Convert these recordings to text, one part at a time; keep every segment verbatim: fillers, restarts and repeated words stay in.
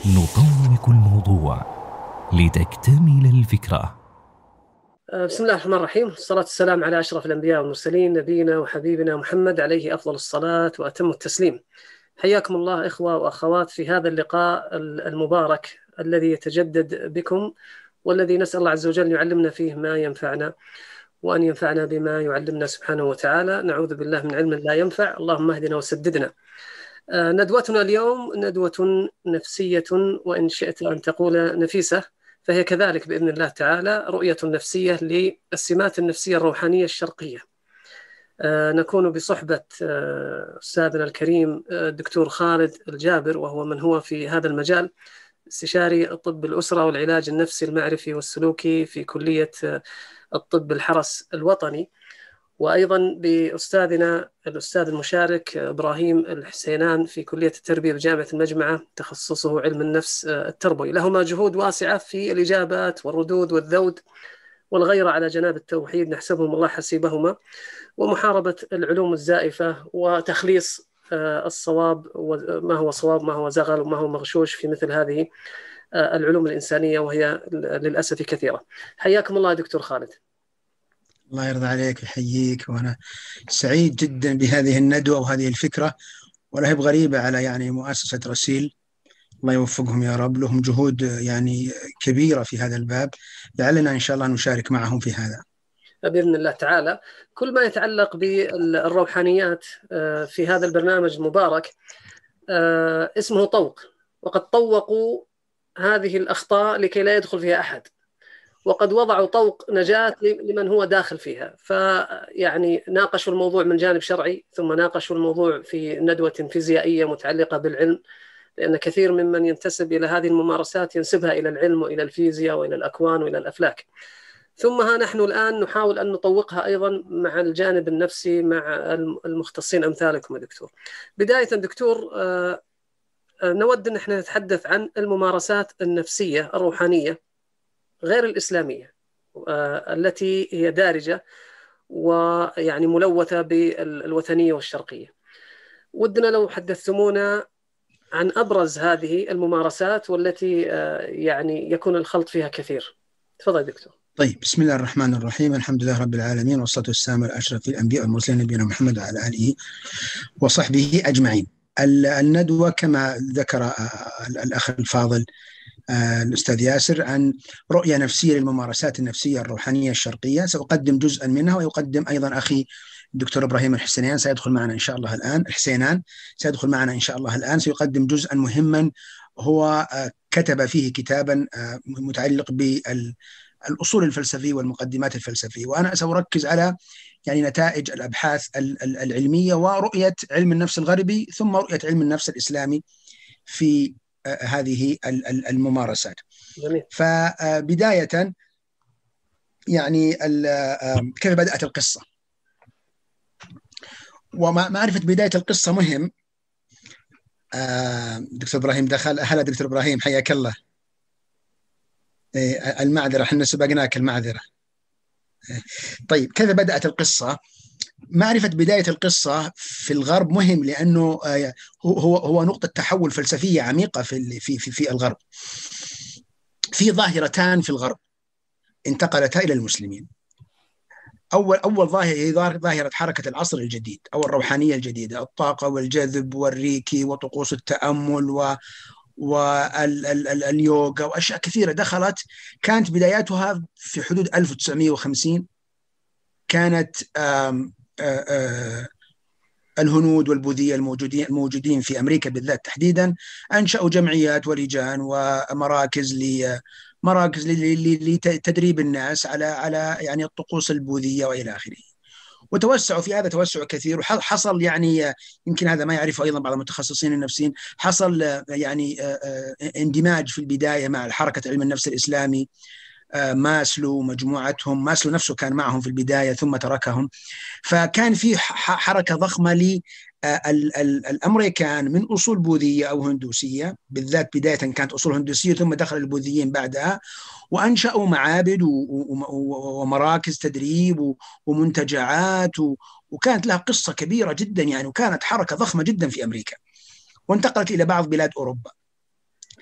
نطوق الموضوع لتكتمل الفكرة. بسم الله الرحمن الرحيم، والصلاة والسلام على أشرف الأنبياء والمرسلين، نبينا وحبيبنا محمد عليه أفضل الصلاة وأتم التسليم. حياكم الله إخوة وأخوات في هذا اللقاء المبارك الذي يتجدد بكم، والذي نسأل الله عز وجل يعلمنا فيه ما ينفعنا، وأن ينفعنا بما يعلمنا سبحانه وتعالى. نعوذ بالله من علم لا ينفع، اللهم اهدنا وسددنا. ندوتنا اليوم ندوة نفسية، وإن شئت أن تقول نفيسة، فهي كذلك بإذن الله تعالى رؤية نفسية للسمات النفسية الروحانية الشرقية. نكون بصحبة أستاذنا الكريم الدكتور خالد الجابر، وهو من هو في هذا المجال استشاري طب الأسرة والعلاج النفسي المعرفي والسلوكي في كلية الطب الحرس الوطني، وأيضا بأستاذنا الأستاذ المشارك إبراهيم الحسينان في كلية التربية بجامعة المجمعة، تخصصه علم النفس التربوي. لهما جهود واسعة في الإجابات والردود والذود والغيرة على جناب التوحيد، نحسبهم الله حسيبهما، ومحاربة العلوم الزائفة وتخليص الصواب، ما هو صواب ما هو زغل وما هو مغشوش في مثل هذه العلوم الإنسانية، وهي للأسف كثيرة. حياكم الله دكتور خالد. الله يرضى عليك ويحييك، وأنا سعيد جدا بهذه الندوة وهذه الفكرة، ولا هي بغريبة على يعني مؤسسة رسيل، الله يوفقهم يا رب، لهم جهود يعني كبيرة في هذا الباب، لعلنا إن شاء الله نشارك معهم في هذا بإذن الله تعالى. كل ما يتعلق بالروحانيات في هذا البرنامج المبارك اسمه طوق، وقد طوقوا هذه الأخطاء لكي لا يدخل فيها أحد، وقد وضعوا طوق نجاة لمن هو داخل فيها. فيعني ناقشوا الموضوع من جانب شرعي، ثم ناقشوا الموضوع في ندوة فيزيائية متعلقة بالعلم، لأن كثير ممن ينتسب إلى هذه الممارسات ينسبها إلى العلم وإلى الفيزياء وإلى الأكوان وإلى الأفلاك. ثم ها نحن الآن نحاول أن نطوقها أيضا مع الجانب النفسي مع المختصين أمثالكم يا دكتور. بداية دكتور، نود أن احنا نتحدث عن الممارسات النفسية الروحانية غير الإسلامية التي هي دارجة ويعني ملوثة بالوثنية والشرقية. ودنا لو حدثتمونا عن أبرز هذه الممارسات والتي يعني يكون الخلط فيها كثير. تفضل دكتور. طيب، بسم الله الرحمن الرحيم، الحمد لله رب العالمين، والصلاة والسلام على أشرف الأنبياء والمرسلين نبينا محمد وعلى آله وصحبه أجمعين. الندوة كما ذكر الأخ الفاضل الأستاذ ياسر عن رؤية نفسية للممارسات النفسية الروحانية الشرقية، سأقدم جزءا منها، ويقدم أيضا أخي الدكتور إبراهيم الحسينان سيدخل معنا إن شاء الله الآن الحسينان سيدخل معنا إن شاء الله الآن سيقدم جزءا مهما، هو كتب فيه كتابا متعلق بالأصول الفلسفية والمقدمات الفلسفية، وأنا سأركز على يعني نتائج الأبحاث العلمية ورؤية علم النفس الغربي ثم رؤية علم النفس الإسلامي في هذه الممارسات. جميل. فبداية يعني كيف بدأت القصة، ومعرفة بداية القصة مهم. دكتور إبراهيم دخل. هلا دكتور إبراهيم، حياك الله. المعذرة، احنا سبقناك، المعذرة. طيب، كيف بدأت القصة؟ معرفة بداية القصة في الغرب مهم، لأنه هو هو نقطة تحول فلسفية عميقة في في في, في الغرب. في ظاهرتان في الغرب انتقلتا إلى المسلمين. أول أول ظاهرة هي ظاهرة حركة العصر الجديد أو الروحانية الجديدة، الطاقة والجذب والريكي وطقوس التأمل و واليوغا وأشياء كثيرة دخلت. كانت بداياتها في حدود ألف وتسعمائة وخمسين. كانت آم آآ آآ الهنود والبوذية الموجودين الموجودين في أمريكا بالذات تحديدا أنشأوا جمعيات ولجان ومراكز ل مراكز لتدريب الناس على على يعني الطقوس البوذية وإلى آخره، وتوسعوا في هذا توسع كثير. وحصل يعني يمكن هذا ما يعرفه أيضا بعض المتخصصين النفسيين، حصل يعني اندماج في البداية مع حركة علم النفس الإسلامي، ماسلو مجموعتهم، ماسلو نفسه كان معهم في البداية ثم تركهم. فكان في حركة ضخمة للأمريكان من أصول بوذية أو هندوسية، بالذات بداية كانت أصول هندوسية ثم دخل البوذيين بعدها، وأنشأوا معابد ومراكز تدريب ومنتجعات، وكانت لها قصة كبيرة جدا يعني، وكانت حركة ضخمة جدا في أمريكا، وانتقلت إلى بعض بلاد أوروبا.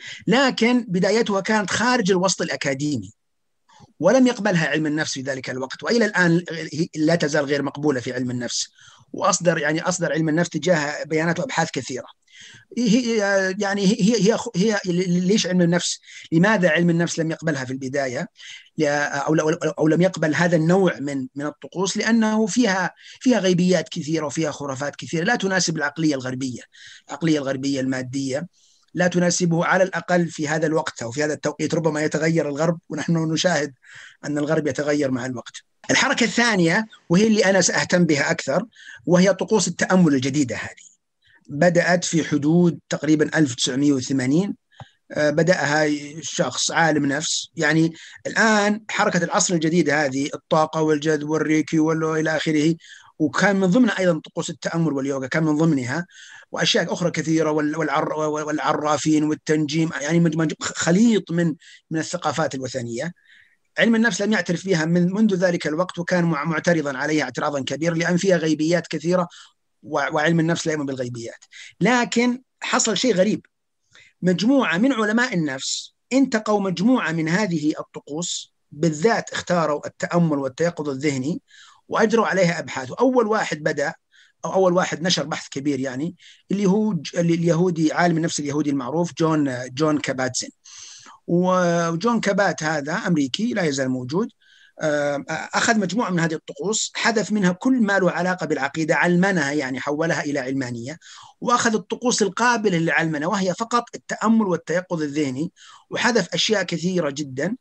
لكن بدايتها كانت خارج الوسط الأكاديمي، ولم يقبلها علم النفس في ذلك الوقت، وإلى الآن لا تزال غير مقبولة في علم النفس. وأصدر يعني أصدر علم النفس تجاه بيانات وأبحاث كثيرة. هي يعني هي هي هي ليش علم النفس؟ لماذا علم النفس لم يقبلها في البداية، أو أو لم يقبل هذا النوع من من الطقوس؟ لأنه فيها فيها غيبيات كثيرة وفيها خرافات كثيرة لا تناسب العقلية الغربية، العقلية الغربية المادية لا تناسبه على الأقل في هذا الوقت أو في هذا التوقيت. ربما يتغير الغرب ونحن نشاهد أن الغرب يتغير مع الوقت. الحركة الثانية وهي اللي أنا سأهتم بها أكثر، وهي طقوس التأمل الجديدة. هذه بدأت في حدود تقريبا ألف وتسعمائة وثمانين، بدأها شخص عالم نفس. يعني الآن حركة العصر الجديد هذه الطاقة والجذب والريكي وإلى آخره، وكان من ضمنها أيضا طقوس التأمل واليوغا، كان من ضمنها وأشياء أخرى كثيرة، والعرافين والتنجيم، يعني خليط من من الثقافات الوثنية. علم النفس لم يعترف بها من منذ ذلك الوقت، وكان معترضا عليها اعتراضا كبيرا لأن فيها غيبيات كثيرة، وعلم النفس لا يؤمن بالغيبيات. لكن حصل شيء غريب، مجموعة من علماء النفس انتقوا مجموعة من هذه الطقوس، بالذات اختاروا التأمل والتيقظ الذهني وأجروا عليها أبحاث. وأول واحد بدأ أو أول واحد نشر بحث كبير يعني اللي هو اليهودي، عالم النفس اليهودي المعروف جون جون كاباتزين. وجون كابات هذا أمريكي لا يزال موجود، أخذ مجموعة من هذه الطقوس، حذف منها كل ما له علاقة بالعقيدة، علمنها يعني حولها إلى علمانية، وأخذ الطقوس القابلة للعلمنة وهي فقط التأمل والتيقظ الذهني، وحذف أشياء كثيرة جدا.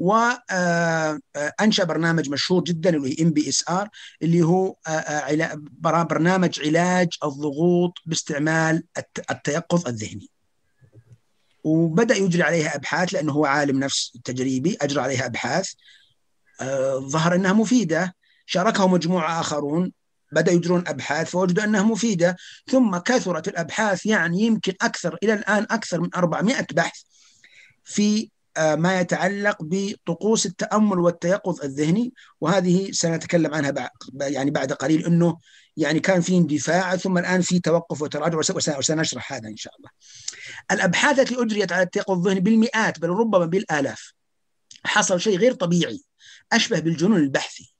وأنشأ برنامج مشهور جدا اللي هو إم بي إس آر، اللي هو برنامج علاج الضغوط باستعمال التيقظ الذهني. وبدأ يجري عليها أبحاث لأنه هو عالم نفس تجريبي، أجرى عليها أبحاث، آه، ظهر أنها مفيدة. شاركه مجموعة آخرون، بدأ يجرون أبحاث فوجدوا أنها مفيدة. ثم كثرت الأبحاث، يعني يمكن أكثر إلى الآن أكثر من أربعمائة بحث في آه ما يتعلق بطقوس التأمل والتيقظ الذهني. وهذه سنتكلم عنها بعد يعني بعد قليل، أنه يعني كان في اندفاع ثم الآن في توقف وتراجع، وسنشرح هذا إن شاء الله. الأبحاث التي أجريت على التيقظ الذهني بالمئات بل ربما بالآلاف. حصل شيء غير طبيعي، أشبه بالجنون البحثي،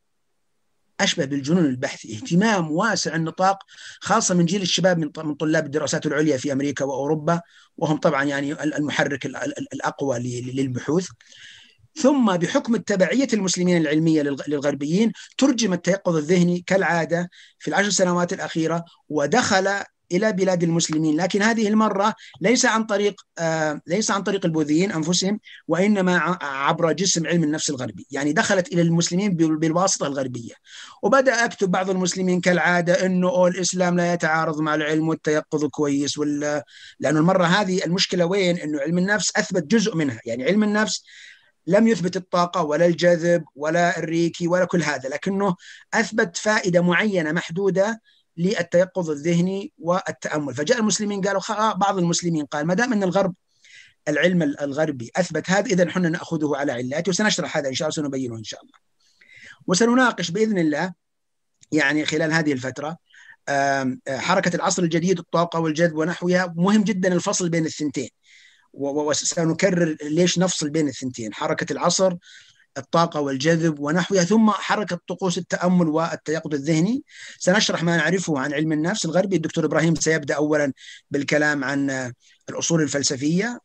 أشبه بالجنون البحثي اهتمام واسع النطاق، خاصة من جيل الشباب من طلاب الدراسات العليا في أمريكا وأوروبا، وهم طبعا يعني المحرك الأقوى للبحوث. ثم بحكم التبعية المسلمين العلمية للغربيين ترجم التيقظ الذهني كالعادة في العشر سنوات الأخيرة ودخل إلى بلاد المسلمين، لكن هذه المرة ليس عن طريق آه ليس عن طريق البوذيين أنفسهم، وإنما عبر جسم علم النفس الغربي. يعني دخلت إلى المسلمين بالواسطة الغربية. وبدأ أكتب بعض المسلمين كالعادة إنه الإسلام لا يتعارض مع العلم والتيقظ كويس، ولا لأنه المرة هذه المشكلة وين؟ إنه علم النفس أثبت جزء منها. يعني علم النفس لم يثبت الطاقة ولا الجذب ولا الريكي ولا كل هذا، لكنه أثبت فائدة معينة محدودة للتيقظ الذهني والتأمل. فجاء المسلمين قالوا، بعض المسلمين قال ما دام أن الغرب العلم الغربي أثبت هذا، إذن حنا نأخذه على علته. وسنشرح هذا إن شاء الله، سنبينه إن شاء الله، وسنناقش بإذن الله يعني خلال هذه الفترة حركة العصر الجديد، الطاقة والجذب ونحوها. مهم جدا الفصل بين الثنتين، وسنكرر ليش نفصل بين الثنتين، حركة العصر الطاقة والجذب ونحوها، ثم حركة طقوس التأمل والتيقظ الذهني. سنشرح ما نعرفه عن علم النفس الغربي. الدكتور إبراهيم سيبدأ أولا بالكلام عن الأصول الفلسفية،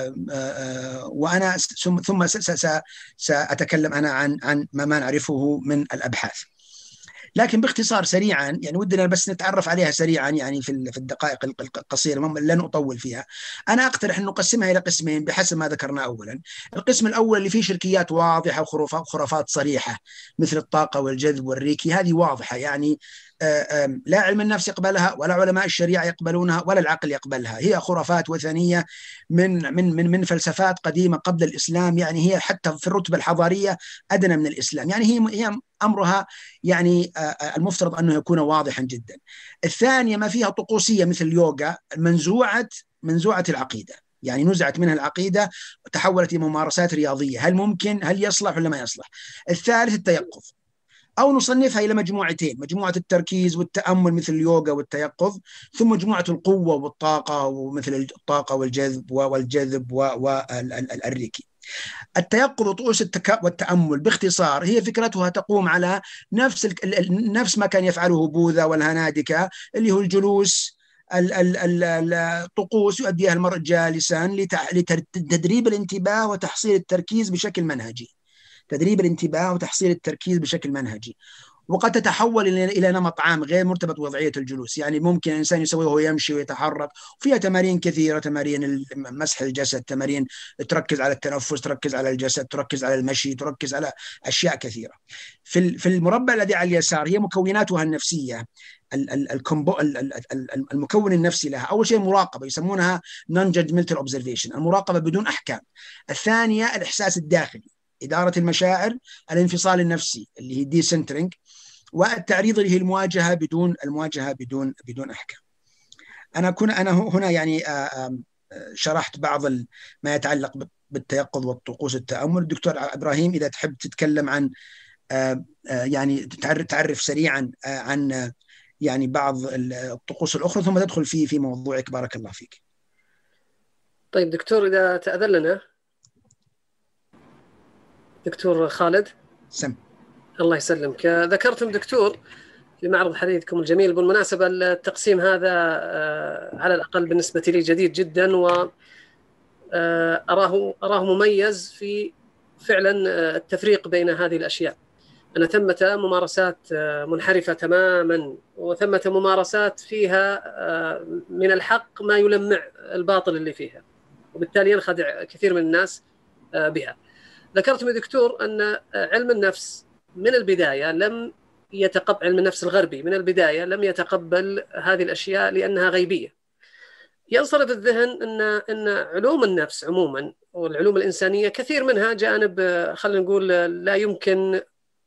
وأنا ثم سأتكلم أنا عن عن ما نعرفه من الأبحاث. لكن باختصار سريعا، يعني ودنا بس نتعرف عليها سريعا يعني في في الدقائق القصيرة، لن أطول فيها. أنا أقترح أن نقسمها إلى قسمين بحسب ما ذكرنا أولا. القسم الأول اللي فيه شركيات واضحة وخرافات صريحة مثل الطاقة والجذب والريكي، هذه واضحة، يعني لا علم النفس يقبلها ولا علماء الشريعة يقبلونها ولا العقل يقبلها. هي خرافات وثنية من من من من فلسفات قديمة قبل الإسلام، يعني هي حتى في الرتبة الحضارية أدنى من الإسلام. يعني هي هي أمرها يعني المفترض أنه يكون واضحا جدا. الثانية ما فيها طقوسية مثل اليوغا، منزوعة منزوعة العقيدة، يعني نزعت منها العقيدة وتحولت إلى ممارسات رياضية. هل ممكن؟ هل يصلح ولا ما يصلح؟ الثالث التيقظ. أو نصنفها إلى مجموعتين: مجموعة التركيز والتأمل مثل اليوغا والتيقظ، ثم مجموعة القوة والطاقة ومثل الطاقة والجذب والجذب والريكي. التيقظ وطقوس والتأمل باختصار هي فكرتها تقوم على نفس نفس ما كان يفعله بوذا والهنادكة، اللي هو الجلوس. الطقوس يؤديها المرء جالسا لتدريب الانتباه وتحصيل التركيز بشكل منهجي. تدريب الانتباه وتحصيل التركيز بشكل منهجي. وقد تتحول إلى نمط عام غير مرتبط بوضعية الجلوس، يعني ممكن الإنسان يسويه وهو يمشي ويتحرك. وفيها تمارين كثيرة: تمارين مسح الجسد، تمارين تركز على التنفس، تركز على الجسد، تركز على المشي، تركز على أشياء كثيرة. في في المربع الذي على اليسار هي مكوناتها النفسية، المكون النفسي لها. أول شيء مراقبة، يسمونها non-judgmental observation، المراقبة بدون أحكام. الثانية الإحساس الداخلي، إدارة المشاعر، الانفصال النفسي اللي هي دي سنترينج، والتعريض اللي هي المواجهة بدون المواجهة بدون بدون أحكام. أنا كنا أنا هنا يعني شرحت بعض ما يتعلق بالتيقظ والطقوس التأمل. الدكتور إبراهيم إذا تحب تتكلم عن يعني تعرف تعرف سريعا عن يعني بعض الطقوس الأخرى، ثم تدخل في في موضوعك. بارك الله فيك. طيب دكتور، إذا تأذن لنا دكتور خالد. سم. الله يسلمك. ذكرتم دكتور في معرض حديثكم الجميل، بالمناسبة التقسيم هذا على الأقل بالنسبة لي جديد جدا، وأراه أراه مميز في فعلا التفريق بين هذه الأشياء. أن ثمة ممارسات منحرفة تماما، وثمة ممارسات فيها من الحق ما يلمع الباطل اللي فيها، وبالتالي ينخدع كثير من الناس بها. ذكرتم يا دكتور أن علم النفس من البداية لم يتقبل، علم النفس الغربي من البداية لم يتقبل هذه الأشياء لأنها غيبية. ينصرف الذهن أن أن علوم النفس عموما والعلوم الإنسانية كثير منها جانب خلينا نقول لا يمكن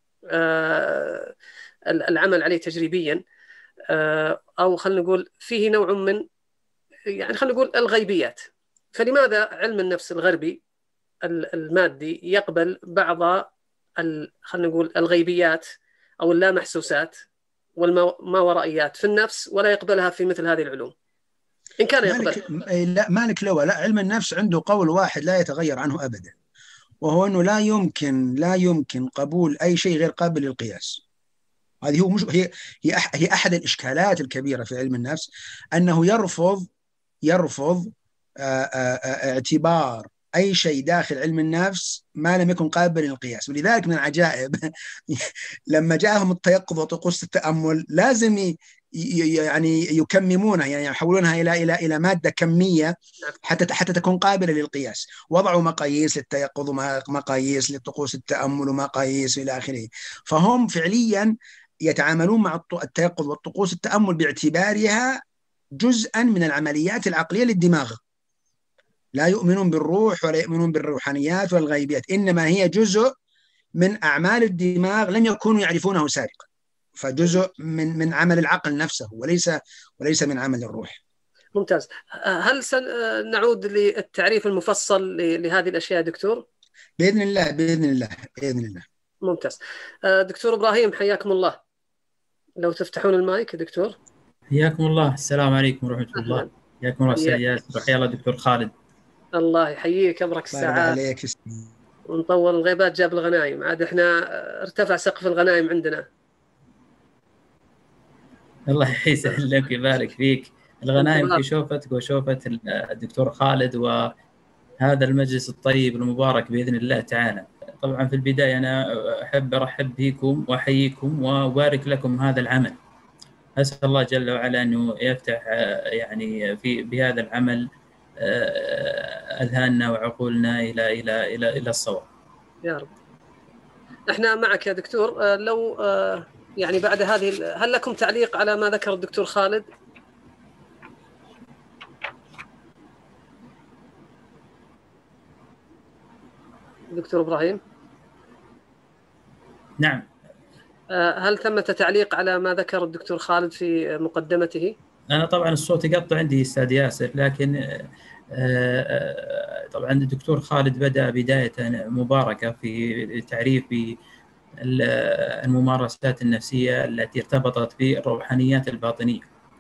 العمل عليه تجريبيا، أو خلينا نقول فيه نوع من يعني خلينا نقول الغيبيات. فلماذا علم النفس الغربي المادي يقبل بعض خلينا نقول الغيبيات أو اللامحسوسات والماورائيات في النفس ولا يقبلها في مثل هذه العلوم إن كان يقبل؟ لا مالك لو لا، علم النفس عنده قول واحد لا يتغير عنه أبدا، وهو أنه لا يمكن لا يمكن قبول أي شيء غير قابل للقياس. هذه هو مش هي هي هي أحد الإشكالات الكبيرة في علم النفس، أنه يرفض يرفض آآ آآ اعتبار أي شيء داخل علم النفس ما لم يكن قابل للقياس. ولذلك من العجائب لما جاءهم التيقظ وطقوس التأمل لازم يعني يكممونها، يعني يحولونها إلى إلى إلى مادة كمية حتى حتى تكون قابلة للقياس. وضعوا مقاييس للتيقظ ومقاييس لطقوس التأمل ومقاييس إلى آخره. فهم فعليا يتعاملون مع التيقظ والطقوس التأمل باعتبارها جزءا من العمليات العقلية للدماغ. لا يؤمنون بالروح ولا يؤمنون بالروحانيات والغيبيات، إنما هي جزء من أعمال الدماغ لم يكونوا يعرفونه سابقا، فجزء من من عمل العقل نفسه وليس وليس من عمل الروح. ممتاز. هل سنعود للتعريف المفصل لهذه الأشياء دكتور؟ بإذن الله بإذن الله بإذن الله. ممتاز. دكتور إبراهيم حياكم الله، لو تفتحون المايك دكتور. حياكم الله. السلام عليكم ورحمة الله. حياكم الله أستاذ ياسر، وحيا الله دكتور خالد. الله يحييك، أبرك الساعات عليك. ونطول الغيبات جاب الغنايم، عاد احنا ارتفع سقف الغنايم عندنا. الله يسهل لك ويبارك فيك. الغنايم في شوفتك وشوفة الدكتور خالد وهذا المجلس الطيب المبارك بإذن الله تعالى. طبعا في البداية أنا أحب أرحب بكم وأحييكم وأبارك لكم هذا العمل. أسأل الله جل وعلا أنه يفتح يعني في بهذا العمل أذهاننا وعقولنا إلى إلى إلى إلى الصواب يا رب. احنا معك يا دكتور. لو يعني بعد هذه هل لكم تعليق على ما ذكر الدكتور خالد؟ دكتور إبراهيم. نعم. هل ثمة تعليق على ما ذكر الدكتور خالد في مقدمته؟ أنا طبعا الصوت يقطع عندي أستاذ ياسر، لكن طبعا الدكتور خالد بدأ بداية مباركة في تعريف الممارسات النفسية التي ارتبطت بالروحانيات الباطنية.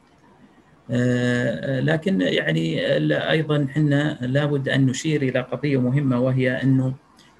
لكن يعني أيضا حنا لابد أن نشير إلى قضية مهمة، وهي أنه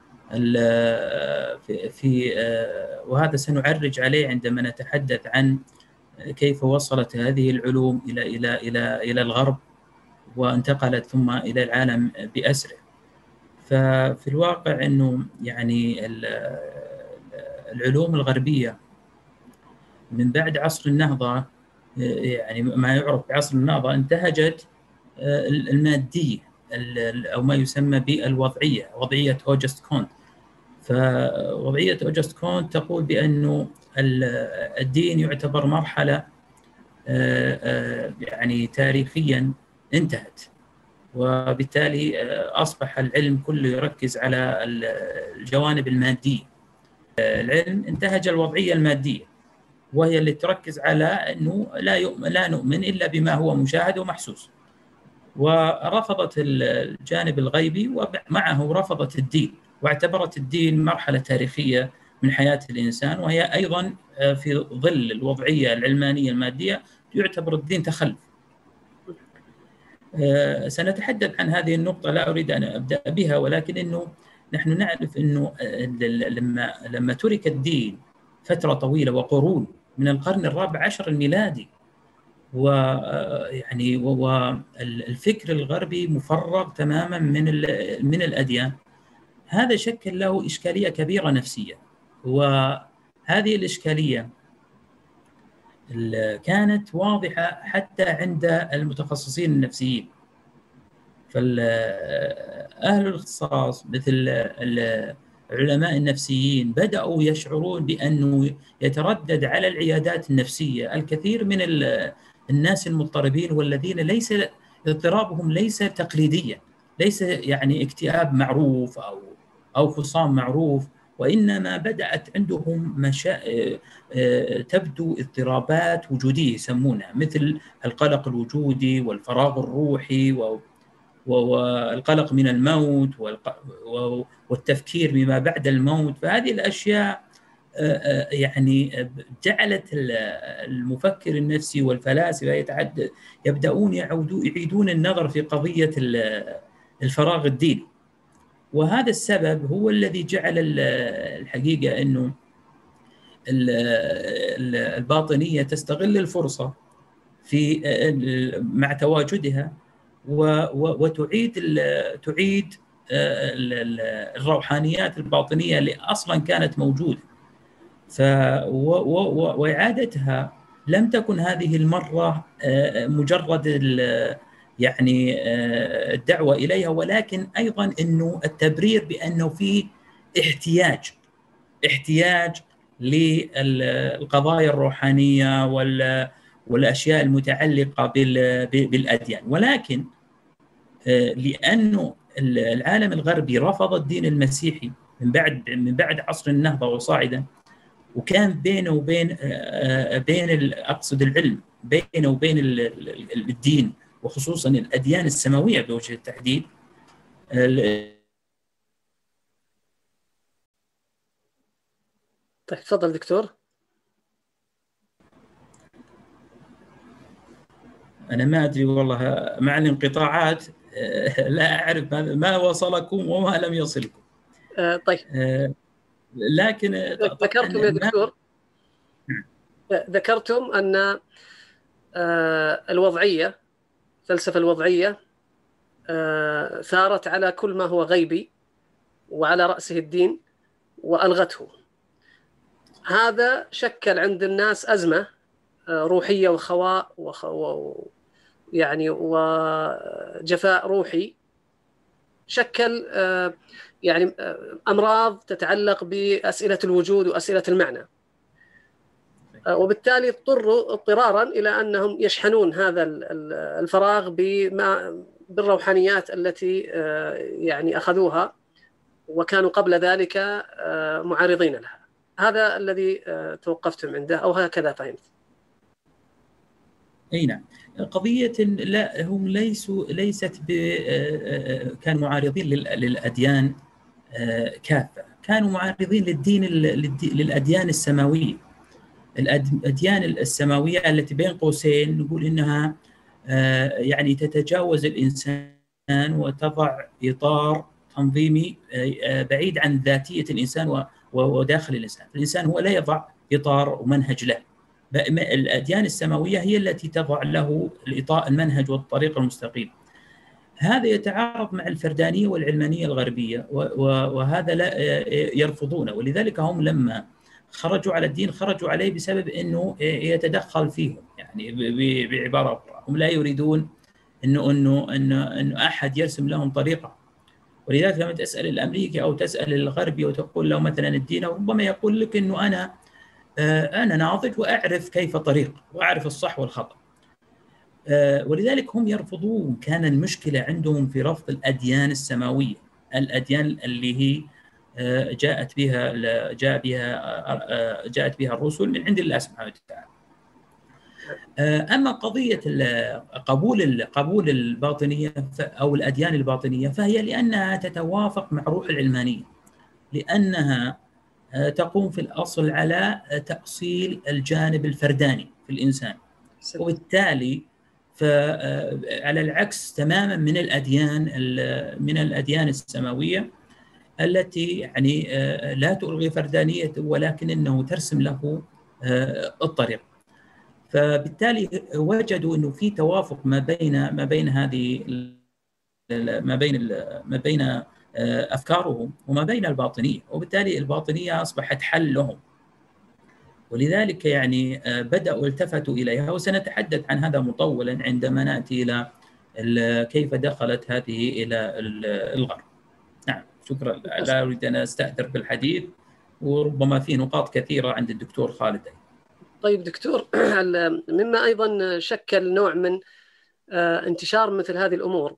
في وهذا سنعرج عليه عندما نتحدث عن كيف وصلت هذه العلوم إلى إلى إلى إلى الغرب وانتقلت ثم إلى العالم بأسره. ففي الواقع أنه يعني العلوم الغربية من بعد عصر النهضة، يعني ما يعرف بعصر النهضة، انتهجت المادية أو ما يسمى بالوضعية، وضعية أوجست كونت. فوضعية أوجست كونت تقول بأنه الدين يعتبر مرحلة يعني تاريخيا انتهت، وبالتالي أصبح العلم كله يركز على الجوانب المادية. العلم انتهج الوضعية المادية، وهي اللي تركز على أنه لا يؤمن لا نؤمن إلا بما هو مشاهد ومحسوس، ورفضت الجانب الغيبي ومعه رفضت الدين، واعتبرت الدين مرحلة تاريخية من حياة الإنسان، وهي أيضا في ظل الوضعية العلمانية المادية يعتبر الدين تخلف. سنتحدث عن هذه النقطة، لا أريد أن أبدأ بها، ولكن إنه نحن نعرف إنه لما لما ترك الدين فترة طويلة وقرون من القرن الرابع عشر الميلادي، ويعني والفكر الغربي مفرغ تماما من من الأديان، هذا شكل له إشكالية كبيرة نفسية. وهذه الإشكالية كانت واضحة حتى عند المتخصصين النفسيين. فأهل الاختصاص مثل العلماء النفسيين بدأوا يشعرون بأنه يتردد على العيادات النفسية الكثير من الناس المضطربين، والذين ليس اضطرابهم ليس تقليديا، ليس يعني اكتئاب معروف أو أو فصام معروف، وإنما بدأت عندهم مشا... تبدو اضطرابات وجودية يسمونها، مثل القلق الوجودي والفراغ الروحي و... والقلق من الموت والتفكير بما بعد الموت. فهذه الأشياء يعني جعلت المفكر النفسي والفلاسفة يبدأون يعودون يعيدون النظر في قضية الفراغ الديني. وهذا السبب هو الذي جعل الحقيقة أنه الباطنية تستغل الفرصة في مع تواجدها وتعيد تعيد الروحانيات الباطنية اللي أصلا كانت موجودة. ف وإعادتها لم تكن هذه المرة مجرد يعني الدعوة إليها، ولكن أيضا أنه التبرير بأنه في احتياج احتياج للقضايا الروحانية والأشياء المتعلقة بالأديان. ولكن لأنه العالم الغربي رفض الدين المسيحي من بعد من بعد عصر النهضة وصاعدا، وكان بينه وبين بين أقصد العلم بينه وبين الدين، وخصوصا الأديان السماوية بوجه التحديد. طيب تفضل دكتور. أنا ما أدري والله مع الانقطاعات لا أعرف ما وصلكم وما لم يصلكم. آه طيب آه لكن ذكرتم يا دكتور ذكرتم أن آه الوضعية فلسفة الوضعية آه ثارت على كل ما هو غيبي وعلى رأسه الدين وألغته. هذا شكل عند الناس أزمة آه روحية وخواء وخو يعني وجفاء روحي، شكل آه يعني آه أمراض تتعلق بأسئلة الوجود وأسئلة المعنى، آه وبالتالي اضطروا اضطرارا إلى أنهم يشحنون هذا الفراغ بما بالروحانيات التي آه يعني أخذوها وكانوا قبل ذلك آه معارضين لها. هذا الذي آه توقفتم عنده أو هكذا فهمت؟ أي نعم. قضية لا هم ليسوا ليست كانوا معارضين للأديان كافة، كانوا معارضين للدين للأديان السماوية. الأديان السماوية التي بين قوسين نقول إنها يعني تتجاوز الإنسان وتضع إطار تنظيمي بعيد عن ذاتية الإنسان وداخل الإنسان. الإنسان هو لا يضع إطار ومنهج له. الأديان السماوية هي التي تضع له الإطار المنهج والطريق المستقيم. هذا يتعارض مع الفردانية والعلمانية الغربية، وهذا لا يرفضونه. ولذلك هم لما خرجوا على الدين خرجوا عليه بسبب أنه يتدخل فيهم، يعني بعبارة أخرى هم لا يريدون أنه, أنه, أنه, أنه أحد يرسم لهم طريقة. ولذلك لما تسأل الأمريكي أو تسأل الغربي وتقول له مثلا الدين، ربما يقول لك أنه أنا أنا ناضج وأعرف كيف طريق وأعرف الصح والخطأ. ولذلك هم يرفضون. كان المشكلة عندهم في رفض الأديان السماوية، الأديان اللي هي جاءت بها جاء بها جاءت بها الرسل من عند الله سبحانه وتعالى. أما قضية قبول قبول الباطنية أو الأديان الباطنية فهي لأنها تتوافق مع روح العلمانية، لأنها تقوم في الأصل على تأصيل الجانب الفرداني في الإنسان، وبالتالي فعلى العكس تماما من الأديان من الأديان السماوية التي يعني لا تلغي فردانيته ولكن إنه ترسم له الطريق. فبالتالي وجدوا إنه في توافق ما بين ما بين هذه ما بين ما بين أفكارهم وما بين الباطنية، وبالتالي الباطنية أصبحت حل لهم. ولذلك يعني بدأوا التفتوا إليها، وسنتحدث عن هذا مطولا عندما نأتي إلى كيف دخلت هذه إلى الغرب. نعم، شكرا. لا أريد أن أستأثر بالحديث، وربما في نقاط كثيرة عند الدكتور خالد. طيب دكتور، مما أيضا شكل نوع من انتشار مثل هذه الأمور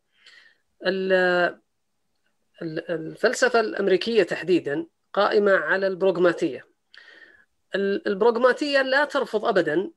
الفلسفة الأمريكية تحديدا قائمة على البروغماتية. البروغماتية لا ترفض أبدا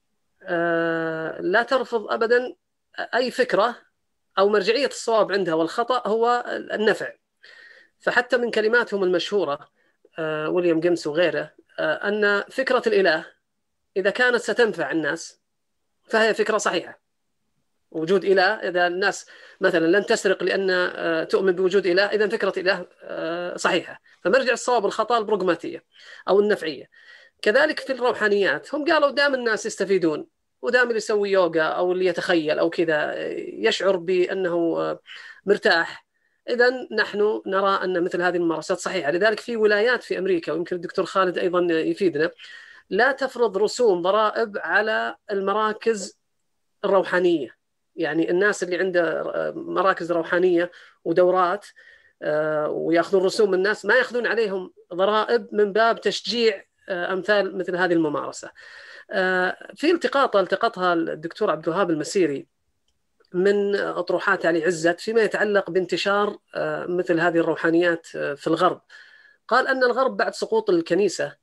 لا ترفض أبدا أي فكرة أو مرجعية الصواب عندها، والخطأ هو النفع. فحتى من كلماتهم المشهورة ويليام جيمس وغيره أن فكرة الإله إذا كانت ستنفع الناس فهي فكرة صحيحة. وجود إله، إذا الناس مثلا لن تسرق لأن تؤمن بوجود إله، إذا فكرة إله صحيحة. فمرجع الصواب والخطأ البروغماتية أو النفعية. كذلك في الروحانيات هم قالوا دام الناس يستفيدون، ودام اللي يسوي يوغا أو اللي يتخيل أو كذا يشعر بأنه مرتاح، إذا نحن نرى أن مثل هذه الممارسات صحيحة. لذلك في ولايات في أمريكا، ويمكن الدكتور خالد أيضا يفيدنا، لا تفرض رسوم ضرائب على المراكز الروحانية. يعني الناس اللي عنده مراكز روحانية ودورات ويأخذون رسوم من الناس ما يأخذون عليهم ضرائب من باب تشجيع أمثال مثل هذه الممارسة. في التقاطة التقطها الدكتور عبد الوهاب المسيري من أطروحات علي عزت فيما يتعلق بانتشار مثل هذه الروحانيات في الغرب. قال أن الغرب بعد سقوط الكنيسة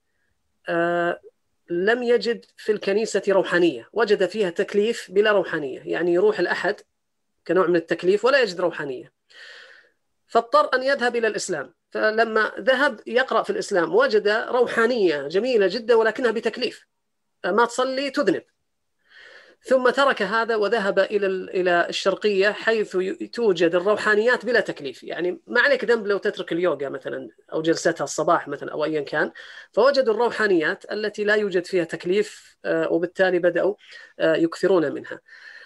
لم يجد في الكنيسة روحانية، وجد فيها تكليف بلا روحانية، يعني يروح الأحد كنوع من التكليف ولا يجد روحانية، فاضطر أن يذهب إلى الإسلام. فلما ذهب يقرأ في الإسلام وجد روحانية جميلة جدا ولكنها بتكليف، ما تصلي تذنب. ثم ترك هذا وذهب إلى إلى الشرقية حيث توجد الروحانيات بلا تكليف، يعني ما عليك ذنب لو تترك اليوغا مثلا أو جلستها الصباح مثلا أو أيا كان. فوجدوا الروحانيات التي لا يوجد فيها تكليف، وبالتالي بدأوا يكثرون منها.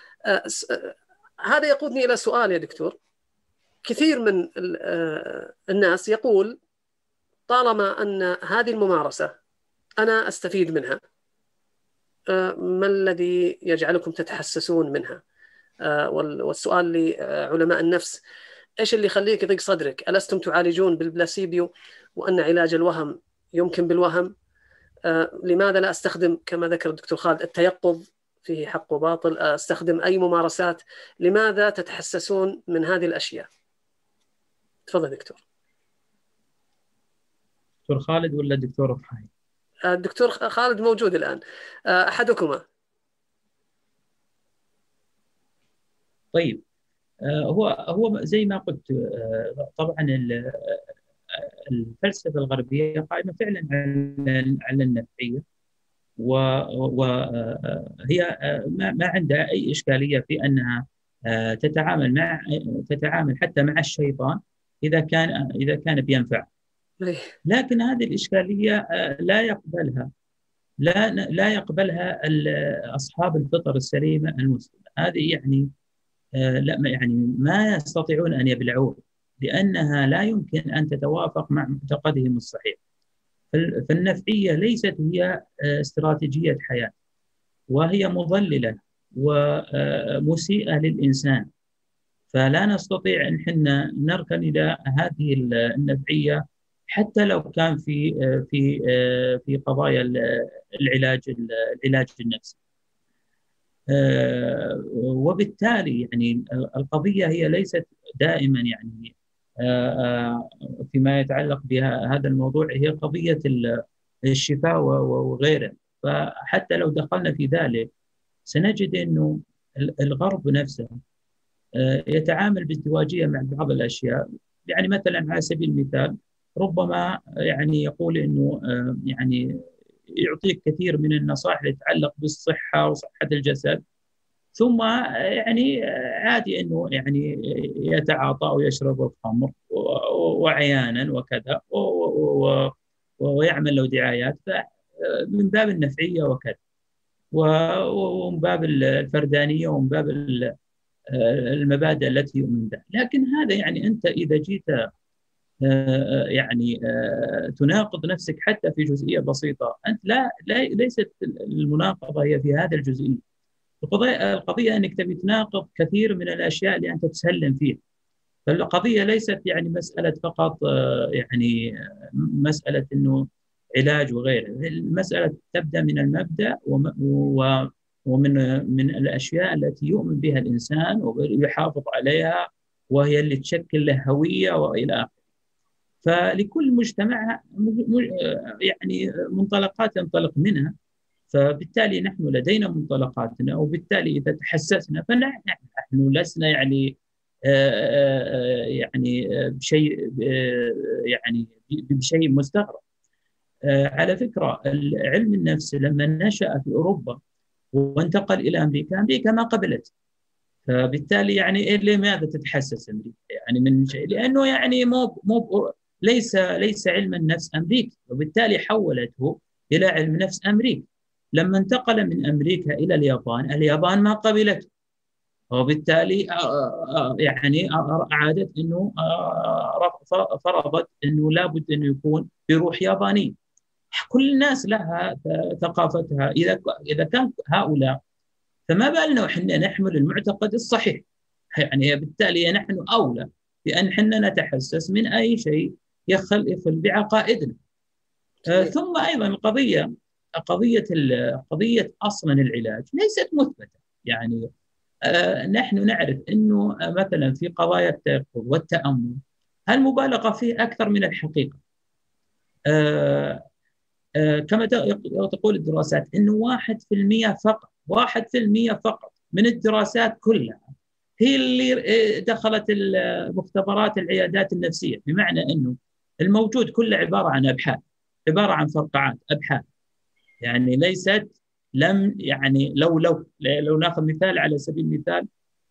هذا يقودني إلى سؤال يا دكتور. كثير من الناس يقول طالما أن هذه الممارسة أنا أستفيد منها، ما الذي يجعلكم تتحسسون منها؟ والسؤال لعلماء النفس، إيش اللي يخليك يضيق صدرك؟ ألستم تعالجون بالبلاسيبيو وأن علاج الوهم يمكن بالوهم؟ لماذا لا أستخدم كما ذكر الدكتور خالد التيقظ فيه حق وباطل، أستخدم أي ممارسات؟ لماذا تتحسسون من هذه الأشياء؟ تفضل دكتور. دكتور خالد ولا الدكتور إبراهيم؟ الدكتور خالد موجود الآن، أحدكما. طيب، هو هو زي ما قلت، طبعا الفلسفة الغربية قائمة فعلا على على النفعية، وهي ما ما عندها أي إشكالية في أنها تتعامل مع تتعامل حتى مع الشيطان إذا كان إذا كان بينفع. لكن هذه الإشكالية لا يقبلها لا لا يقبلها أصحاب الفطر السليمة المسلمة. هذه يعني لا يعني ما يستطيعون أن يبلعوها، لأنها لا يمكن أن تتوافق مع معتقدهم الصحيح. فالنفعية ليست هي استراتيجية حياة، وهي مضللة ومسيئة للإنسان. فلا نستطيع أن حنا نركن إلى هذه النفعية حتى لو كان في في في قضايا العلاج العلاج النفسي. وبالتالي يعني القضية هي ليست دائما يعني فيما يتعلق بها هذا الموضوع هي قضية الشفاء وغيره. فحتى لو دخلنا في ذلك سنجد أنه الغرب نفسه يتعامل بازدواجية مع بعض الأشياء. يعني مثلا على سبيل المثال ربما يعني يقول أنه يعني يعطيك كثير من النصائح اللي تتعلق بالصحة وصحة الجسد، ثم يعني عادي أنه يعني يتعاطى ويشرب الخمر وعيانا وكذا ويعمل له دعايات من باب النفعية وكذا، ومن باب الفردانية ومن باب المبادئ التي يؤمن بها. لكن هذا يعني أنت إذا جيت يعني تناقض نفسك حتى في جزئية بسيطة، أنت لا, لا ليست المناقضة هي في هذا الجزئية. القضية, القضية أنك تبي تناقض كثير من الأشياء اللي أنت تسلم فيها. فالقضية ليست يعني مسألة فقط يعني مسألة أنه علاج وغيره. المسألة تبدأ من المبدأ ومن من الأشياء التي يؤمن بها الإنسان ويحافظ عليها، وهي اللي تشكل له هوية وإلى آخره. فلكل مجتمع يعني منطلقات ينطلق منها، فبالتالي نحن لدينا منطلقاتنا، وبالتالي إذا تحسسنا فنحن لسنا يعني يعني بشيء يعني بشيء مستغرب. على فكرة علم النفس لما نشأ في أوروبا وانتقل إلى أمريكا، أمريكا ما قبلت. فبالتالي يعني لماذا تتحسس أمريكا يعني من شيء؟ لأنه يعني مو مو ليس ليس علم النفس أمريكي، وبالتالي حولته إلى علم نفس أمريكي. لما انتقل من أمريكا إلى اليابان، اليابان ما قبلته، وبالتالي يعني أعادت أنه فرضت أنه لابد أنه يكون بروح ياباني. كل الناس لها ثقافتها. إذا إذا كان هؤلاء فما بالنا وحنا نحمل المعتقد الصحيح. يعني بالتالي نحن أولى بأن حنا نتحسس من أي شيء يخل يخل بعقائدنا. آه ثم أيضا القضية قضية قضية أصلا العلاج ليست مثبتة. يعني آه نحن نعرف أنه مثلا في قضايا التيقظ والتأمل المبالغة فيه أكثر من الحقيقة. آه آه كما تقول الدراسات أنه واحد في المية فقط واحد في المية فقط من الدراسات كلها هي اللي دخلت المختبرات العيادات النفسية، بمعنى أنه الموجود كله عبارة عن أبحاث، عبارة عن فرقعات أبحاث. يعني ليست لم يعني لو لو لو ناخذ مثال على سبيل المثال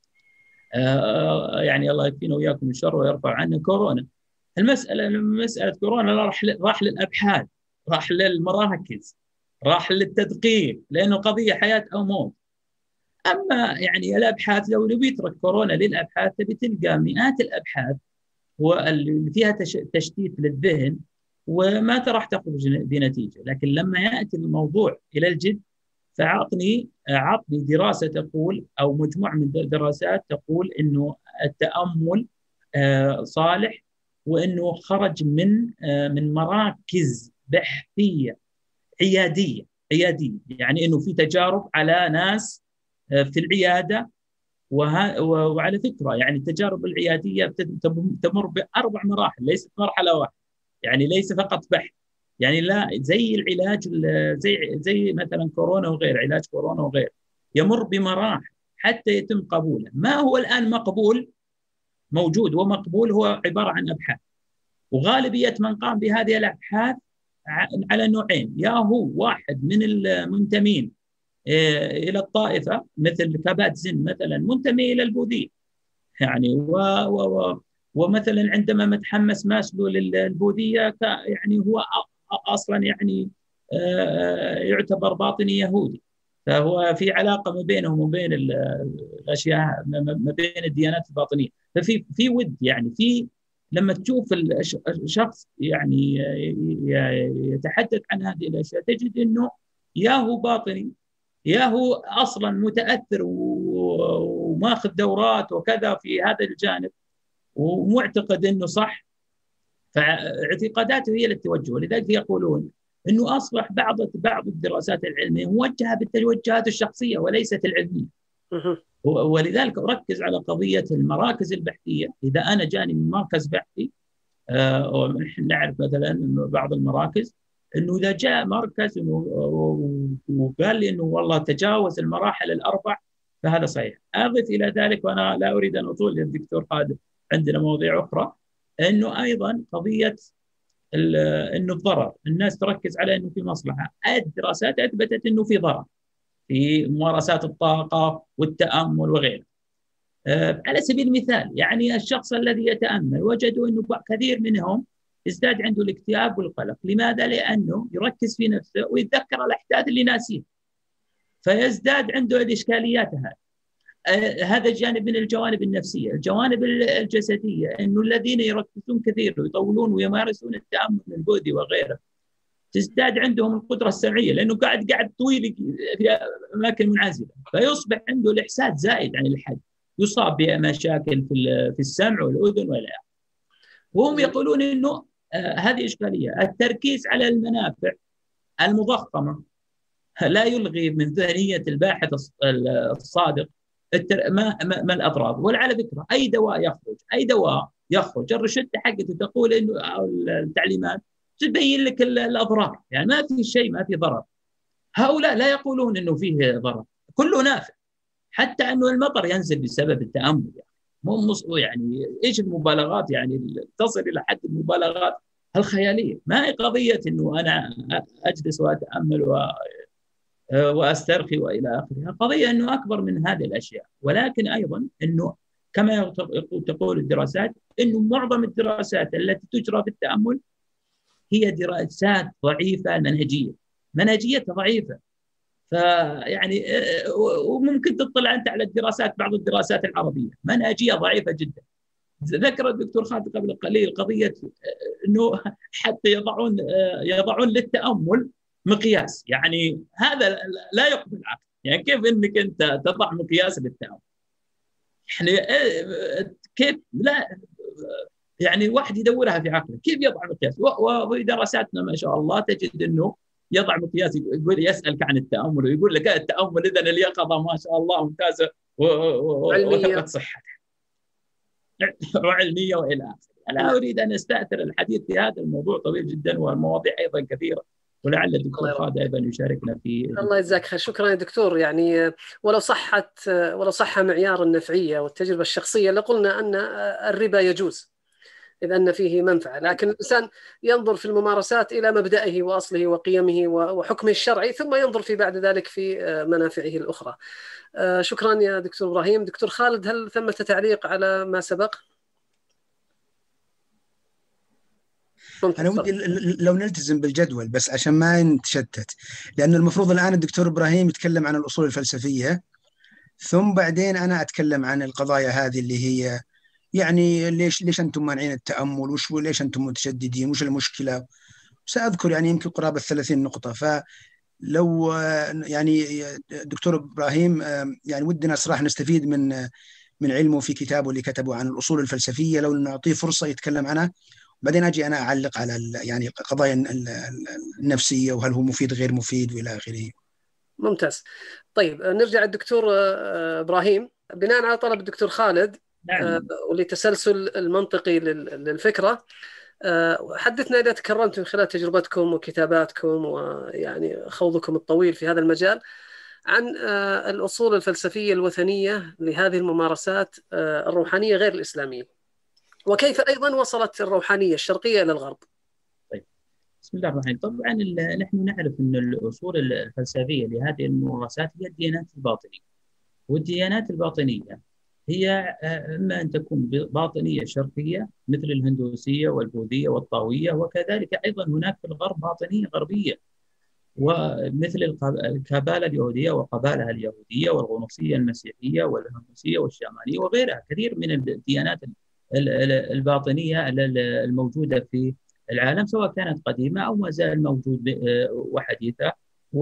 آه يعني الله يكفينا وياكم الشر ويرفع عنا كورونا. المسألة مسألة كورونا راح راح للأبحاث، راح للمراكز، راح للتدقيق، لأنه قضية حياة أو موت. أما يعني الأبحاث لو لو يترك كورونا للأبحاث تبي تلقى مئات الأبحاث واللي فيها تشتيت للذهن وما راح تخرج بنتيجة. لكن لما يأتي الموضوع إلى الجد فعطني عطني دراسة تقول أو مجموعة من الدراسات تقول إنه التأمل صالح، وإنه خرج من من مراكز بحثية عيادية عيادية يعني إنه في تجارب على ناس في العيادة. وعلى فكرة يعني التجارب العيادية تمر بأربع مراحل، ليست مرحلة واحدة. يعني ليس فقط بحث، يعني لا زي العلاج زي زي مثلا كورونا وغير علاج كورونا وغير يمر بمراحل حتى يتم قبوله. ما هو الآن مقبول موجود ومقبول هو عبارة عن أبحاث. وغالبية من قام بهذه الأبحاث على نوعين، يا هو واحد من المنتمين إلى الطائفة مثل كاباتزين مثلا منتمي إلى البوذية يعني و و ومثلا عندما متحمس ماسلو للبوذية يعني هو أصلا يعني يعتبر باطني يهودي، فهو في علاقة ما بينهم وبين الأشياء ما بين الديانات الباطنية، ففي في ود يعني في لما تشوف الشخص يعني يتحدث عن هذه الأشياء تجد أنه يا هو باطني يا هو أصلا متأثر وماخذ دورات وكذا في هذا الجانب ومعتقد أنه صح، فاعتقاداته هي للتوجه. ولذلك يقولون أنه أصبح بعض بعض الدراسات العلمية موجهة بالتوجهات الشخصية وليست العلمية. ولذلك أركز على قضية المراكز البحثية. إذا أنا جاني من مركز بحثي ونحن نعرف مثلا بعض المراكز أنه إذا جاء مركز وقال لي أنه والله تجاوز المراحل الأربع فهذا صحيح. أضف إلى ذلك وأنا لا أريد أن أطول للدكتور خالد عندنا مواضيع أخرى، أنه أيضا قضية أنه الضرر، الناس تركز على أنه في مصلحة. الدراسات أثبتت أنه في ضرر في ممارسات الطاقة والتأمل وغيره. أه على سبيل المثال يعني الشخص الذي يتأمل وجدوا أنه كثير منهم ازداد عنده الاكتئاب والقلق. لماذا؟ لأنه يركز في نفسه ويتذكر الأحداث اللي ناسيه فيزداد عنده الإشكاليات هذه. أه هذا جانب من الجوانب النفسية. الجوانب الجسدية أنه الذين يركزون كثير ويطولون ويمارسون التأمل البودي وغيره تزداد عندهم القدرة السمعية لأنه قاعد قاعد طويل في أماكن منعزلة فيصبح عنده الإحساس زائد عن الحد، يصاب بمشاكل في في السمع والأذن والى آخره. وهم يقولون إنه آه هذه إشكالية. التركيز على المنافع المضخمة لا يلغي من ذهنية الباحث الصادق ما, ما, ما الأضرار. وعلى فكرة أي دواء يخرج أي دواء يخرج الروشتة حقته تقول إنه التعليمات تبين لك الأضرار، يعني ما في شيء ما في ضرر. هؤلاء لا يقولون إنه فيه ضرر، كله نافع، حتى إنه المطر ينزل بسبب التأمل. يعني مو يعني إيش المبالغات يعني تصل إلى حد المبالغات الخيالية. ما هي قضية إنه أنا أجلس وأتأمل و وأسترخي وإلى آخره، قضية إنه أكبر من هذه الأشياء. ولكن أيضا إنه كما تقول الدراسات إنه معظم الدراسات التي تجرى في التأمل هي دراسات ضعيفة المنهجية، منهجيتها ضعيفة. فيعني وممكن تطلع أنت على الدراسات بعض الدراسات العربية منهجية ضعيفة جدا. ذكر الدكتور خالد قبل قليل قضية إنه حتى يضعون يضعون للتأمل مقياس، يعني هذا لا يقبل العقل. يعني كيف إنك أنت تضع مقياس للتأمل؟ يعني كيف لا يعني واحد يدورها في عقله كيف يضع مقياس؟ وفي دراساتنا ما شاء الله تجد إنه يضع مقياس، يقول يسألك عن التأمل ويقول لك التأمل إذن اليقظة ما شاء الله ممتازة وثبت صحتها وعلمية وإلى آخره. أنا أريد أن أستأثر الحديث في هذا الموضوع طويل جدا والمواضيع أيضا كثيرة، ولعل الدكتور خالد أيضا يشاركنا في. الله يجزاك خير. شكرا يا دكتور. يعني ولو صحت ولو صح معيار النفعية والتجربة الشخصية لقلنا أن الربا يجوز إذ أن فيه منفعة، لكن الإنسان ينظر في الممارسات إلى مبدئه وأصله وقيمه وحكمه الشرعي ثم ينظر في بعد ذلك في منافعه الأخرى. شكرا يا دكتور إبراهيم. دكتور خالد، هل ثمة تعليق على ما سبق؟ أنا ودي لو نلتزم بالجدول بس عشان ما نتشتت، لأنه المفروض الآن الدكتور إبراهيم يتكلم عن الأصول الفلسفية ثم بعدين أنا أتكلم عن القضايا هذه اللي هي يعني ليش ليش أنتم مانعين التأمل، وش ليش أنتم متشددين، وش المشكلة. سأذكر يعني يمكن قرابة ثلاثين نقطة. فلو يعني دكتور إبراهيم يعني ودنا صراحة نستفيد من من علمه في كتابه اللي كتبه عن الأصول الفلسفية، لو نعطيه فرصة يتكلم عنها بعدين أجي أنا أعلق على يعني قضايا النفسية وهل هو مفيد غير مفيد وإلى آخره. ممتاز. طيب نرجع الدكتور إبراهيم بناء على طلب الدكتور خالد. نعم. ولتسلسل المنطقي للفكرة، حدثنا إذا تكرمتم من خلال تجربتكم وكتاباتكم ويعني خوضكم الطويل في هذا المجال عن الأصول الفلسفية الوثنية لهذه الممارسات الروحانية غير الإسلامية. وكيف أيضا وصلت الروحانية الشرقية إلى الغرب؟ طيب، بسم الله الرحمن الرحيم. طبعا نحن نعرف أن الأصول الفلسفية لهذه الممارسات هي الديانات الباطنية، والديانات الباطنية هي إما أن تكون باطنية شرقية مثل الهندوسية والبوذية والطاوية، وكذلك أيضا هناك في الغرب باطنية غربية، ومثل الكابالة اليهودية وقبالها اليهودية والغنوصية المسيحية والهندوسية والشامانية وغيرها، كثير من الديانات الباطنية الموجودة في العالم سواء كانت قديمة أو ما زال موجود وحديثة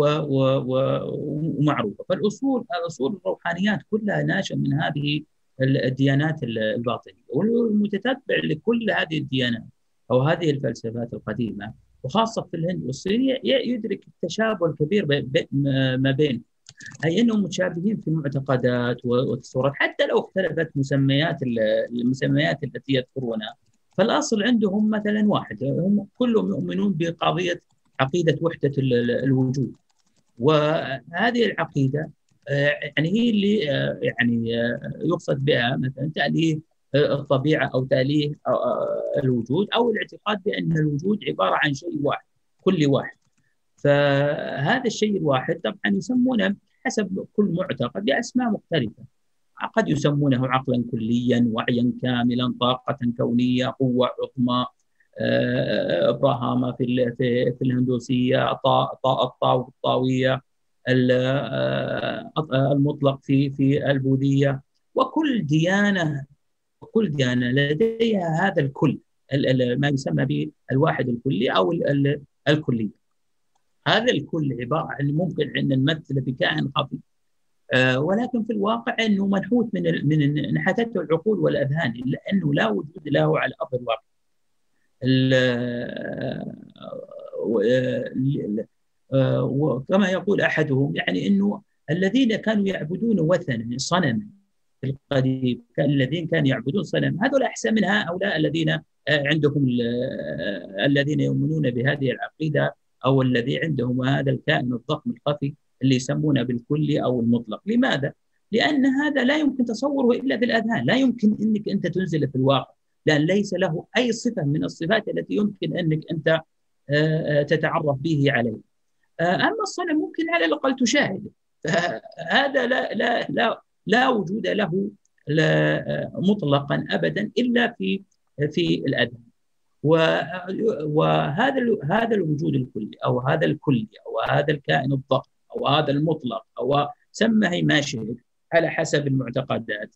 ومعروفة. فالأصول الأصول الروحانيات كلها ناشئة من هذه الديانات الباطنية، والمتتبع لكل هذه الديانات أو هذه الفلسفات القديمة وخاصة في الهند والصين يدرك التشابه الكبير ما بين، أي أنهم متشابهين في المعتقدات والتصورات، حتى لو اختلفت مسميات المسميات التي يذكرونها، فالأصل عندهم مثلا واحد، هم كلهم يؤمنون بقضية عقيدة وحدة الوجود. وهذه العقيدة يعني هي اللي يعني يقصد بها مثلا تأليه الطبيعة أو تأليه الوجود، أو الاعتقاد بأن الوجود عبارة عن شيء واحد كل واحد. فهذا الشيء الواحد طبعا يسمونه حسب كل معتقد بأسماء مختلفة، قد يسمونه عقلا كليا، وعيا كاملا، طاقة كونية، قوة عظمى، براهامة في في الهندوسية، الطاوية، المطلق في في البوذية. وكل ديانة وكل ديانة لديها هذا الكل، ما يسمى بالواحد الكلي أو الكلي. هذا الكل عبارة عن ممكن أن نمثل بكائن خفي، ولكن في الواقع أنه منحوت من من نحتته العقول والأذهان، لأنه لا وجود له على أرض الواقع. وكما يقول أحدهم يعني أنه الذين كانوا يعبدون وثنا صنما في القديم، الذين كانوا يعبدون صنم، هذول أحسن من هؤلاء الذين عندهم الذين يؤمنون بهذه العقيدة أو الذي عندهم هذا الكائن الضخم الخفي اللي يسمونه بالكلي أو المطلق. لماذا؟ لأن هذا لا يمكن تصوره إلا بالأذهان، لا يمكن أنك أنت تنزله في الواقع، لأن ليس له أي صفة من الصفات التي يمكن أنك أنت تتعرف به عليه. أما الصنم ممكن على الأقل تشاهده، هذا لا لا لا لا وجود له مطلقا أبدا إلا في في الأذهان. وهذا هذا الوجود الكلي أو هذا الكلي أو هذا الكائن الضخم أو هذا المطلق أو سمه ما شئت على حسب المعتقدات،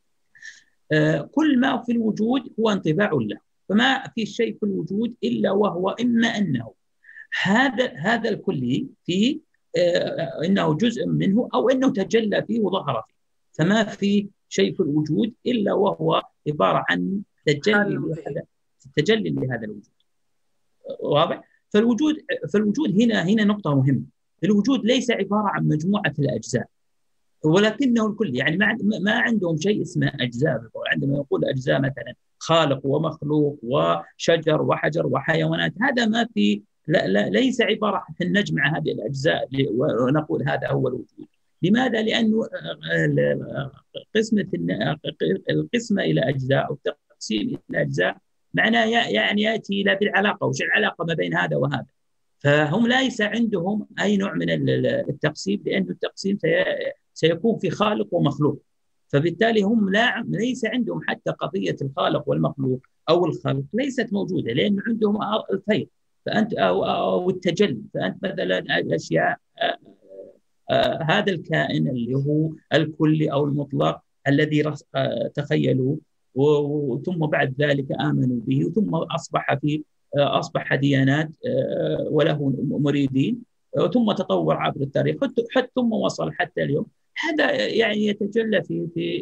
كل ما في الوجود هو انطباع له، فما في شيء في الوجود إلا وهو إما أنه هذا هذا الكلي في إنه جزء منه أو إنه تجلى فيه وظهر فيه، فما في شيء في الوجود إلا وهو عبارة عن تجلي لهذا تجلي لهذا الوجود. واضح؟ فالوجود فالوجود هنا هنا نقطة مهمة. الوجود ليس عبارة عن مجموعة الأجزاء، ولكنه الكل. يعني ما ما عندهم شيء اسمه أجزاء. عندما يقول أجزاء مثلا خالق ومخلوق وشجر وحجر وحيوانات، هذا ما في لا لا ليس عبارة عن نجمع هذه الأجزاء ونقول هذا هو الوجود. لماذا؟ لأنه قسمة القسمة إلى أجزاء أو التقسيم إلى أجزاء معناه يعني يأتي لا بالعلاقة، وش العلاقة ما بين هذا وهذا. فهم ليس عندهم أي نوع من التقسيم، لأن التقسيم سيكون في خالق ومخلوق، فبالتالي هم لا ليس عندهم حتى قضية الخالق والمخلوق أو الخلق ليست موجودة، لأن عندهم الفيض فأنت أو, أو التجلي. فأنت مثلا الأشياء آه هذا الكائن اللي هو الكلي أو المطلق الذي آه تخيلوا ثم بعد ذلك آمنوا به، ثم أصبح في آه أصبح ديانات آه وله مريدين، ثم تطور عبر التاريخ حتى ثم وصل حتى اليوم. هذا يعني يتجلى في في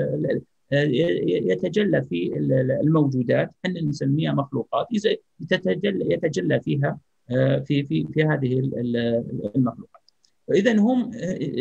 يتجلى في الموجودات، احنا نسميها مخلوقات، يتجلى يتجلى فيها في في في هذه المخلوقات. اذا هم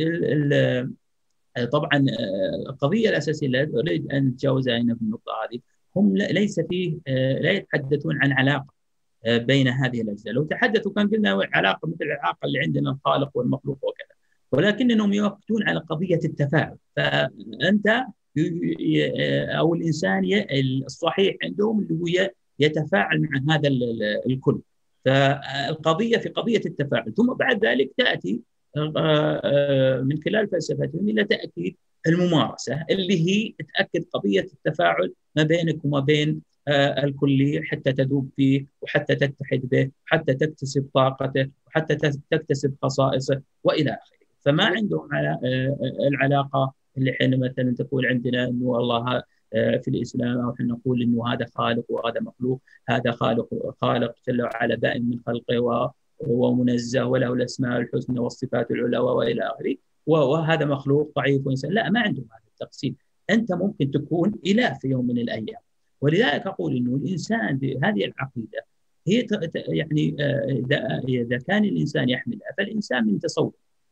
طبعا القضيه الاساسيه اللي اريد ان اتجاوزها هنا في النقطه هذه، هم ليس فيه لا يتحدثون عن علاقه بين هذه الاجزاء. لو تحدثوا كان قلنا علاقه مثل العلاقه اللي عندنا الخالق والمخلوق وكذا، ولكنهم يؤكدون على قضيه التفاعل. فانت أو الإنسان الصحيح عندهم اللي هو يتفاعل مع هذا الكل. فالقضية في قضية التفاعل، ثم بعد ذلك تأتي من خلال فلسفتهم إلى تأكيد الممارسة اللي هي تأكد قضية التفاعل ما بينك وما بين الكلي حتى تذوب فيه وحتى تتحد به وحتى تكتسب طاقته وحتى تكتسب خصائصه وإلى آخره. فما عندهم على العلاقة اللي حين مثلا تقول عندنا إنه الله في الإسلام أو حين نقول إنه هذا خالق وهذا مخلوق، هذا خالق خالق جل وعلا بائن من خلقه ومنزه وله الأسماء الحسنى والصفات العلى وإلى آخره، وهذا مخلوق ضعيف وإنسان. لا، ما عندهم هذا التقسيم. أنت ممكن تكون إله في يوم من الأيام. ولذلك أقول إنه الإنسان بهذه العقيدة هي يعني إذا كان الإنسان يحملها فالإنسان من تصور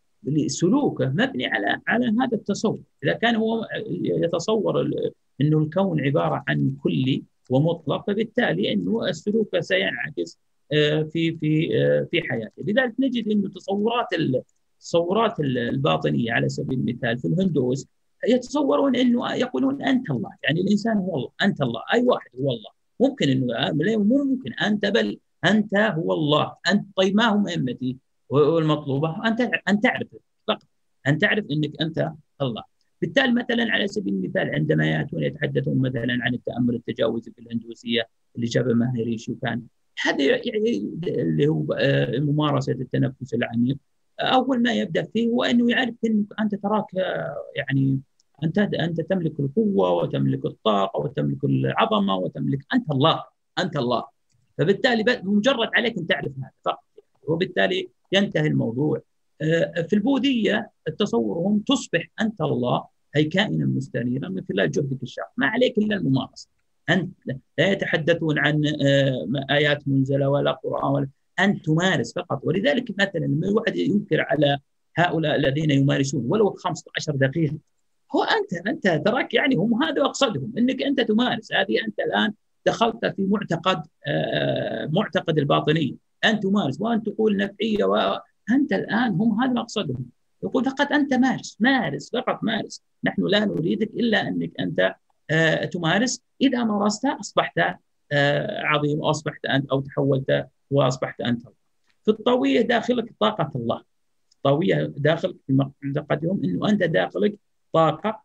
سلوكه مبني على على هذا التصور. إذا كان هو يتصور إنه الكون عبارة عن كلي ومطلق، فبالتالي إنه السلوك سينعكس في في في حياته. لذلك نجد إنه تصورات التصورات الباطنية على سبيل المثال في الهندوس يتصورون إنه يقولون أنت الله، يعني الإنسان هو الله، أنت الله، أي واحد هو الله. ممكن إنه مو ممكن أنت، بل أنت هو الله. أنت طيب ما هو مهمتي والمطلوبة أنت أن تعرف فقط، أن تعرف أنك أنت الله. بالتالي مثلا على سبيل المثال عندما يأتون يتحدثون مثلا عن التأمل التجاوزي في الهندوسية اللي جابه ماهريشي، وكان هذا يعني اللي هو ممارسة التنفس العميق. أول ما يبدأ فيه هو أنه يعرف أنك أنت تراك يعني أنت أنت تملك القوة وتملك الطاقة وتملك العظمة وتملك أنت الله، أنت الله. فبالتالي بمجرد عليك أن تعرف هذا فقط، وبالتالي ينتهي الموضوع. في البوذية تصورهم تصبح أنت الله، أي كائنا مستنيرا من خلال جهدك الشاق، ما عليك إلا الممارسة. أنت لا يتحدثون عن آيات منزلة ولا قرآن ولا، أن تمارس فقط. ولذلك مثلا لما الواحد ينكر على هؤلاء الذين يمارسون ولو خمسة عشر دقيقة، هو أنت أنت تراك يعني هم هذا مقصدهم، أنك أنت تمارس. هذه أنت الآن دخلت في معتقد معتقد الباطنية، أن تمارس وأن تقول نفعية، وأنت الآن هم هذا مقصدهم. يقول فقط أنت مارس مارس فقط مارس، نحن لا نريدك إلا أنك أنت آه تمارس. إذا مارست أصبحت آه عظيم، أو أصبحت أنت، أو تحولت وأصبحت أنت. في الطوية داخلك طاقة الله، الطوية داخلك في معتقدهم أنه أنت داخلك طاقة،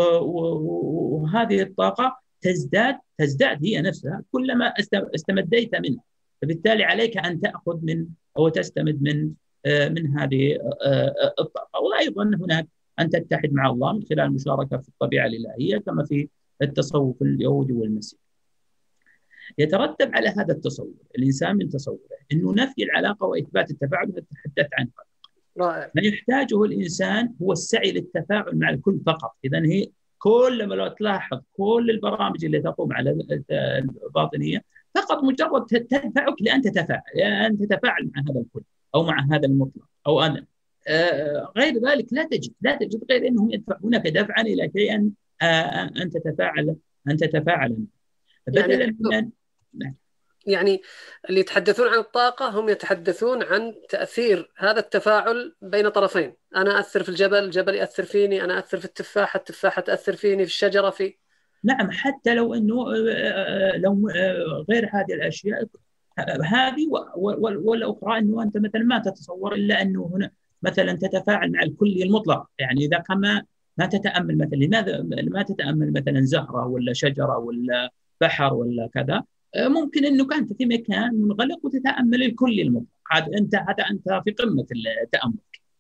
وهذه الطاقة تزداد تزداد هي نفسها كلما استمديت منها. فبالتالي عليك أن تأخذ من أو تستمد من من هذه الطاقة. وأيضا هناك أن تتحد مع الله من خلال المشاركة في الطبيعة الإلهية كما في التصوف اليهودي والمسيحي. يترتب على هذا التصور الإنسان من تصوره أنه نفي العلاقة وإثبات التفاعل تحدث عنه. رائع. ما يحتاجه الإنسان هو السعي للتفاعل مع الكل فقط. إذن هي كل ما لو تلاحظ كل البرامج اللي تقوم على الباطنية فقط مجرد تدفعك لأن تتفاعل، لأن تتفاعل مع هذا الكل أو مع هذا المطلق أو أنا. آه غير ذلك لا تجد لا تجد غير أنهم يدفعونك دفعا إلى شيء أن آه أن تتفاعل أن تتفاعل بدلا يعني, من يعني اللي يتحدثون عن الطاقة هم يتحدثون عن تأثير هذا التفاعل بين طرفين. أنا أثر في الجبل، الجبل يأثر فيني، أنا أثر في التفاحة، التفاحة تأثر فيني، في الشجرة في نعم. حتى لو أنه لو غير هذه الأشياء هذه والأخرى، أنه أنت مثلا ما تتصور إلا أنه هنا مثلا تتفاعل مع الكلي المطلق. يعني إذا كما ما تتأمل مثلا، لماذا ما تتأمل مثلا زهرة ولا شجرة ولا بحر ولا كذا، ممكن أنه أنت في مكان منغلق وتتأمل الكلي المطلق. هذا أنت هذا أنت في قمة التأمل.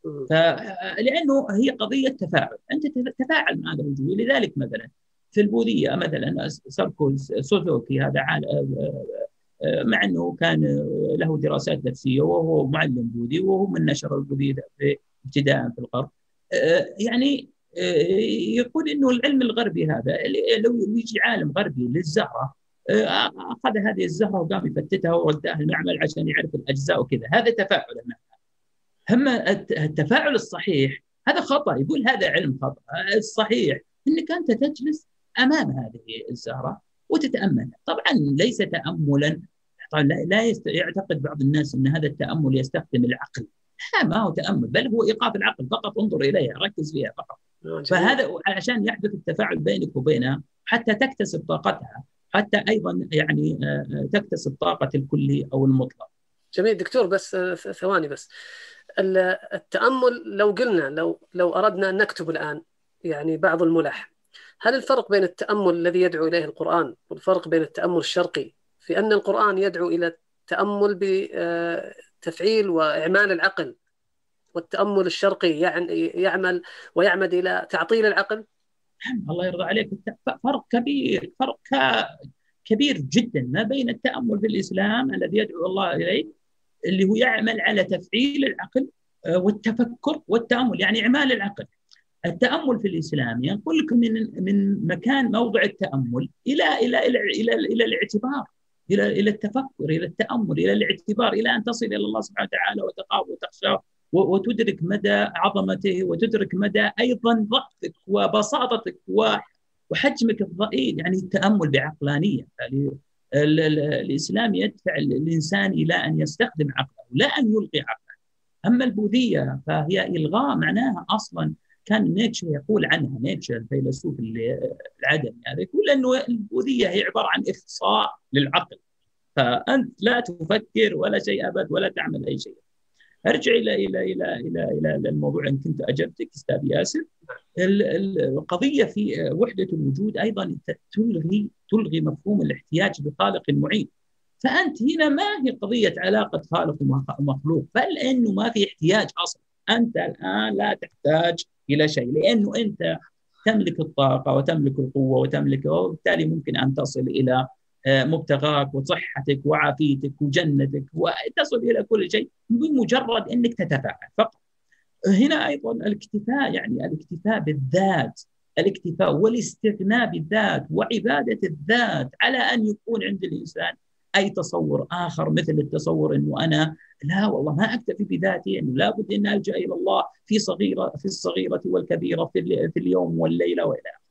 فلأنه هي قضية تفاعل، أنت تتفاعل مع هذا الوجود. لذلك مثلا في البوذية مثلا ساركوز سوزوكي هذا مع أنه كان له دراسات نفسية وهو معلم بوذي وهو من نشر البوذية ابتداء في الغرب، يعني يقول إنه العلم الغربي هذا لو يجي عالم غربي للزهرة أخذ هذه الزهرة وقام يفتتها ووداها المعمل عشان يعرف الأجزاء وكذا، هذا تفاعل معها. هم التفاعل الصحيح هذا خطأ، يقول هذا علم خطأ. الصحيح إنك أنت تجلس أمام هذه الزهرة وتتأمل. طبعا ليس تأملا، طبعا لا يست... يعتقد بعض الناس أن هذا التأمل يستخدم العقل. لا، ما هو تأمل، بل هو إيقاف العقل فقط. انظر إليها، ركز فيها فقط. فهذا عشان يحدث التفاعل بينك وبينها حتى تكتسب طاقتها، حتى أيضا يعني تكتسب طاقة الكلي أو المطلق. جميل دكتور، بس ثواني بس. التأمل لو قلنا لو لو أردنا أن نكتب الآن يعني بعض الملح، هل الفرق بين التأمل الذي يدعو إليه القرآن والفرق بين التأمل الشرقي في أن القرآن يدعو إلى التأمل بتفعيل وإعمال العقل، والتأمل الشرقي يعني يعمل ويعمد إلى تعطيل العقل؟ الله يرضى عليك، فرق كبير، فرق كبير جدا ما بين التأمل في الإسلام الذي يدعو الله إليه اللي هو يعمل على تفعيل العقل والتفكر، والتأمل يعني إعمال العقل. التأمل في الإسلام ينقل لك من من مكان موضع التأمل إلى إلى إلى إلى, إلى الاعتبار، إلى إلى التفكر، إلى التأمل، إلى الاعتبار، إلى أن تصل إلى الله سبحانه وتعالى وتخاف وتخشى وتدرك مدى عظمته، وتدرك مدى أيضا ضعفك وبساطتك وحجمك الضئيل. يعني التأمل بعقلانية. يعني الإسلام يدفع الإنسان إلى أن يستخدم عقله لا أن يلقي عقله. أما البوذية فهي إلغاء، معناها أصلا كان نيتشه يقول عنها، نيتشه الفيلسوف العدمي هذا يقول أنه البوذية هي عبارة عن إخصاء للعقل، فأنت لا تفكر ولا شيء أبد ولا تعمل أي شيء. أرجع إلى إلى إلى إلى إلى الموضوع إن كنت أجبتك أستاذ ياسر. القضية في وحدة الوجود أيضا تلغي تلغي مفهوم الاحتياج لخالق معين. فأنت هنا ما هي قضية علاقة خالق ومخلوق، بل إنه ما في احتياج أصلا. أنت الآن لا تحتاج إلى شيء، لأنه أنت تملك الطاقة وتملك القوة وتملك، وبالتالي ممكن أن تصل إلى مبتغاك وصحتك وعافيتك وجنتك، وتصل إلى كل شيء بمجرد أنك تتفاعل فقط. هنا أيضا الاكتفاء، يعني الاكتفاء بالذات، الاكتفاء والاستغناء بالذات وعبادة الذات على أن يكون عند الإنسان أي تصور آخر، مثل التصور أنه أنا لا والله ما أكتفي بذاتي، أنه لابد أن ألجأ إلى الله في صغيرة في الصغيرة والكبيرة في اليوم والليلة وإلى آخره.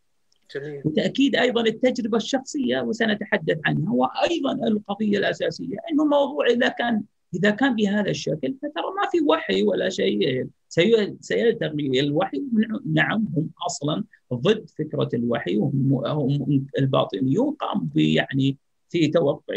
وتأكيد أيضا التجربة الشخصية وسنتحدث عنها. وأيضا القضية الأساسية أنه الموضوع إذا كان إذا كان بهذا الشكل فترى ما في وحي ولا شيء سيلتغي الوحي. نعم هم أصلا ضد فكرة الوحي، وهم الباطنيون قاموا يعني في توقع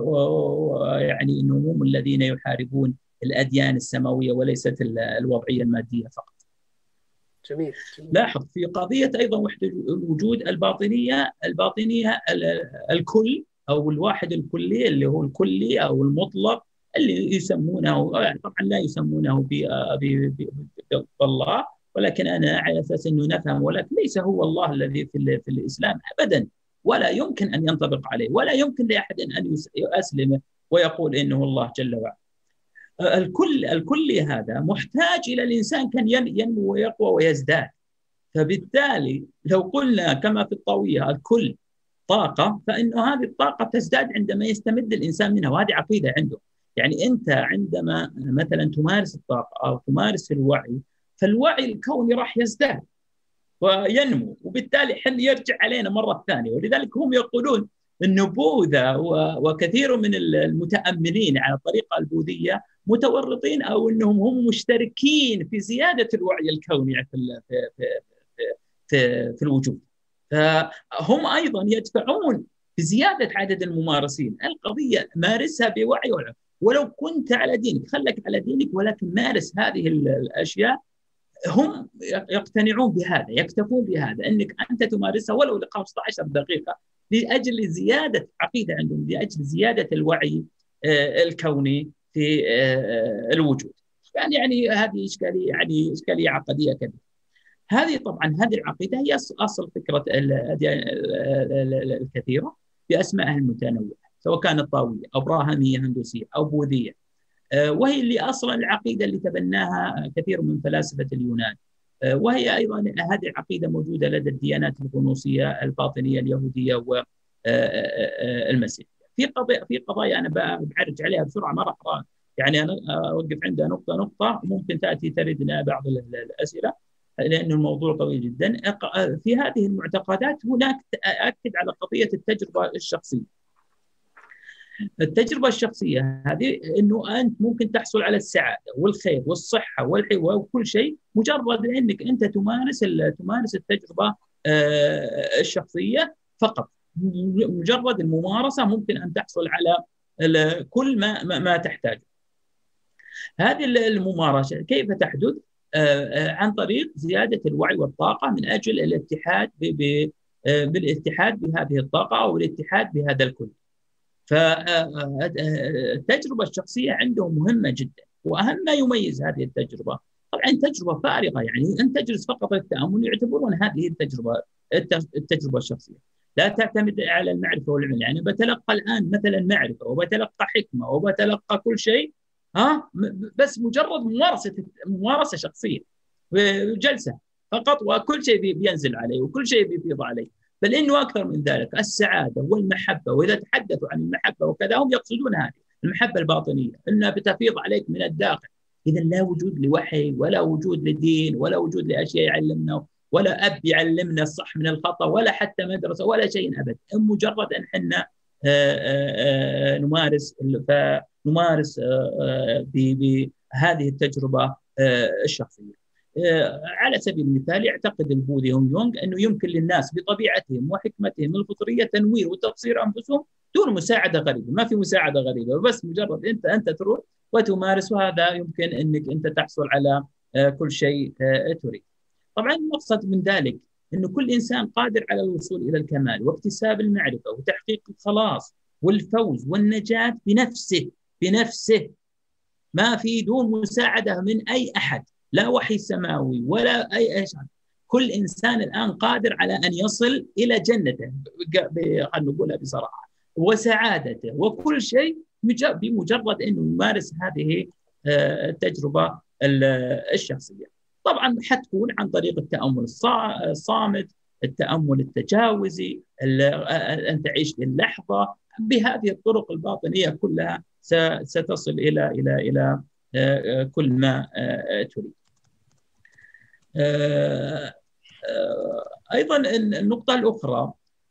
ويعني أنهم هم الذين يحاربون الأديان السماوية وليست الوضعية المادية فقط. جميل. لاحظ في قضية أيضا وحدة الوجود الباطنية، الباطنية الكل أو الواحد الكلي اللي هو الكلي أو المطلق اللي يسمونه، طبعا لا يسمونه بالله، ولكن أنا على أساس أنه نفهم، ولكن ليس هو الله الذي في, في الإسلام أبدا، ولا يمكن أن ينطبق عليه، ولا يمكن لأحد أن يسلم ويقول إنه الله جل وعلا. الكل الكل هذا محتاج إلى الإنسان كان ينمو ويقوى ويزداد. فبالتالي لو قلنا كما في الطاوية الكل طاقة، فإنه هذه الطاقة تزداد عندما يستمد الإنسان منها، وهذه عقيدة عنده. يعني أنت عندما مثلا تمارس الطاقة أو تمارس الوعي، فالوعي الكوني راح يزداد وينمو، وبالتالي حين يرجع علينا مرة ثانية. ولذلك هم يقولون أن بوذا وكثير من المتأملين على الطريقة البوذية متورطين، أو أنهم هم مشتركين في زيادة الوعي الكوني في, في, في, في, في الوجود. فهم أيضا يدفعون بزيادة عدد الممارسين. القضية مارسها بوعي، ولو كنت على دينك خلك على دينك، ولكن مارس هذه الأشياء. هم يقتنعون بهذا، يكتفون بهذا، أنك أنت تمارسها ولو ل خمسة عشر دقيقة لأجل زيادة عقيدة عندهم، لأجل زيادة الوعي الكوني في الوجود. يعني يعني هذه إشكالية، يعني إشكالية عقدية كبيرة. هذه طبعا هذه العقيدة هي أصل فكرة الأديان الكثيرة بأسمائها المتنوعة، سواء كانت طاوية أو براهمية هندوسية أو بوذية، وهي اللي أصلا العقيدة اللي تبناها كثير من فلاسفة اليونان. وهي أيضا هذه العقيدة موجودة لدى الديانات الغنوصية الباطنية اليهودية والمسيحية. في قضايا في قضايا أنا بعرج عليها بسرعة، ما راح يعني أنا أوقف عندها نقطة نقطة، وممكن تأتي تردنا بعض الأسئلة لأن الموضوع طويل جدا. في هذه المعتقدات هناك أكد على قضية التجربة الشخصية. التجربة الشخصية هذه أنه أنت ممكن تحصل على السعادة والخير والصحة والحيوة وكل شيء مجرد أنك أنت تمارس تمارس التجربة الشخصية فقط. مجرد الممارسة ممكن أن تحصل على كل ما ما تحتاجه. هذه الممارسة كيف تحدث؟ عن طريق زيادة الوعي والطاقة من أجل الاتحاد بالاتحاد بهذه الطاقة أو الاتحاد بهذا الكل. فالتجربة الشخصية عندهم مهمة جدا، وأهم ما يميز هذه التجربة طبعا تجربة فارغة، يعني أن تجلس فقط للتأمل يعتبرون هذه التجربة التجربة الشخصية لا تعتمد على المعرفة والعلم. يعني بتلقى الآن مثلا معرفة وبتلقى حكمة وبتلقى كل شيء، ها بس مجرد ممارسة ممارسة شخصية جلسة فقط، وكل شيء بينزل عليه وكل شيء بيفيض عليه. بل إنه أكثر من ذلك السعادة والمحبة، وإذا تحدثوا عن المحبة وكذا هم يقصدون هذه المحبة الباطنية أنها بتفيض عليك من الداخل. إذا لا وجود لوحي ولا وجود لدين ولا وجود لأشياء يعلمنا، ولا أب يعلمنا الصح من الخطأ، ولا حتى مدرسة ولا شيء أبدا. مجرد أن حنا نمارس فنمارس بهذه التجربة الشخصية. على سبيل المثال يعتقد البوذي هونغ يونغ أنه يمكن للناس بطبيعتهم وحكمتهم الفطرية تنوير وتبصير أنفسهم دون مساعدة غريبة. ما في مساعدة غريبة، بس مجرد أنت أنت تروح وتمارس، وهذا يمكن أنك أنت تحصل على كل شيء تريد. طبعا المقصد من ذلك أنه كل إنسان قادر على الوصول إلى الكمال واكتساب المعرفة وتحقيق الخلاص والفوز والنجاة بنفسه بنفسه ما في دون مساعدة من أي أحد، لا وحي سماوي ولا أي شيء. كل إنسان الآن قادر على أن يصل إلى جنته، خلينا نقولها بصراحة، وسعادته وكل شيء بمجرد أنه يمارس هذه التجربة الشخصية. طبعا حتكون عن طريق التأمل الصامت، التأمل التجاوزي، أن تعيش للحظة. بهذه الطرق الباطنية كلها ستصل إلى إلى إلى كل ما تريد. أيضا النقطة الأخرى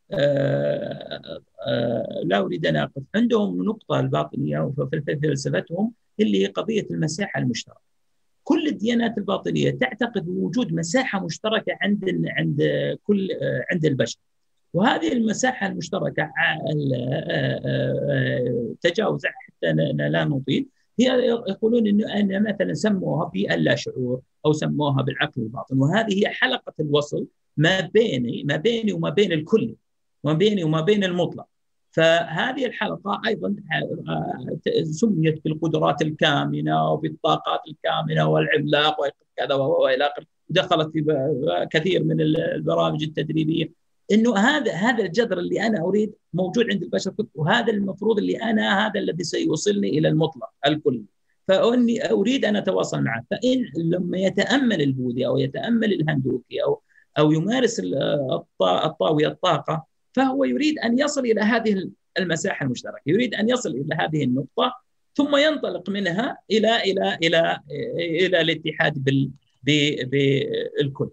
لا أريد أن أقف عندهم النقطة الباطنية في فلسفتهم اللي هي قضية المساحة المشتركة. كل الديانات الباطنية تعتقد بوجود مساحة مشتركة عند عند كل عند البشر، وهذه المساحة المشتركة تجاوز حتى لا نطيل هي يقولون إنه أن مثلا سموها باللا شعور أو سموها بالعقل الباطن، وهذه هي حلقة الوصل ما بيني ما بيني وما بين الكل، وما بيني وما بين المطلق. فهذه الحلقة أيضا سميت بالقدرات الكامنة وبالطاقات الكامنة والعملاق وكذا وإلى آخره، ودخلت في كثير من البرامج التدريبية. إنه هذا هذا الجذر اللي أنا أريد موجود عند البشر، وهذا المفروض اللي أنا هذا الذي سيوصلني إلى المطلق الكلي، فأني أريد أن أتواصل معه. فإن لما يتأمل البوذي أو يتأمل الهندوكي أو أو يمارس الطاوية الطاقة، فهو يريد أن يصل إلى هذه المساحة المشتركة، يريد أن يصل إلى هذه النقطة، ثم ينطلق منها إلى إلى إلى إلى الاتحاد بال بالكل.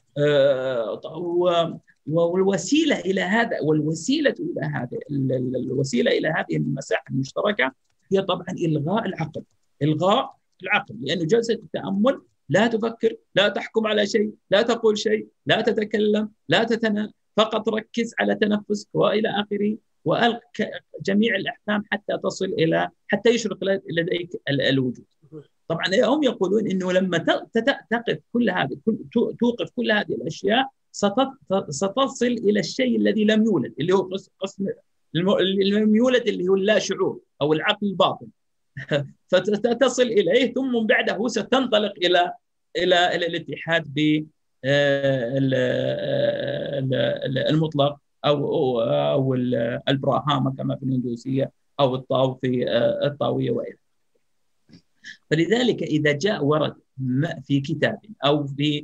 والوسيلة إلى هذا والوسيلة إلى هذا الوسيلة إلى هذه المساحة المشتركة هي طبعا إلغاء العقل، إلغاء العقل، لأنه جلسة التأمل لا تفكر، لا تحكم على شيء، لا تقول شيء، لا تتكلم، لا تتنى، فقط ركز على تنفسك وإلى آخره، وألق جميع الأحكام حتى تصل إلى حتى يشرق لديك الوجود. طبعا هم يقولون إنه لما تقف كل هذه توقف كل هذه الأشياء ستصل إلى الشيء الذي لم يولد، اللي هو قسم لم يولد اللي هو اللا شعور أو العقل الباطن، فتصل إليه، ثم بعده ستنطلق إلى إلى إلى الاتحاد بالمطلق أو أو البراهامة كما في الهندوسية أو الطاو في الطاوية وإلى. فلذلك إذا جاء ورد في كتاب أو في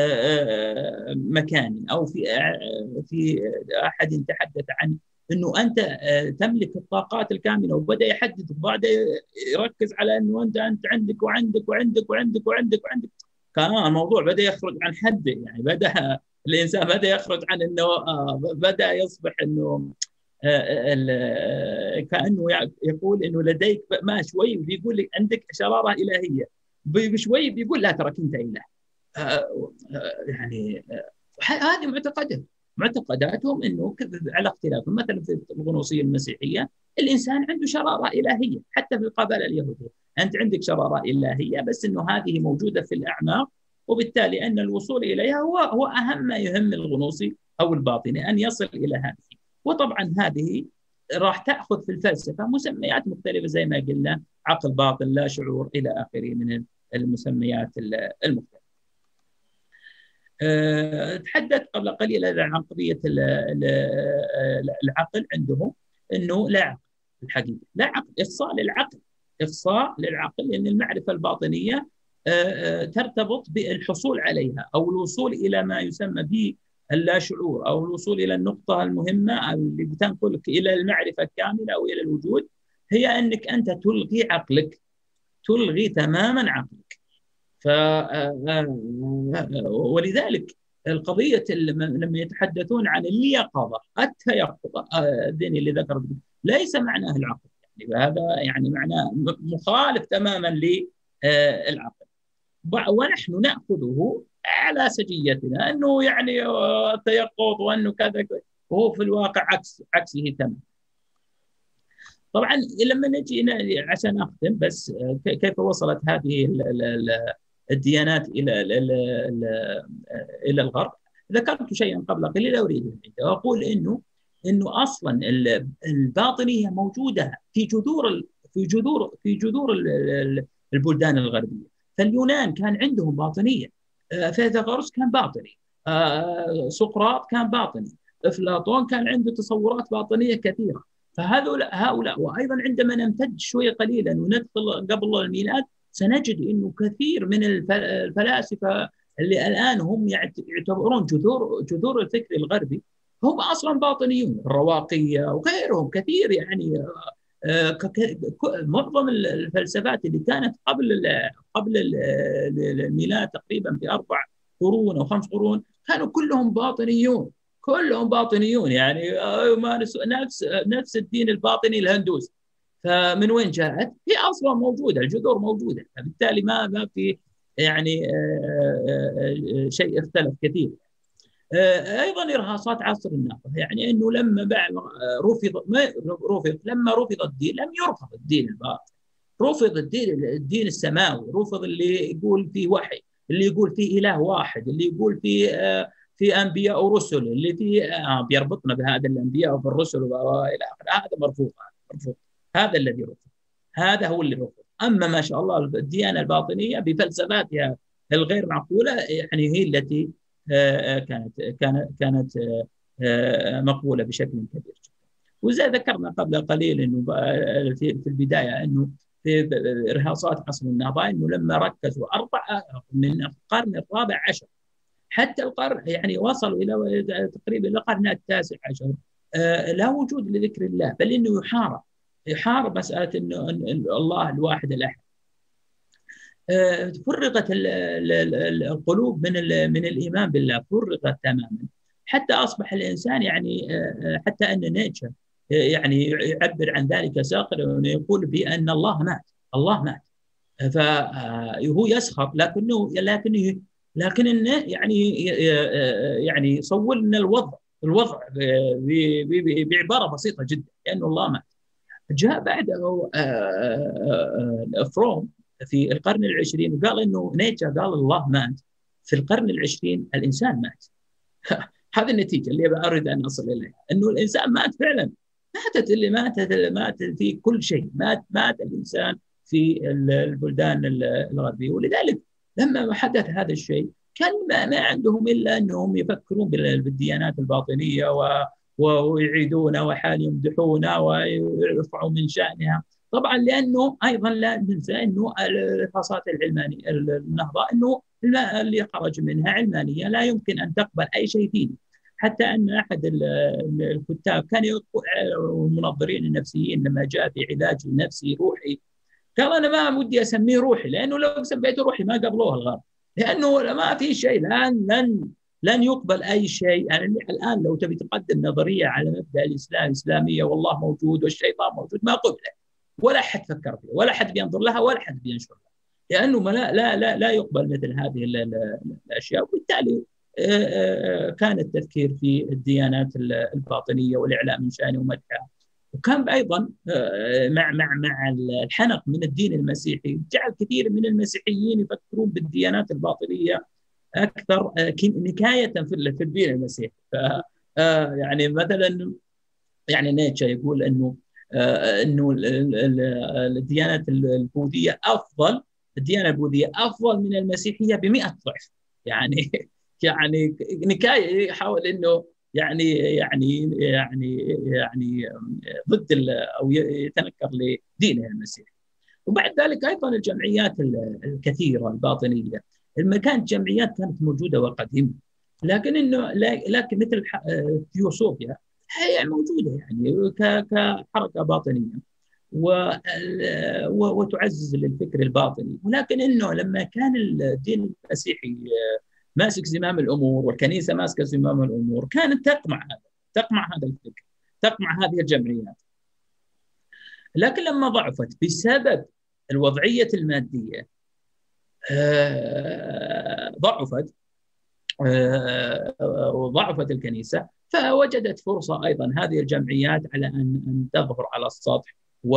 مكان أو في في أحد تحدث عن إنه أنت تملك الطاقات الكامنة، وبدأ يحدد وبعد يركز على إنه أنت أنت عندك وعندك وعندك وعندك وعندك وعندك، كان الموضوع بدأ يخرج عن حده. يعني بدأ الإنسان بدأ يخرج عن إنه بدأ يصبح إنه كأنه يقول إنه لديك ما شوي بيقول لك عندك شرارة إلهية، بشوي بيقول لا ترى أنت إله. يعني هذه معتقدات معتقداتهم إنه على اختلاف. مثلا في الغنوصية المسيحية الإنسان عنده شرارة إلهية، حتى في القبائل اليهودية أنت عندك شرارة إلهية، بس إنه هذه موجودة في الأعماق، وبالتالي أن الوصول إليها هو هو أهم ما يهم الغنوصي أو الباطني، أن يصل إلى هذه. وطبعا هذه راح تأخذ في الفلسفة مسميات مختلفة زي ما قلنا، عقل باطن، لا شعور، إلى آخره من المسميات المختلفة. أه تحدث قبل قليل عن قضية العقل عندهم، أنه لا عقل الحقيقة، لا عقل، إخصاء للعقل، إخصاء للعقل، لأن المعرفة الباطنية أه ترتبط بالحصول عليها أو الوصول إلى ما يسمى به اللا شعور، أو الوصول إلى النقطة المهمة اللي بتنقلك إلى المعرفة الكاملة أو إلى الوجود، هي أنك أنت تلغي عقلك، تلغي تماما عقلك. ف ولذلك القضية لما يتحدثون عن اليقظة، التيقظ الديني اللي ذكر ليس معناه العقل، يعني هذا يعني معناه مخالف تماما للعقل، ونحن نأخذه على سجيتنا أنه يعني التيقظ وأنه كذا، وهو في الواقع عكس عكسه تماما. طبعا لما نجي عشان أختم بس، كيف وصلت هذه الديانات إلى إلى الغرب؟ ذكرت شيئا قبل قليل أريد أن أقول إنه إنه أصلا الباطنية موجودة في جذور في جذور في جذور البلدان الغربية. فاليونان كان عندهم باطنية، فيثاغورس كان باطني، سقراط كان باطني، أفلاطون كان عنده تصورات باطنية كثيرة. فهؤلاء هؤلاء وأيضا عندما نمتد شوي قليلا وندخل قبل الميلاد سنجد إنه كثير من الفلاسفة اللي الآن هم يعتبرون جذور جذور الفكر الغربي هم أصلا باطنيون، الرواقية وغيرهم كثير. يعني معظم الفلسفات اللي كانت قبل قبل الميلاد تقريبا بأربع قرون أو خمس قرون كانوا كلهم باطنيون، كلهم باطنيون، يعني نفس نفس الدين الباطني الهندوسي. فمن وين جاءت؟ هي أصلا موجودة، الجذور موجودة، فبالتالي ما ما في يعني شيء اختلف كثير. أيضا إرهاصات عصر النهضة، يعني أنه لما بعد رفض ما رفض لما رفض الدين، لم يرفض الدين الباطن، رفض الدين الدين السماوي، رفض اللي يقول فيه وحي، اللي يقول فيه إله واحد، اللي يقول فيه في أنبياء ورسل، اللي فيه بيربطنا بهذا الأنبياء وبالرسل وإلى آخره. هذا مرفوض، مرفوض، هذا الذي رفض، هذا هو اللي رفض. أما ما شاء الله الديانة الباطنية بفلسفاتها الغير معقولة يعني هي التي كانت كانت كانت مقبولة بشكل كبير جدا. وزي ذكرنا قبل قليل انه في البدايه انه في ارهاصات عصر النهضه انه لما ركزوا اربع من القرن الرابع عشر حتى القرن يعني وصلوا الى تقريبا القرن التاسع عشر لا وجود لذكر الله، بل انه يحارب يحارب مساله انه الله الواحد الاحد. فرغت القلوب من من الايمان بالله، فرغت تماما، حتى اصبح الانسان يعني حتى ان نيتشه يعني يعبر عن ذلك ساخرا ويقول بان الله مات، الله مات، فهو يسخر لكنه لكنه لكنه يعني يعني يصور لنا الوضع الوضع بعباره بسيطه جدا، لانه الله مات. جاء بعده فروم في القرن العشرين وقال انه نيتشه قال الله مات، في القرن العشرين الانسان مات. هذه النتيجه اللي اريد ان اصل اليها، انه الانسان مات فعلا، ماتت اللي ماتت اللي ماتت في كل شيء، مات مات الانسان في البلدان الغربيه. ولذلك لما حدث هذا الشيء كان ما عندهم الا انهم يفكرون بالديانات الباطنيه ويعيدونها وحال يمدحونها ويرفعوا من شأنها. طبعا لانه ايضا لا ننسى انه الارهاصات العلمانيه النهضه انه اللي خرج منها علمانيه لا يمكن ان تقبل اي شيء ديني، حتى ان احد الكتاب كان يقول المنظرين النفسيين لما جاء في علاج نفسي روحي قال انا ما ودي اسميه روحي، لانه لو سميته روحي ما قبلوه الغرب، لانه ما في شيء لن لن لن يقبل اي شيء. يعني الان لو تبي تقدم نظريه على مبدا الاسلام الاسلاميه والله موجود والشيطان موجود، ما قبلت ولا حد فكر فيها ولا حد بينظر لها ولا حد بينشرها، لانه لا لا لا لا يقبل مثل هذه الاشياء. وبالتالي كان التفكير في الديانات الباطنيه والاعلام من شانه ومدحها. وكان ايضا مع مع مع الحنق من الدين المسيحي جعل كثير من المسيحيين يفكرون بالديانات الباطنيه اكثر نكايه في الدين المسيحي. ف يعني مثلا يعني نيتشه يقول انه انه الديانات البوذيه افضل، الديانه البوذيه افضل من المسيحيه بمئة ضعف. يعني يعني نكايه يحاول انه يعني يعني يعني يعني ضد او يتنكر لدينه المسيحي. وبعد ذلك ايضا الجمعيات الكثيره الباطنيه، لما كانت جمعيات كانت موجوده وقديمه، لكن انه لكن مثل ثيوسوفيا هي موجوده يعني كحركه باطنيه وتعزز للفكر الباطني. ولكن انه لما كان الدين المسيحي ماسك زمام الامور والكنيسه ماسكه زمام الامور، كانت تقمع هذا تقمع هذا الفكر، تقمع هذه الجمعيات. لكن لما ضعفت بسبب الوضعيه الماديه ضعفت وضعفت الكنيسه، فوجدت فرصه ايضا هذه الجمعيات على ان ان تظهر على السطح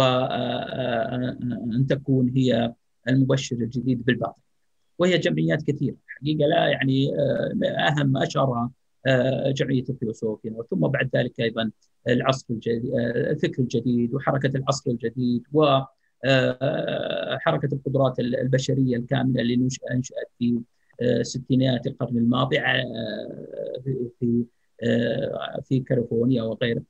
وان تكون هي المبشر الجديد بالباطن. وهي جمعيات كثيره حقيقه، لا يعني اهم اشهرها جمعيه الثيوسوفيا، ثم بعد ذلك ايضا العصر الجديد، الفكر الجديد وحركه العصر الجديد وحركه القدرات البشريه الكامله اللي انشات في ستينات القرن الماضي في في كاليفورنيا وغيره،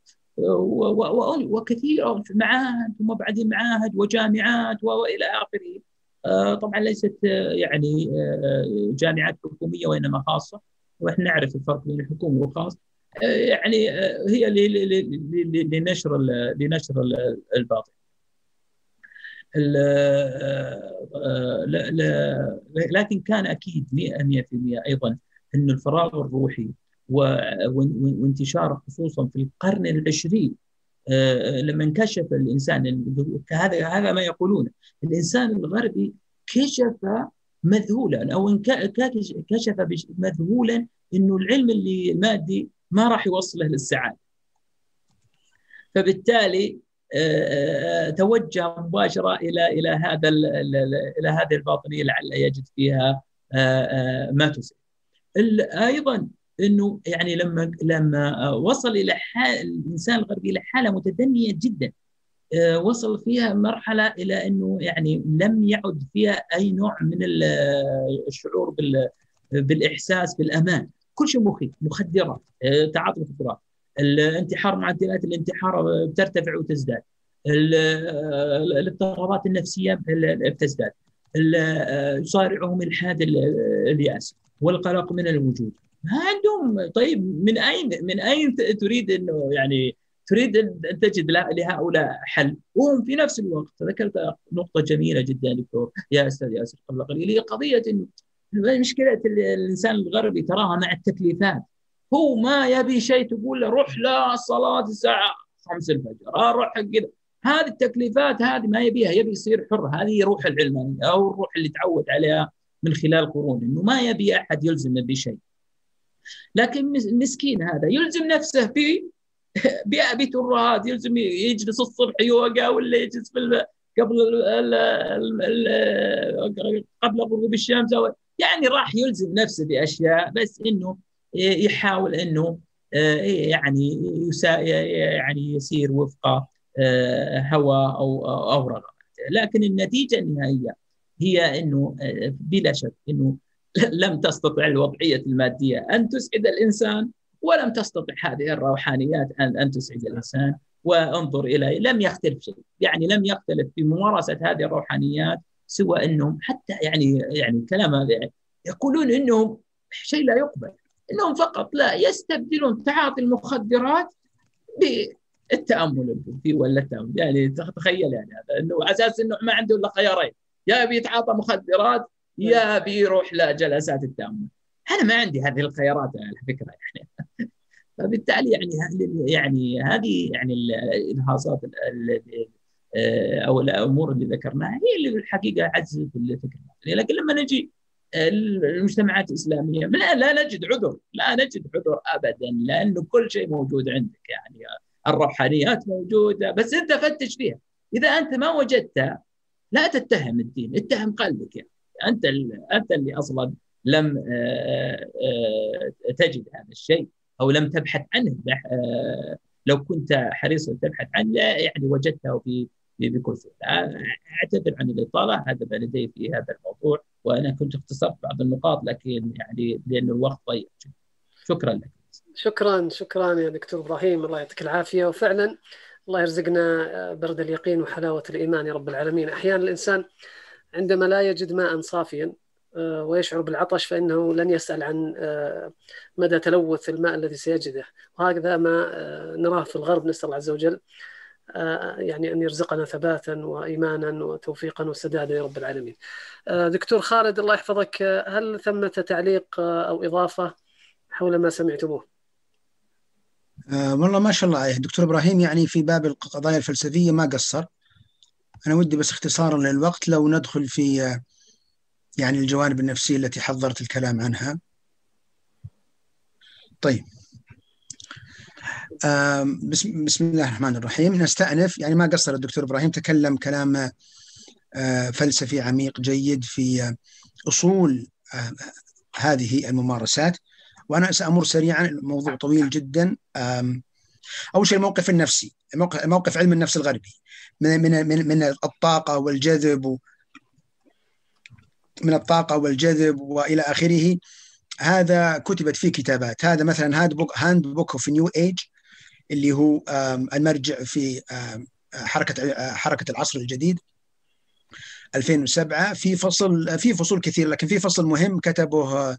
وكثير معاهد ثم بعدين معاهد وجامعات والى اخره. طبعا ليست يعني جامعات حكوميه وانما خاصه، واحنا نعرف الفرق بين الحكومه والخاص. يعني هي لنشر لنشر الباطل. لكن كان اكيد مئة بالمئة ايضا ان الفراغ الروحي وانتشاره خصوصا في القرن العشرين لما انكشف الانسان، هذا هذا ما يقولون الانسان الغربي كشف مذهولا او كشف مذهولا انه العلم اللي المادي ما راح يوصله للسعاده، فبالتالي توجه مباشره الى الى هذا الى هذه الباطنيه لعل يجد فيها ما تسعد. ايضا انه يعني لما لما وصل الى حال الانسان الغربي الى حاله متدنيه جدا، وصل فيها مرحله الى انه يعني لم يعد فيها اي نوع من الشعور بالاحساس بالامان، كل شيء مخيف، مخدرات، تعاطي المخدرات، الانتحار، معدلات الانتحار ترتفع وتزداد، الاضطرابات النفسيه بتزداد، يصارعهم الحاد الياس والقلق من الوجود. ما عندهم. طيب من اين من اين تريد انه يعني تريد ان تجد لهؤلاء حل؟ وهم في نفس الوقت ذكرت نقطه جميله جدا دكتور يا استاذ ياسر قبل قليل، هي قضيه انه مشكله الانسان الغربي تراها مع التكليفات. هو ما يبي شيء تقول له روح لا الصلاه الساعه خمسة الفجر، روح كذا. هذه التكليفات هذه ما يبيها، يبي يصير حر. هذه روح العلمانيه او الروح اللي تعود عليها من خلال قرون، انه ما يبي احد يلزمه بشيء. لكن المسكين هذا يلزم نفسه ب بترهات، يلزم يجلس الصبح يوقع ولا يجلس في قبل ال ال قبل غروب الشمس، يعني راح يلزم نفسه باشياء بس انه يحاول انه يعني يعني يسير وفق هوى او او رغبته. لكن النتيجه النهائيه هي انه بلا شك انه لم تستطع الوضعيه الماديه ان تسعد الانسان، ولم تستطع هذه الروحانيات ان ان تسعد الانسان. وانظر الى لم يختلف شيء، يعني لم يختلف في ممارسه هذه الروحانيات سوى انهم حتى يعني يعني كلام هذا يعني يقولون انهم شيء لا يقبل، انهم فقط لا يستبدلون تعاطي المخدرات بالتامل البوذي ولا التامل. يعني تخيل يعني هذا انه اساس انه ما عنده الا خيارين، يا بيتعاطى مخدرات يا بيروح لجلسات التامل. أنا ما عندي هذه الخيارات على فكرة يعني. فبالتالي يعني يعني هذه يعني الإرهاصات أو الأمور اللي ذكرناها هي اللي بالحقيقة عززت الفكرة. لكن لما نجي المجتمعات الإسلامية لا, لا نجد عذر، لا نجد عذر أبدا، لأنه كل شيء موجود عندك. يعني الروحانيات موجودة، بس أنت فتش فيها. إذا أنت ما وجدتها لا تتهم الدين، اتهم قلبك. يعني أنت أنت اللي أصلا لم تجد هذا الشيء أو لم تبحث عنه. لو كنت حريصا تبحث عنه يعني وجدته في بكل سهولة. أعتذر عن الإطالة، هذا ما لدي في هذا الموضوع، وأنا كنت اختصرت بعض النقاط لكن يعني لأن الوقت ضيق. شكرا لك. شكرا شكرا يا دكتور إبراهيم، الله يعطيك العافية. وفعلا الله يرزقنا برد اليقين وحلاوة الإيمان يا رب العالمين. أحيانا الإنسان عندما لا يجد ماء صافيا ويشعر بالعطش فإنه لن يسأل عن مدى تلوث الماء الذي سيجده، وهكذا ما نراه في الغرب. نسأل الله عز وجل يعني أن يرزقنا ثباتا وإيمانا وتوفيقا وسدادا يا رب العالمين. دكتور خالد الله يحفظك، هل ثمة تعليق أو إضافة حول ما سمعتموه؟ أه والله ما شاء الله عليه دكتور إبراهيم، يعني في باب القضايا الفلسفية ما قصر. أنا ودي بس اختصارا للوقت لو ندخل في يعني الجوانب النفسية التي حضرت الكلام عنها. طيب، بسم, بسم الله الرحمن الرحيم. نستأنف. يعني ما قصر الدكتور إبراهيم، تكلم كلام فلسفي عميق جيد في أصول هذه الممارسات، وأنا سأمر سريعا. الموضوع طويل جدا. أول شيء الموقف النفسي، موقف علم النفس الغربي من من من, من الطاقة والجذب، من الطاقة والجذب وإلى آخره. هذا كتبت فيه كتابات. هذا مثلا هاند بوك هاند بوك اوف نيو ايج اللي هو المرجع في حركة حركة العصر الجديد ألفين وسبعة. في فصل في فصول كثير، لكن في فصل مهم كتبه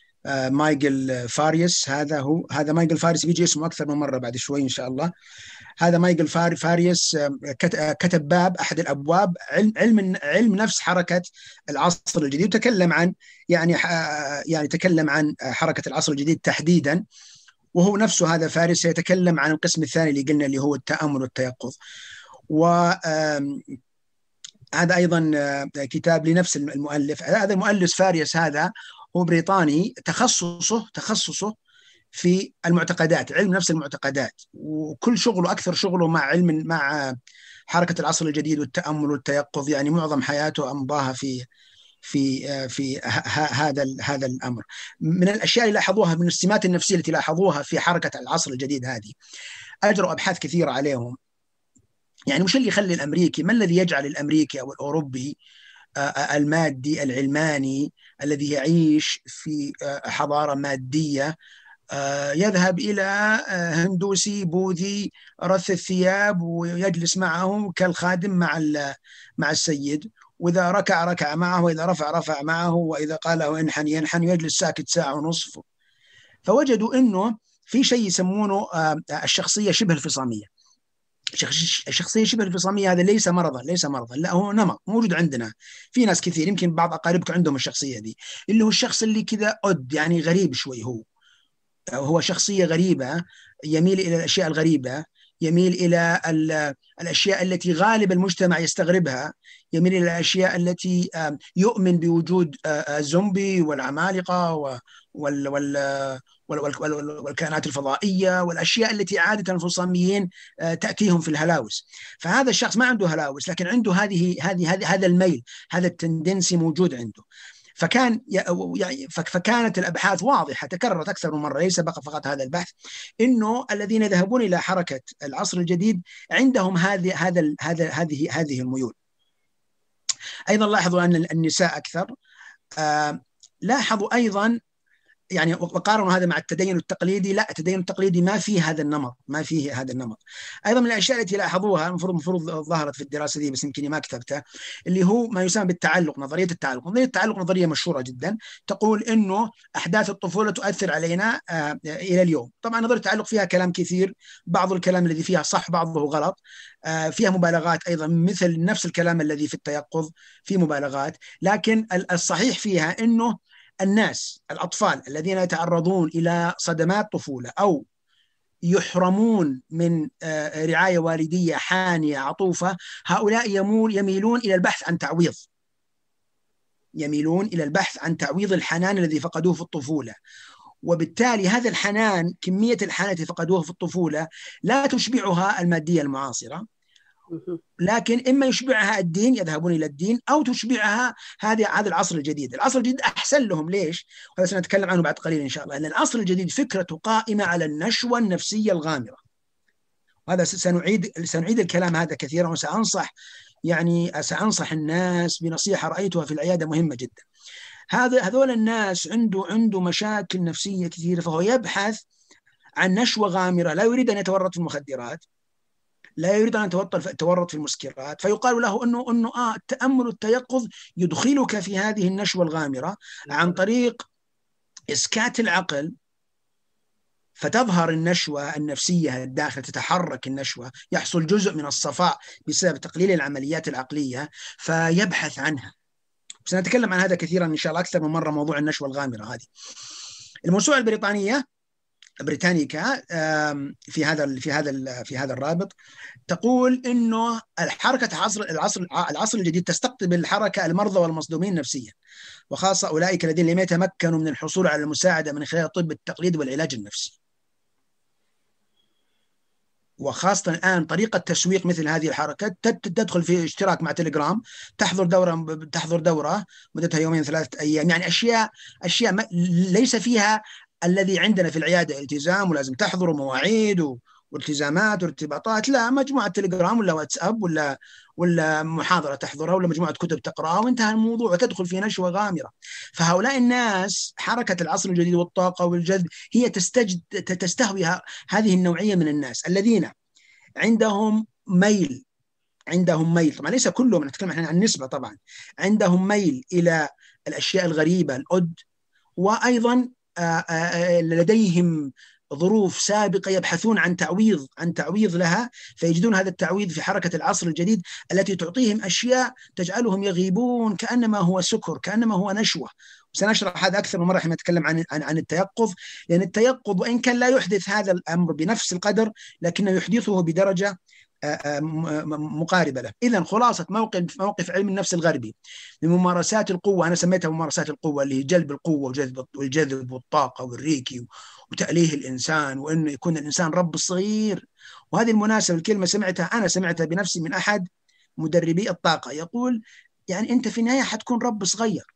مايكل فاريس. هذا هو هذا مايكل فاريس، بيجي اسمه أكثر من مرة بعد شوي إن شاء الله. هذا مايكل فاريس كتب باب أحد الأبواب علم علم علم نفس حركة العصر الجديد، وتكلم عن يعني يعني تكلم عن حركة العصر الجديد تحديدا. وهو نفسه هذا فارس سيتكلم عن القسم الثاني اللي قلنا اللي هو التأمل والتيقظ. وهذا أيضا كتاب لنفس المؤلف. هذا المؤلف فارس هذا هو بريطاني، تخصصه تخصصه في المعتقدات، علم نفس المعتقدات، وكل شغله أكثر شغله مع علم مع حركة العصر الجديد والتأمل والتيقظ. يعني معظم حياته أمضاها في في في هذا هذا الأمر. من الأشياء اللي لاحظوها، من السمات النفسية التي لاحظوها في حركة العصر الجديد هذه، أجروا أبحاث كثيرة عليهم. يعني مش اللي يخلي الأمريكي، ما الذي يجعل الأمريكي أو الأوروبي المادي العلماني الذي يعيش في حضارة مادية يذهب إلى هندوسي بوذي رث الثياب ويجلس معه كالخادم مع مع السيد، وإذا ركع ركع معه، وإذا رفع رفع معه، وإذا قال له انحن ينحن، ويجلس ساكت ساعة ونصف. فوجدوا أنه في شيء يسمونه الشخصية شبه الفصامية. الشخصية شبه الفصامية هذا ليس مرضا، ليس مرضا، لا هو نمط موجود عندنا في ناس كثير. يمكن بعض أقاربك عندهم الشخصية دي، اللي هو الشخص اللي كذا أد، يعني غريب شوي. هو هو شخصية غريبة، يميل إلى الأشياء الغريبة، يميل إلى الأشياء التي غالب المجتمع يستغربها، يميل إلى الأشياء التي يؤمن بوجود الزومبي والعمالقة وال وال والكائنات الفضائية والأشياء التي عادة الفصاميين تأتيهم في الهلاوس. فهذا الشخص ما عنده هلاوس، لكن عنده هذه هذه هذا الميل، هذا التندنسي موجود عنده. فكان يعني فكانت الأبحاث واضحة، تكررت أكثر من مرة، ليس بقى فقط هذا البحث، إنه الذين يذهبون إلى حركة العصر الجديد عندهم هذه هذا هذا هذه هذه الميول. أيضا لاحظوا أن النساء أكثر. آه لاحظوا أيضا يعني وقارنوا هذا مع التدين التقليدي، لا التدين التقليدي ما فيه هذا النمط، ما فيه هذا النمط. ايضا من الاشياء التي لاحظوها، المفروض المفروض ظهرت في الدراسه دي بس يمكن ما كتبتها، اللي هو ما يسمى بالتعلق، نظريه التعلق. نظريه التعلق نظريه مشهوره جدا، تقول انه احداث الطفوله تؤثر علينا آه الى اليوم. طبعا نظريه التعلق فيها كلام كثير، بعض الكلام الذي فيها صح بعضه غلط، آه فيها مبالغات ايضا، مثل نفس الكلام الذي في التيقظ في مبالغات، لكن الصحيح فيها انه الناس الأطفال الذين يتعرضون إلى صدمات طفولة أو يحرمون من رعاية والدية حانية عطوفة، هؤلاء يمول يميلون إلى البحث عن تعويض، يميلون إلى البحث عن تعويض الحنان الذي فقدوه في الطفولة. وبالتالي هذا الحنان، كمية الحنان التي فقدوها في الطفولة لا تشبعها المادية المعاصرة، لكن إما يشبعها الدين، يذهبون إلى الدين، أو تشبعها هذا هذا العصر الجديد. العصر الجديد أحسن لهم. ليش؟ وهذا سنتكلم عنه بعد قليل إن شاء الله. أن العصر الجديد فكرته قائمة على النشوة النفسية الغامرة. وهذا سنعيد سنعيد الكلام هذا كثيرا، وسأنصح يعني سأنصح الناس بنصيحة رأيتها في العيادة مهمة جدا. هذا هذول الناس عنده عنده مشاكل نفسية كثيرة، فهو يبحث عن نشوة غامرة، لا يريد أن يتورط في المخدرات، لا يريد أن يتورط في المسكرات، فيقال له أنه أنه آه التأمل والتيقظ يدخلك في هذه النشوة الغامرة عن طريق إسكات العقل، فتظهر النشوة النفسية الداخل، تتحرك النشوة، يحصل جزء من الصفاء بسبب تقليل العمليات العقلية، فيبحث عنها. سنتكلم عن هذا كثيرا إن شاء الله أكثر من مرة، موضوع النشوة الغامرة هذه. الموسوعة البريطانية بريتانيكا في هذا في هذا في هذا الرابط تقول إنه الحركة عصر العصر العصر الجديد تستقطب الحركة المرضى والمصدومين نفسيا، وخاصة أولئك الذين لم يتمكنوا من الحصول على المساعدة من خلال الطب التقليدي والعلاج النفسي. وخاصة الآن طريقة تسويق مثل هذه الحركات، تدخل في اشتراك مع تليجرام، تحضر دورة تحضر دورة مدتها يومين ثلاثة أيام، يعني أشياء أشياء ليس فيها الذي عندنا في العيادة التزام ولازم تحضر مواعيد والتزامات وارتباطات، لا، مجموعة تليجرام ولا واتساب ولا ولا محاضرة تحضرها ولا مجموعة كتب تقرأها وانتهى الموضوع، وتدخل في نشوة غامرة. فهؤلاء الناس حركة العصر الجديد والطاقة والجذب هي تستجد تستهوي هذه النوعية من الناس الذين عندهم ميل عندهم ميل طبعا ليس كلهم، نتكلم عن النسبة طبعا، عندهم ميل إلى الأشياء الغريبة الأد، وأيضا لديهم ظروف سابقة يبحثون عن تعويض عن تعويض لها، فيجدون هذا التعويض في حركة العصر الجديد التي تعطيهم أشياء تجعلهم يغيبون كأنما هو سكر، كأنما هو نشوة. سنشرح هذا أكثر من مرة حين نتكلم عن عن عن التيقظ، لأن التيقظ وإن كان لا يحدث هذا الأمر بنفس القدر، لكنه يحدثه بدرجة مقاربة له. إذن خلاصة موقف موقف علم النفس الغربي من ممارسات القوة، أنا سميتها ممارسات القوة، اللي هي جلب القوة وجذب والجذب والطاقة والريكي وتأليه الإنسان، وإنه يكون الإنسان رب الصغير. وهذه المناسبة الكلمة سمعتها أنا سمعتها بنفسي من أحد مدربي الطاقة، يقول يعني أنت في النهاية حتكون رب صغير،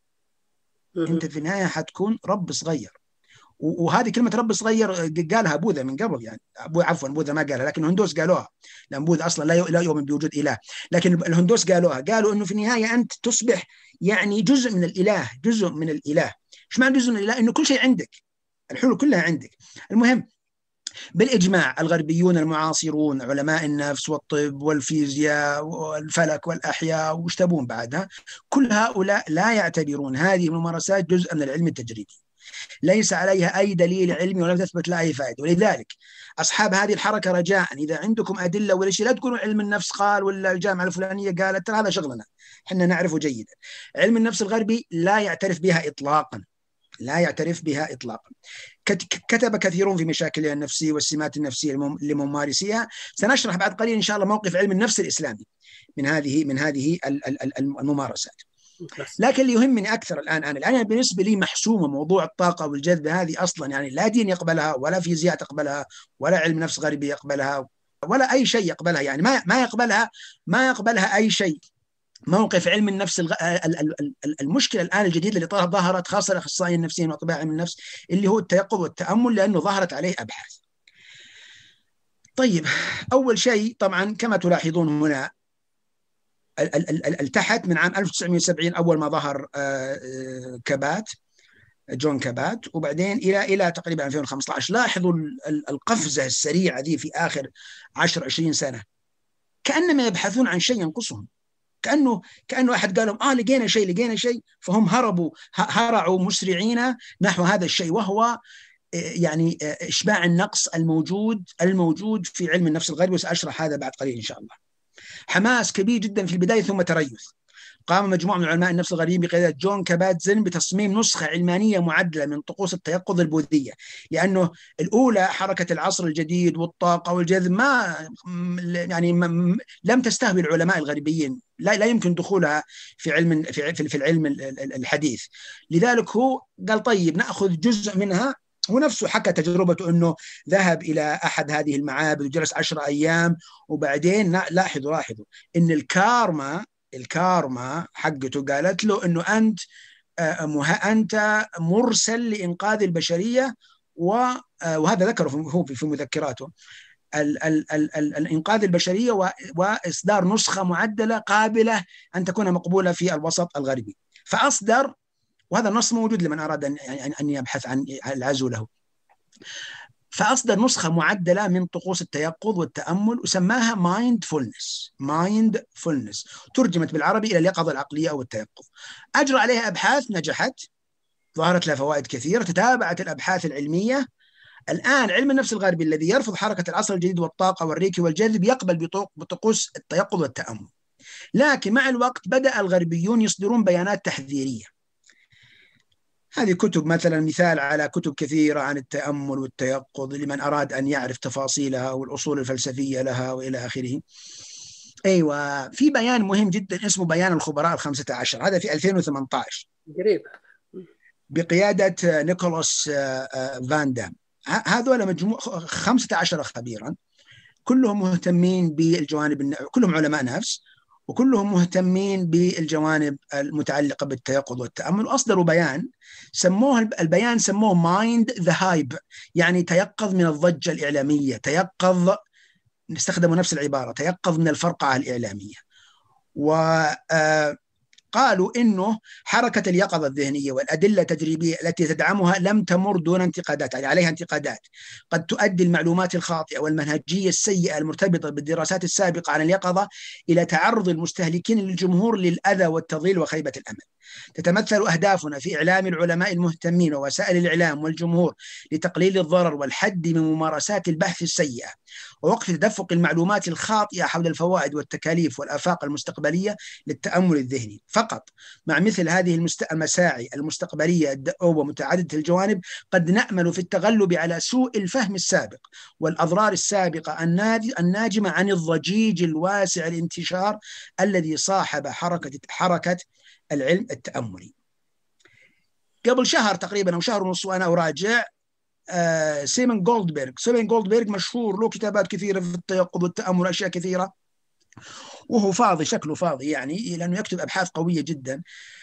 أنت في النهاية حتكون رب صغير. وهذه كلمة رب صغير قالها بوذا من قبل، يعني أبو عفوا بوذا ما قالها، لكن الهندوس قالوها، لأن بوذا أصلا لا لا يؤمن بوجود إله، لكن الهندوس قالوها، قالوا إنه في النهاية أنت تصبح يعني جزء من الإله، جزء من الإله. إيش معنى جزء من الإله؟ إنه كل شيء عندك، الحلول كلها عندك. المهم بالإجماع الغربيون المعاصرون، علماء النفس والطب والفيزياء والفلك والأحياء وش تبون بعدها، كل هؤلاء لا يعتبرون هذه الممارسات جزء من العلم التجريبي، ليس عليها أي دليل علمي ولم تثبت لها أي فائدة. ولذلك أصحاب هذه الحركة رجاء إذا عندكم أدلة ولا شيء، لا تقولوا علم النفس قال ولا الجامعة الفلانية قالت، ترى هذا شغلنا حنا نعرفه جيدا. علم النفس الغربي لا يعترف بها إطلاقا، لا يعترف بها إطلاقا. كتب كثيرون في مشاكل النفسية والسمات النفسية لممارسيها. سنشرح بعد قليل إن شاء الله موقف علم النفس الإسلامي من هذه من هذه الممارسات. لكن اللي يهمني أكثر الآن أنا الآن بالنسبة لي محسومة موضوع الطاقة والجذب هذه أصلا، يعني لا دين يقبلها ولا فيزياء تقبلها ولا علم نفس غربي يقبلها ولا أي شيء يقبلها، يعني ما ما يقبلها ما يقبلها أي شيء. موقف علم النفس الغ... المشكلة الآن الجديدة اللي ظهرت خاصة الأخصائيين النفسيين وأطباء علم النفس اللي هو التيقظ والتأمل، لأنه ظهرت عليه أبحاث. طيب أول شيء طبعا كما تلاحظون هنا التحت من عام ألف وتسعمائة وسبعين أول ما ظهر كابات جون كابات، وبعدين إلى إلى تقريبا ألفين وخمسة عشر. لاحظوا القفزة السريعة دي في آخر عشر عشرين سنة، كأنما يبحثون عن شيء ينقصهم، كأنه كأنه أحد قال لهم آه لقينا شيء لقينا شيء فهم هربوا هرعوا مسرعين نحو هذا الشيء، وهو يعني إشباع النقص الموجود الموجود في علم النفس الغربي، وسأشرح هذا بعد قليل إن شاء الله. حماس كبير جدا في البداية ثم تريث. قام مجموعة من علماء النفس الغربيين بقيادة جون كابات-زين بتصميم نسخة علمانية معدلة من طقوس التيقظ البوذية، لأنه الأولى حركة العصر الجديد والطاقة والجذب ما يعني ما لم تستهوي العلماء الغربيين، لا لا يمكن دخولها في علم في في العلم الحديث. لذلك هو قال طيب نأخذ جزء منها. هو نفسه حكى تجربته أنه ذهب إلى أحد هذه المعابد وجلس عشرة أيام، وبعدين لاحظوا لاحظوا إن الكارما الكارما حقته قالت له إنه أنت أنت مرسل لإنقاذ البشرية، وهذا ذكره هو في مذكراته، ال ال ال ال الإنقاذ البشرية وإصدار نسخة معدلة قابلة أن تكون مقبولة في الوسط الغربي. فأصدر، وهذا النص موجود لمن أراد أن أن يبحث عن العزو له، فأصدر نسخة معدلة من طقوس التيقظ والتأمل وسماها mindfulness mindfulness ترجمت بالعربي إلى اليقظة العقلية أو التيقظ. أجرى عليها أبحاث نجحت، ظهرت لها فوائد كثيرة، تتابعت الأبحاث العلمية. الآن علم النفس الغربي الذي يرفض حركة العصر الجديد والطاقة والريكي والجذب يقبل بطقوس التيقظ والتأمل، لكن مع الوقت بدأ الغربيون يصدرون بيانات تحذيرية. هذه كتب مثلا مثال على كتب كثيرة عن التأمل والتيقظ لمن أراد أن يعرف تفاصيلها والأصول الفلسفية لها وإلى آخره. أيوة، في بيان مهم جدا اسمه بيان الخبراء الخمسة عشر، هذا في ألفين وثمانية عشر قريب بقيادة نيكولاس فان دام. هذول مجموع خمسة عشر خبيرا كلهم مهتمين بالجوانب، كلهم علماء نفس وكلهم مهتمين بالجوانب المتعلقة بالتيقظ والتأمل، وأصدروا بيان سموه البيان سموه مايند ذا هايب، يعني تيقظ من الضجة الإعلامية، تيقظ، استخدموا نفس العبارة، تيقظ من الفرقعة الإعلامية. وقالوا إنه حركة اليقظة الذهنية والأدلة التجريبية التي تدعمها لم تمر دون انتقادات، يعني عليها انتقادات، قد تؤدي المعلومات الخاطئة والمنهجية السيئة المرتبطة بالدراسات السابقة عن اليقظة إلى تعرض المستهلكين للجمهور للأذى والتضليل وخيبة الأمل. تتمثل أهدافنا في إعلام العلماء المهتمين ووسائل الإعلام والجمهور لتقليل الضرر والحد من ممارسات البحث السيئة، ووقف تدفق المعلومات الخاطئة حول الفوائد والتكاليف والآفاق المستقبلية للتأمل الذهني. فقط مع مثل هذه المساعي المستقبلية الدؤوبة متعددة الجوانب قد نأمل في التغلب على سوء الفهم السابق والأضرار السابقة الناجمة عن الضجيج الواسع الانتشار الذي صاحب حركة حركة العلم التأملي. قبل شهر تقريبا أو شهر ونص وأنا أراجع آه سيمون جولدبرغ سيمون جولدبرغ مشهور له كتابات كثيرة في التيقظ والتأمل أشياء كثيرة، وهو فاضي، شكله فاضي يعني، لأنه يكتب أبحاث قوية جدا.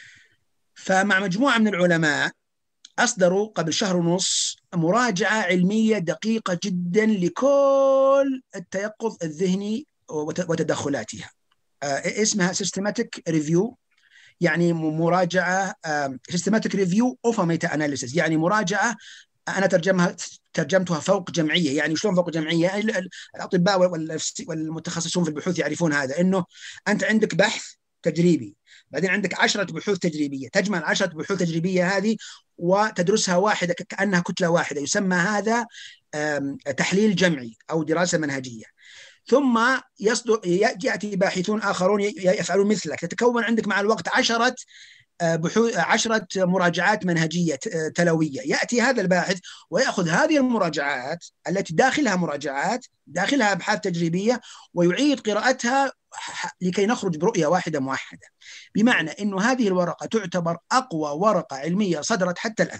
فمع مجموعة من العلماء أصدروا قبل شهر ونص مراجعة علمية دقيقة جدا لكل التيقظ الذهني وتدخلاتها، آه اسمها Systematic Review، يعني مراجعة Systematic Review of a Meta-Analysis، يعني مراجعة أنا ترجمها ترجمتها فوق جمعية. يعني شلون فوق جمعية؟ الأطباء والمتخصصون في البحوث يعرفون هذا، إنه أنت عندك بحث تجريبي، بعدين عندك عشرة بحوث تجريبية، تجمع العشرة بحوث تجريبية هذه وتدرسها واحدة كأنها كتلة واحدة، يسمى هذا تحليل جمعي أو دراسة منهجية. ثم يصدر يأتي باحثون آخرون يفعلون مثلك، تتكون عندك مع الوقت عشرة بحوث عشرة مراجعات منهجية تلوية. يأتي هذا الباحث ويأخذ هذه المراجعات التي داخلها مراجعات داخلها أبحاث تجريبية ويعيد قراءتها لكي نخرج برؤية واحدة موحدة، بمعنى أنه هذه الورقة تعتبر أقوى ورقة علمية صدرت حتى الآن.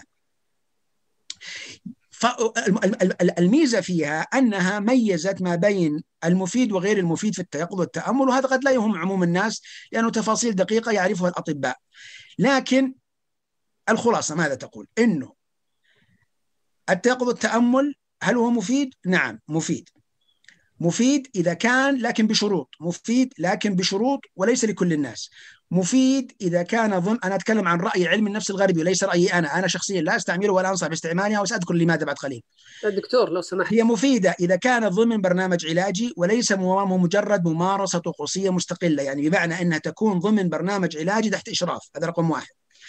فالميزة فيها أنها ميزت ما بين المفيد وغير المفيد في التيقظ والتأمل، وهذا قد لا يهم عموم الناس لأنه تفاصيل دقيقة يعرفها الأطباء. لكن الخلاصة ماذا تقول؟ إنه التيقظ والتأمل هل هو مفيد؟ نعم مفيد، مفيد إذا كان لكن بشروط، مفيد لكن بشروط وليس لكل الناس. مفيد إذا كان ضمن، أنا أتكلم عن رأي علم النفس الغربي وليس رأيي أنا، أنا شخصيا لا أستعمله ولا أنصح باستعمالها وسأذكر لماذا بعد قليل. الدكتور لو سمحت، هي مفيدة إذا كان ضمن برنامج علاجي وليس مجرد ممارسة طقوسية مستقلة، يعني بمعنى أنها تكون ضمن برنامج علاجي تحت إشراف، هذا رقم واحد.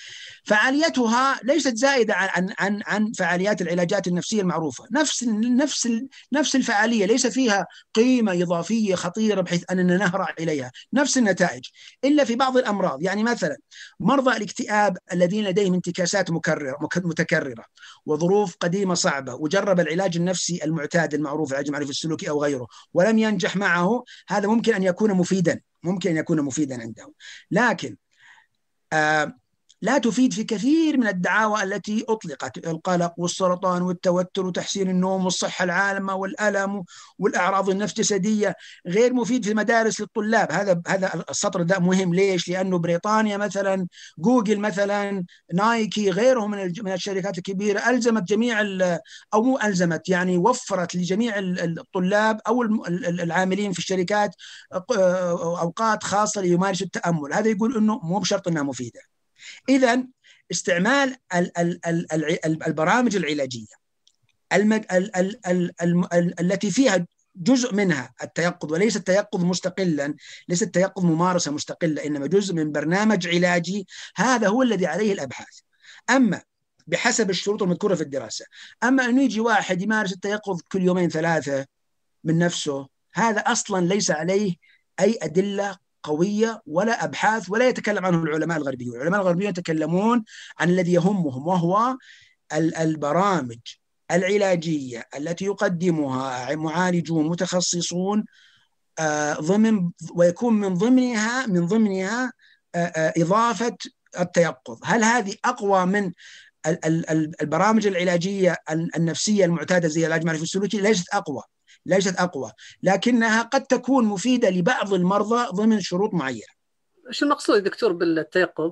فعاليتها ليست زائدة عن عن عن فعاليات العلاجات النفسية المعروفة، نفس نفس نفس الفعالية، ليس فيها قيمة إضافية خطيرة بحيث أننا نهرع إليها، نفس النتائج إلا في بعض الأمراض. يعني مثلا مرضى الاكتئاب الذين لديهم انتكاسات مكررة متكررة وظروف قديمة صعبة، وجرب العلاج النفسي المعتاد المعروف، العلاج المعرفي السلوكي أو غيره، ولم ينجح معه، هذا ممكن أن يكون مفيدا، ممكن أن يكون مفيدا عنده، لكن آه لا تفيد في كثير من الدعاوى التي أطلقت، القلق والسرطان والتوتر وتحسين النوم والصحة العامة والألم والأعراض النفسية، غير مفيد في المدارس للطلاب. هذا هذا السطر ده مهم. ليش؟ لأنه بريطانيا مثلا، جوجل مثلا، نايكي، غيرهم من من الشركات الكبيرة ألزمت جميع أو مو ألزمت يعني وفرت لجميع الطلاب أو العاملين في الشركات أوقات خاصة ليمارسوا التأمل. هذا يقول إنه مو بشرط إنها مفيدة. إذا استعمال ال ال ال ال البرامج العلاجية المج... ال ال ال ال ال التي فيها جزء منها التيقظ، وليس التيقظ مستقلا، ليس التيقظ ممارسة مستقلة، إنما جزء من برنامج علاجي، هذا هو الذي عليه الأبحاث. أما بحسب الشروط المذكورة في الدراسة، أما أنه يجي واحد يمارس التيقظ كل يومين ثلاثة من نفسه، هذا أصلا ليس عليه أي أدلة قوية ولا أبحاث، ولا يتكلم عنه العلماء الغربيون. العلماء الغربيون يتكلمون عن الذي يهمهم، وهو البرامج العلاجية التي يقدمها معالجون متخصصون ضمن، ويكون من ضمنها من ضمنها إضافة التيقظ. هل هذه أقوى من البرامج العلاجية النفسية المعتادة زي العلاج المعرفي السلوكي؟ ليست أقوى، ليست أقوى، لكنها قد تكون مفيدة لبعض المرضى ضمن شروط معينة. إيش المقصود دكتور بالتيقظ؟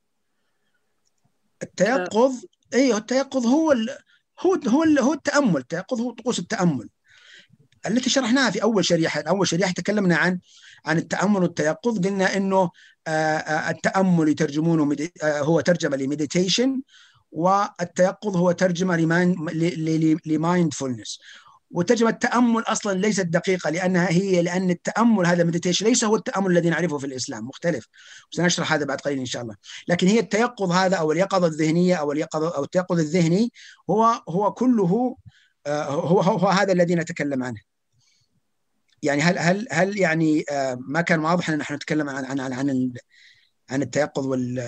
التيقظ آه. أيوه، التيقظ هو ال... هو هو ال... هو التأمل. التيقظ هو طقوس التأمل التي شرحناها في أول شريحة. أول شريحة تكلمنا عن عن التأمل والتيقظ، قلنا إنه آه التأمل يترجمونه مدي... آه هو ترجمة لميديتيشن، والتيقظ هو ترجمة لمايندفولنس. وترجمة التأمل أصلا ليست دقيقة، لأنها هي لأن التأمل هذا مديتيشن ليس هو التأمل الذي نعرفه في الإسلام، مختلف، وسنشرح هذا بعد قليل إن شاء الله. لكن هي التيقظ هذا أو اليقظة الذهنية أو اليقظة أو التيقظ الذهني هو هو كله آه هو, هو هو هذا الذي نتكلم عنه. يعني هل هل هل يعني آه ما كان واضح أن نحن نتكلم عن عن عن عن, عن التيقظ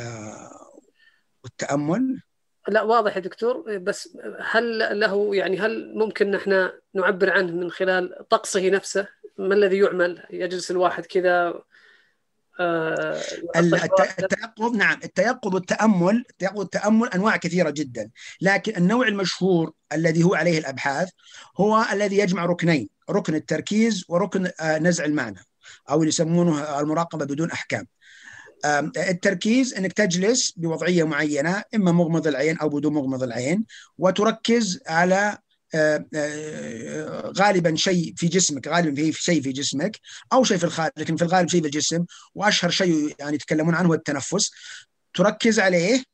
والتأمل؟ لا واضح يا دكتور، بس هل له يعني هل ممكن نحن نعبر عنه من خلال طقسه نفسه؟ ما الذي يعمل؟ يجلس الواحد كذا آه التيقظ؟ نعم، التيقظ والتأمل، التيقظ والتأمل أنواع كثيرة جدا، لكن النوع المشهور الذي هو عليه الأبحاث هو الذي يجمع ركنين، ركن التركيز وركن نزع المعنى، أو اللي يسمونه المراقبة بدون أحكام. التركيز أنك تجلس بوضعية معينة، إما مغمض العين أو بدون مغمض العين، وتركز على غالبا شيء في جسمك، غالبا في شيء في جسمك أو شيء في الخارج، لكن في الغالب شيء في الجسم، وأشهر شيء يعني يتكلمون عنه هو التنفس. تركز عليه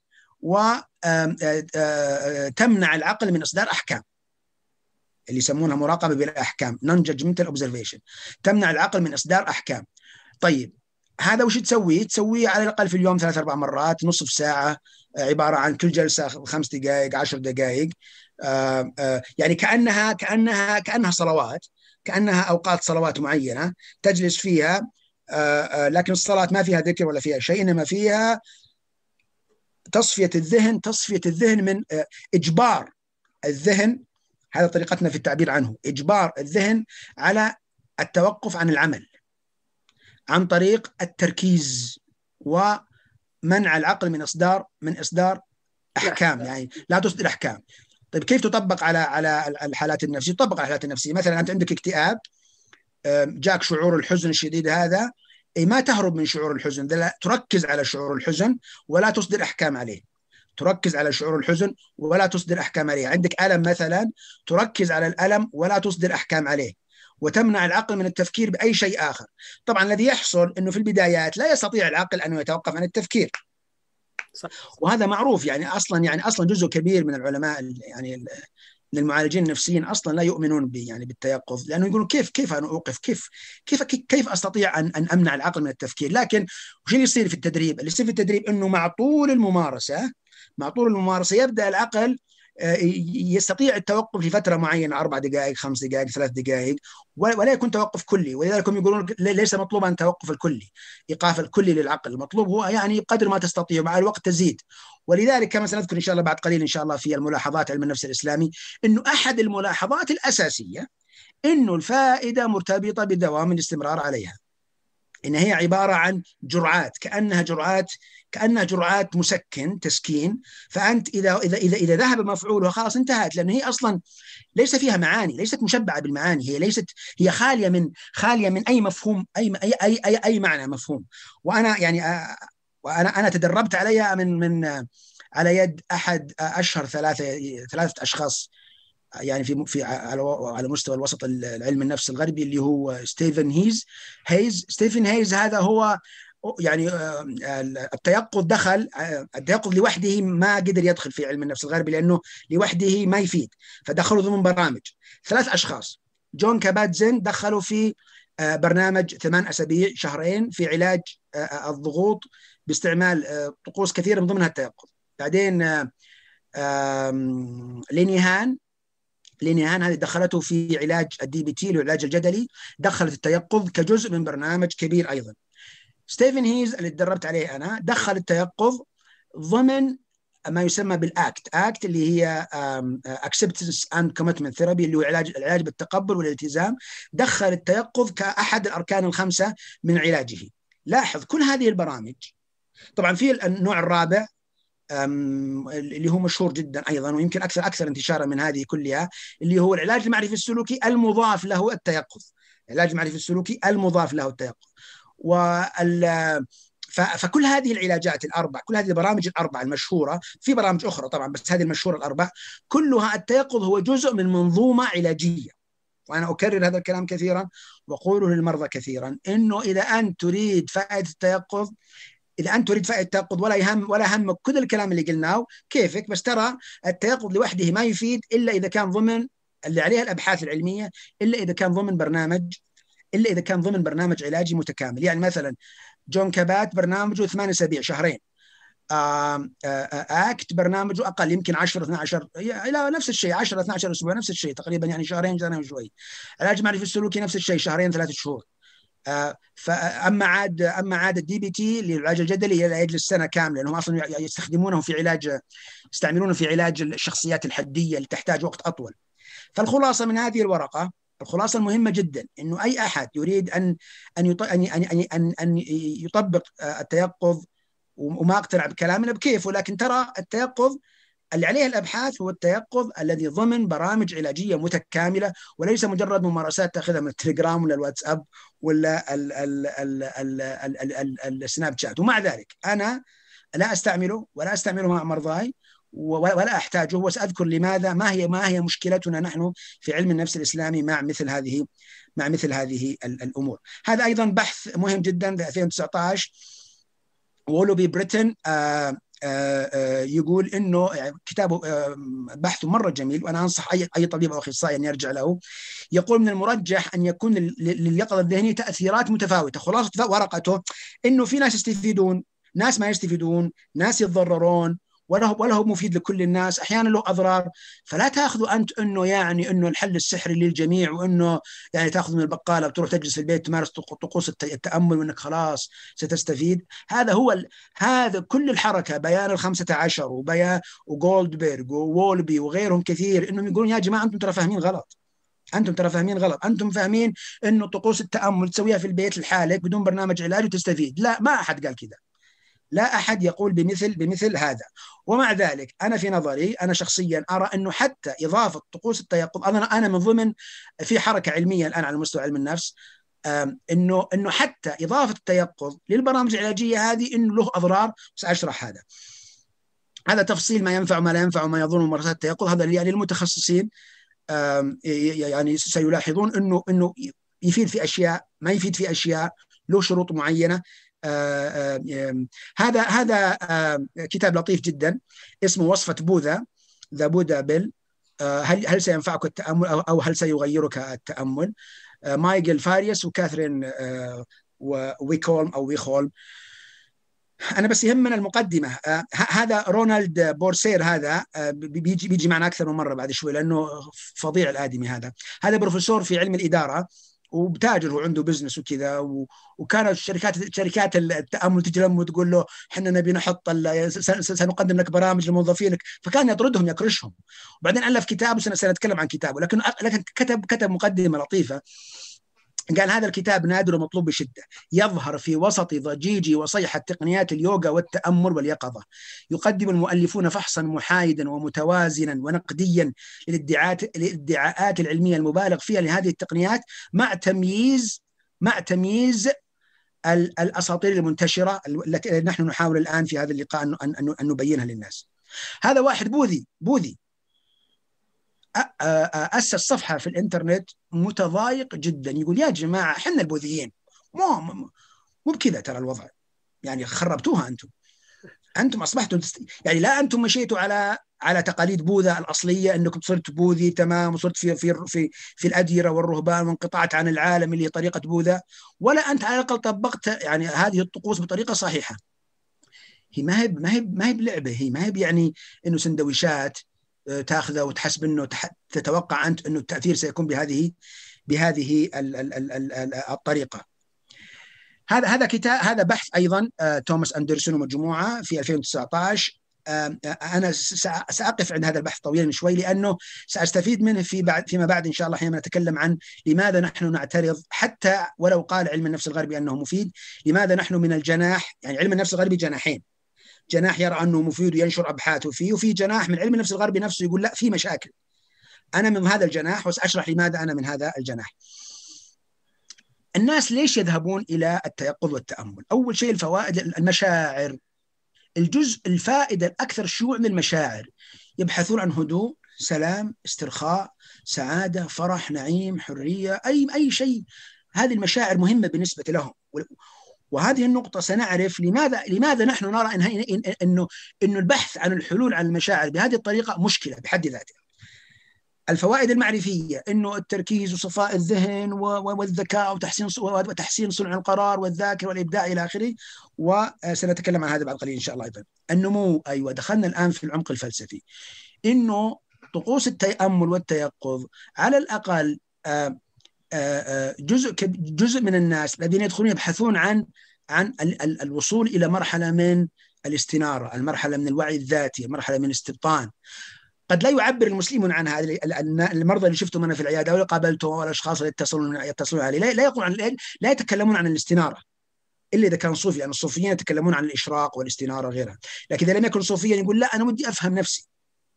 وتمنع العقل من إصدار أحكام، اللي يسمونها مراقبة بلا أحكام، non-judgmental observation، تمنع العقل من إصدار أحكام. طيب هذا وش تسويه؟ تسويه على الأقل في اليوم ثلاث أربع مرات، نصف ساعة، عبارة عن كل جلسة خمس دقائق عشر دقائق، آآ آآ يعني كأنها كأنها كأنها صلوات، كأنها أوقات صلوات معينة تجلس فيها، آآ لكن الصلاة ما فيها ذكر ولا فيها شيء، إنما فيها تصفية الذهن، تصفية الذهن من إجبار الذهن، هذا طريقتنا في التعبير عنه، إجبار الذهن على التوقف عن العمل عن طريق التركيز ومنع العقل من إصدار من إصدار أحكام، يعني لا تصدر أحكام. طيب كيف تطبق على على الحالات النفسية؟ تطبق على الحالات النفسية. مثلا أنت عندك اكتئاب، جاك شعور الحزن الشديد هذا، أي ما تهرب من شعور الحزن، لا تركز على شعور الحزن ولا تصدر أحكام عليه، تركز على شعور الحزن ولا تصدر أحكام عليه. عندك ألم مثلا، تركز على الألم ولا تصدر أحكام عليه، وتمنع العقل من التفكير بأي شيء آخر. طبعا الذي يحصل أنه في البدايات لا يستطيع العقل أن يتوقف عن التفكير، صح. وهذا معروف، يعني أصلا يعني أصلا جزء كبير من العلماء يعني للمعالجين النفسيين أصلا لا يؤمنون به يعني بالتيقظ، لأنه يقولون كيف كيف أنا أوقف، كيف كيف كيف أستطيع أن أن أمنع العقل من التفكير. لكن وش اللي يصير في التدريب؟ اللي يصير في التدريب أنه مع طول الممارسة مع طول الممارسة يبدأ العقل يستطيع التوقف لفترة معينة، أربع دقائق، خمس دقائق، ثلاث دقائق، ولا يكون توقف كلي. ولذلك هم يقولون ليس مطلوبا التوقف الكلي، إيقاف الكلي للعقل، المطلوب هو يعني قدر ما تستطيع، مع الوقت تزيد. ولذلك كما سنذكر إن شاء الله بعد قليل إن شاء الله في الملاحظات علم النفس الإسلامي، إنه أحد الملاحظات الأساسية إنه الفائدة مرتبطة بدوام الاستمرار عليها، إن هي عبارة عن جرعات، كأنها جرعات كأنها جرعات مسكن تسكين. فأنت إذا إذا إذا إذا ذهب مفعولها خلاص انتهت، لأن هي أصلا ليس فيها معاني، ليست مشبعة بالمعاني، هي ليست هي خالية من خالية من أي مفهوم، أي أي أي أي, أي معنى مفهوم. وأنا يعني وأنا أنا تدربت عليها من من على يد أحد أشهر ثلاثة ثلاثة أشخاص يعني في في على على مستوى الوسط العلم النفس الغربي، اللي هو ستيفن هيز هيز ستيفن هيز هذا هو يعني التيقظ دخل التيقظ لوحده ما قدر يدخل في علم النفس الغربي، لأنه لوحده ما يفيد، فدخلوا ضمن برامج. ثلاث أشخاص، جون كابات-زين دخلوا في برنامج ثمان أسابيع شهرين في علاج الضغوط باستعمال طقوس كثيرة من ضمنها التيقظ. بعدين ليني هان ليني هان هذه دخلته في علاج الدي بي تي العلاج الجدلي، دخلت التيقظ كجزء من برنامج كبير أيضا. ستيفن هيز اللي تدربت عليه أنا دخل التيقظ ضمن ما يسمى بالآكت آكت اللي هي acceptance and commitment therapy، اللي هو علاج العلاج بالتقبل والالتزام. دخل التيقظ كأحد الأركان الخمسة من علاجه. لاحظ كل هذه البرامج. طبعا في النوع الرابع اللي هو مشهور جدا أيضا ويمكن أكثر أكثر انتشارا من هذه كلها، اللي هو العلاج المعرفي السلوكي المضاف له التيقظ. العلاج المعرفي السلوكي المضاف له التيقظ. وال فكل هذه العلاجات الأربع، كل هذه البرامج الأربع المشهورة، في برامج أخرى طبعا بس هذه المشهورة الأربع، كلها التيقظ هو جزء من منظومة علاجية. وأنا أكرر هذا الكلام كثيرا وأقوله للمرضى كثيرا، إنه إذا أنت تريد فائدة التيقظ إذا أنت تريد فائدة التيقظ ولا يهم ولا همك كل الكلام اللي قلناه كيفك، بس ترى التيقظ لوحده ما يفيد إلا إذا كان ضمن اللي عليها الأبحاث العلمية، إلا إذا كان ضمن برنامج إلا إذا كان ضمن برنامج علاجي متكامل. يعني مثلا جون كابات برنامجه ثمان أسابيع شهرين، آآ آآ آكت برنامجه أقل يمكن عشرة اثنا عشر إلى نفس الشيء عشرة اثنا عشر أسبوع نفس الشيء تقريبا، يعني شهرين شهرين وشوي. علاج معرفي السلوكي نفس الشيء شهرين ثلاثة شهور. فأما عاد أما عاد الدي بي تي للعلاج الجدلي لا يجلس سنة كاملة، لأنهم أصلا يستخدمونه في علاج يستعملونه في علاج الشخصيات الحدية اللي تحتاج وقت أطول. فالخلاصة من هذه الورقة، الخلاصة المهمة جدا، إنه أي أحد يريد أن أن أن أن أن يطبق التيقظ وما أقتنع بكلامنا بكيفه، لكن ترى التيقظ اللي عليه الأبحاث هو التيقظ الذي ضمن برامج علاجية متكاملة، وليس مجرد ممارسات تأخذها من التليجرام ولا الواتساب ولا ال ال ال ال ال ال ال السناب شات. ومع ذلك أنا لا أستعمله ولا أستعمله مع مرضاي ولا أحتاجه، وسأذكر لماذا، ما هي ما هي مشكلتنا نحن في علم النفس الإسلامي مع مثل هذه مع مثل هذه الأمور. هذا أيضا بحث مهم جدا في ألفين وتسعة عشر وولوبي بريتن آه آه آه يقول إنه يعني كتابه آه بحثه مرة جميل، وأنا أنصح أي أي طبيب أو أخصائي أن يرجع له. يقول من المرجح أن يكون لليقظة الذهنية تأثيرات متفاوتة. خلاصة ورقته إنه في ناس يستفيدون، ناس ما يستفيدون، ناس يتضررون، ولا ولا هو مفيد لكل الناس، احيانا له اضرار. فلا تاخذوا انت انه يعني انه الحل السحري للجميع، وانه يعني تاخذ من البقاله بتروح تجلس في البيت تمارس طقوس التامل وانك خلاص ستستفيد. هذا هو ال... هذا كل الحركه بيان الخمسة عشر وبيان وجولدبرغ وولبي وغيرهم كثير انهم يقولون يا جماعه انتم ترى فاهمين غلط، انتم ترى فاهمين غلط، انتم فاهمين انه طقوس التامل تسويها في البيت لحالك بدون برنامج علاج وتستفيد. لا، ما احد قال كذا، لا أحد يقول بمثل بمثل هذا. ومع ذلك أنا في نظري أنا شخصيا أرى أنه حتى إضافة طقوس التيقظ، أنا أنا من ضمن في حركة علمية الآن على مستوى علم النفس إنه إنه حتى إضافة التيقظ للبرامج العلاجية هذه إنه له أضرار، سأشرح هذا. هذا تفصيل ما ينفع وما لا ينفع وما يضر ممارسات التيقظ، هذا يعني المتخصصين يعني سيلاحظون إنه إنه يفيد في أشياء، ما يفيد في أشياء، له شروط معينة. آه آه هذا هذا آه كتاب لطيف جدا اسمه وصفة بوذا، ذا بوذا بيل. آه هل هل سينفعك التأمل أو, أو هل سيغيرك التأمل؟ آه مايكل فاريس وكاثرين آه ويكولم أو ويخولم. أنا بس يهمنا المقدمة. آه هذا رونالد بورسير، هذا آه بيجي بيجي معنا أكثر من مرة بعد شوي لأنه فظيع الآدمي. هذا هذا بروفيسور في علم الإدارة وبتاجر وعنده بزنس وكذا، وكانت شركات شركات التأمل تجي لهم وتقول له احنا نبي نحط سنقدم لك برامج لموظفينك، فكان يطردهم يكرشهم. وبعدين ألف كتاب وسنتكلم عن كتابه، لكن لكن كتب كتب مقدمة لطيفة. قال هذا الكتاب نادر ومطلوب بشدة، يظهر في وسط ضجيج وصيحة تقنيات اليوغا والتأمل واليقظة. يقدم المؤلفون فحصا محايدا ومتوازنا ونقديا للادعاءات للادعاءات العلمية المبالغ فيها لهذه التقنيات، مع تمييز مع تمييز الأساطير المنتشرة التي نحن نحاول الآن في هذا اللقاء أن أن نبينها للناس. هذا واحد بوذي بوذي أسس صفحة في الإنترنت متضايق جدا، يقول يا جماعة إحنا البوذيين مو مو بكذا، ترى الوضع يعني خربتوها أنتم أنتم أصبحتوا يعني لا أنتم مشيتوا على على تقاليد بوذا الأصلية أنكم صرت بوذي تمام، وصرت في في في في الأديرة والرهبان وانقطعت عن العالم اللي هي طريقة بوذا، ولا أنت على الأقل طبقت يعني هذه الطقوس بطريقة صحيحة. هي ما هي ما هي ما هي بلعبة، هي ما هي يعني إنه سندويشات تاخذه وتحسب انه تتوقع انت انه التاثير سيكون بهذه بهذه الطريقه. هذا هذا كتاب هذا بحث ايضا توماس اندرسون ومجموعه في ألفين وتسعة عشر. انا ساقف عند هذا البحث طويلا شوي لانه ساستفيد منه في بعد فيما بعد ان شاء الله حينما نتكلم عن لماذا نحن نعترض، حتى ولو قال علم النفس الغربي انه مفيد، لماذا نحن من الجناح، يعني علم النفس الغربي جناحين، جناح يرى أنه مفيد وينشر أبحاثه فيه، وفي جناح من علم النفس الغربي نفسه يقول لا في مشاكل. أنا من هذا الجناح وسأشرح لماذا أنا من هذا الجناح. الناس ليش يذهبون إلى التيقظ والتأمل؟ أول شيء الفوائد، المشاعر، الجزء الفائدة الأكثر شيوع من المشاعر. يبحثون عن هدوء، سلام، استرخاء، سعادة، فرح، نعيم، حرية، أي أي شيء. هذه المشاعر مهمة بالنسبة لهم، وهذه النقطة سنعرف لماذا لماذا نحن نرى إن إنه إنه البحث عن الحلول على المشاعر بهذه الطريقة مشكلة بحد ذاتها. الفوائد المعرفية إنه التركيز وصفاء الذهن والذكاء وتحسين وتحسين صنع القرار والذاكرة والإبداع إلى آخره، وسنتكلم عن هذا بعد قليل إن شاء الله. أيضا النمو، أيوة دخلنا الآن في العمق الفلسفي، إنه طقوس التأمل والتيقظ على الأقل آه جزء جزء من الناس الذين يدخلون يبحثون عن عن ال ال الوصول إلى مرحلة من الاستنارة، المرحلة من الوعي الذاتي، مرحلة من الاستبطان. قد لا يعبر المسلمون عن هذه المرضى اللي شفتهم أنا في العيادة ولا قابلتهم ولا الأشخاص اللي يتصلون يتصلون علي، لا, لا يقول عن لا يتكلمون عن الاستنارة إلا إذا كان صوفي، يعني الصوفيين يتكلمون عن الإشراق والاستنارة وغيرها. لكن إذا لم يكن صوفيا يقول لا أنا ودي أفهم نفسي.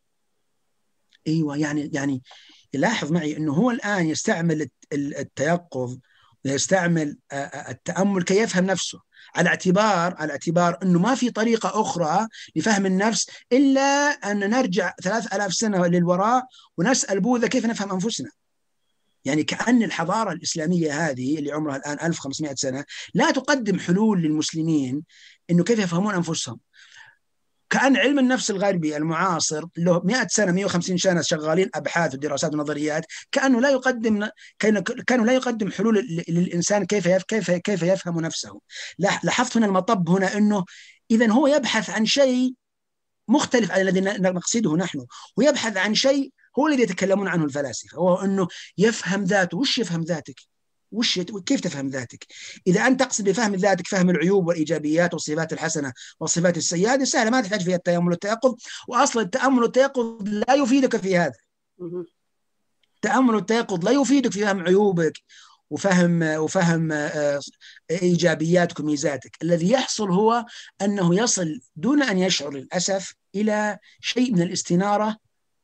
أيوة يعني يعني لاحظ معي أنه هو الآن يستعمل التيقظ ويستعمل التأمل كي يفهم نفسه، على اعتبار على اعتبار أنه ما في طريقة أخرى لفهم النفس إلا أن نرجع ثلاث آلاف سنة للوراء ونسأل بوذا كيف نفهم أنفسنا. يعني كأن الحضارة الإسلامية هذه اللي عمرها الآن ألف وخمسمائة سنة لا تقدم حلول للمسلمين إنه كيف يفهمون أنفسهم. كأن علم النفس الغربي المعاصر له مئة سنة مئة وخمسين سنة شغالين أبحاث ودراسات ونظريات، كأنه لا يقدم كانوا لا يقدم حلول للإنسان كيف كيف كيف يفهم نفسه. لاحظت هنا المطب هنا إنه إذن هو يبحث عن شيء مختلف عن الذي نقصده نحن، ويبحث عن شيء هو الذي يتكلمون عنه الفلاسفة، هو إنه يفهم ذاته. وش يفهم ذاتك؟ وش كيف تفهم ذاتك؟ إذا أنت تقصد بفهم ذاتك فهم العيوب والإيجابيات والصفات الحسنة والصفات السيئة، هذه سهلة ما تحتاج فيها التأمل والتيقظ، وأصلا التأمل والتيقظ لا يفيدك في هذا. التأمل والتيقظ لا يفيدك في فهم عيوبك وفهم وفهم إيجابياتك وميزاتك. الذي يحصل هو أنه يصل دون أن يشعر للأسف إلى شيء من الاستنارة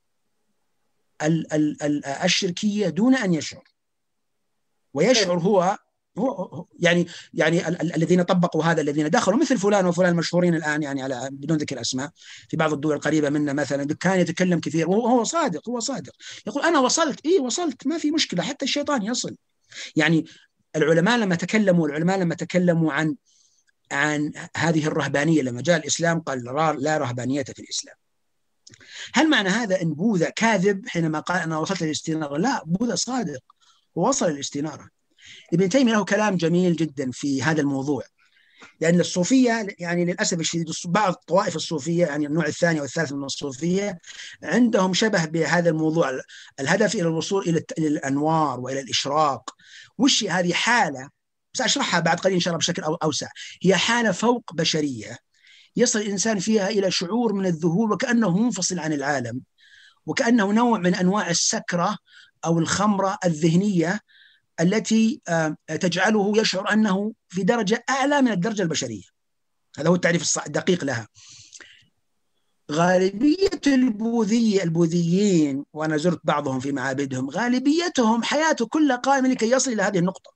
الشركية دون أن يشعر، ويشعر هو هو يعني يعني الذين طبقوا هذا، الذين دخلوا مثل فلان وفلان المشهورين الآن، يعني على بدون ذكر أسماء، في بعض الدول القريبة منا مثلا كان يتكلم كثير وهو صادق، هو صادق يقول أنا وصلت، إيه وصلت ما في مشكلة، حتى الشيطان يصل. يعني العلماء لما تكلموا العلماء لما تكلموا عن عن هذه الرهبانية لما جاء الإسلام قال لا رهبانية في الإسلام. هل معنى هذا أن بوذا كاذب حينما قال أنا وصلت للاستنارة؟ لا، بوذا صادق ووصل للاستنارة. ابن تيمية له كلام جميل جدا في هذا الموضوع، لأن الصوفية يعني للأسف الشديد بعض الطوائف الصوفية يعني النوع الثاني والثالث من الصوفية عندهم شبه بهذا الموضوع، الهدف إلى الوصول إلى الأنوار وإلى الإشراق. وش هذه حالة سأشرحها بعد قليل إن شاء الله بشكل أوسع. هي حالة فوق بشرية يصل الإنسان فيها إلى شعور من الذهول وكأنه منفصل عن العالم، وكأنه نوع من أنواع السكرة أو الخمرة الذهنية التي تجعله يشعر أنه في درجة أعلى من الدرجة البشرية. هذا هو التعريف الدقيق لها. غالبية البوذية البوذيين، وأنا زرت بعضهم في معابدهم، غالبيتهم حياته كلها قائمة لكي يصل إلى هذه النقطة.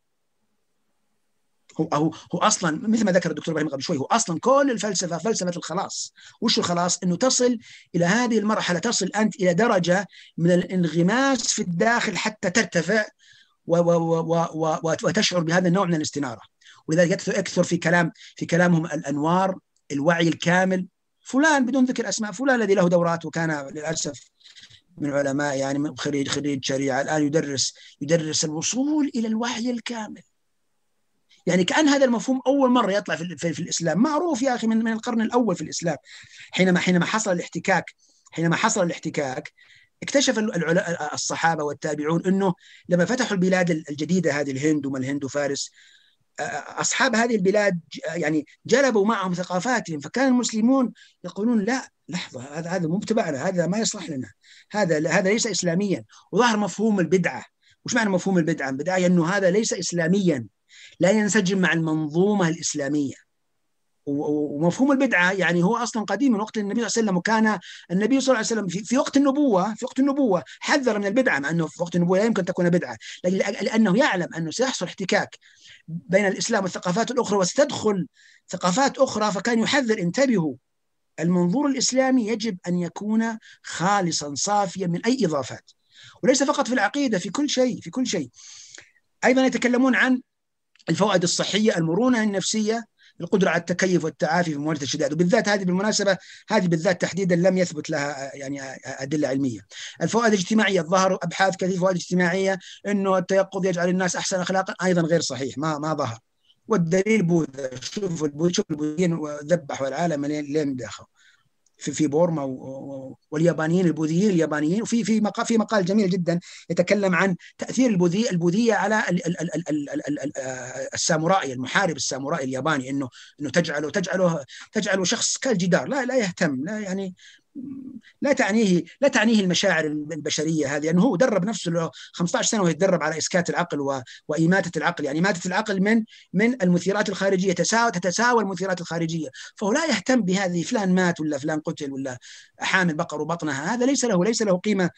هو هو هو اصلا مثل ما ذكر الدكتور ابراهيم قبل شوي، هو اصلا كل الفلسفه فلسفه الخلاص. وش الخلاص؟ انه تصل الى هذه المرحله، تصل انت الى درجه من الانغماس في الداخل حتى ترتفع و و و و وتشعر بهذا النوع من الاستناره. ولذلك يكثر اكثر في كلام في كلامهم الانوار، الوعي الكامل. فلان بدون ذكر اسماء، فلان الذي له دورات وكان للاسف من علماء يعني خريج خريج شريعه، الان يدرس يدرس الوصول الى الوعي الكامل. يعني كأن هذا المفهوم أول مرة يطلع في, في, في الإسلام، معروف يا أخي من, من القرن الأول في الإسلام. حينما حينما حصل الاحتكاك حينما حصل الاحتكاك اكتشف الصحابة والتابعون أنه لما فتحوا البلاد الجديدة هذه، الهند وما الهند وفارس، أصحاب هذه البلاد يعني جلبوا معهم ثقافاتهم، فكان المسلمون يقولون لا لحظة، هذا هذا مو تبعنا، هذا ما يصلح لنا، هذا هذا ليس إسلاميا. وظهر مفهوم البدعة. وش معنى مفهوم البدعة؟ البدعة أنه هذا ليس إسلاميا، لا ينسجم مع المنظومة الإسلامية. ومفهوم البدعة يعني هو أصلا قديم من وقت النبي صلى الله عليه وسلم، وكان النبي صلى الله عليه وسلم في, في وقت النبوة في وقت النبوة حذر من البدعة، مع أنه في وقت النبوة لا يمكن تكون بدعة، لأنه يعلم أنه سيحصل احتكاك بين الإسلام والثقافات الأخرى وستدخل ثقافات أخرى، فكان يحذر انتبهوا، المنظور الإسلامي يجب أن يكون خالصا صافيا من أي إضافات، وليس فقط في العقيدة، في كل شيء في كل شيء. أيضا يتكلمون عن الفوائد الصحية، المرونة النفسية، القدرة على التكيف والتعافي في مواجهة الشدائد. وبالذات هذه بالمناسبة هذه بالذات تحديدا لم يثبت لها يعني أدلة علمية. الفوائد الاجتماعية، ظهر أبحاث كثيرة فوائد اجتماعية أنه التيقظ يجعل الناس أحسن أخلاقا، أيضا غير صحيح، ما ما ظهر. والدليل بوذا، شوف البوذ شوف البوذيين ذبحوا العالم لين داخل في في بورما، واليابانيين البوذيين اليابانيين. وفي في مقال في مقال جميل جدا يتكلم عن تأثير البوذية البوذية على السامورائي، المحارب السامورائي الياباني، انه انه تجعله تجعله تجعله شخص كالجدار، لا لا يهتم، لا يعني لا تعنيه لا تعنيه المشاعر البشريه هذه، لانه هو درب نفسه له خمسة عشر سنه ويتدرب على اسكات العقل واماته العقل، يعني اماته العقل من من المثيرات الخارجيه، تساوى تتساوى المثيرات الخارجيه، فهو لا يهتم بهذه، فلان مات ولا فلان قتل ولا حامل بقر وبطنها، هذا ليس له ليس له قيمه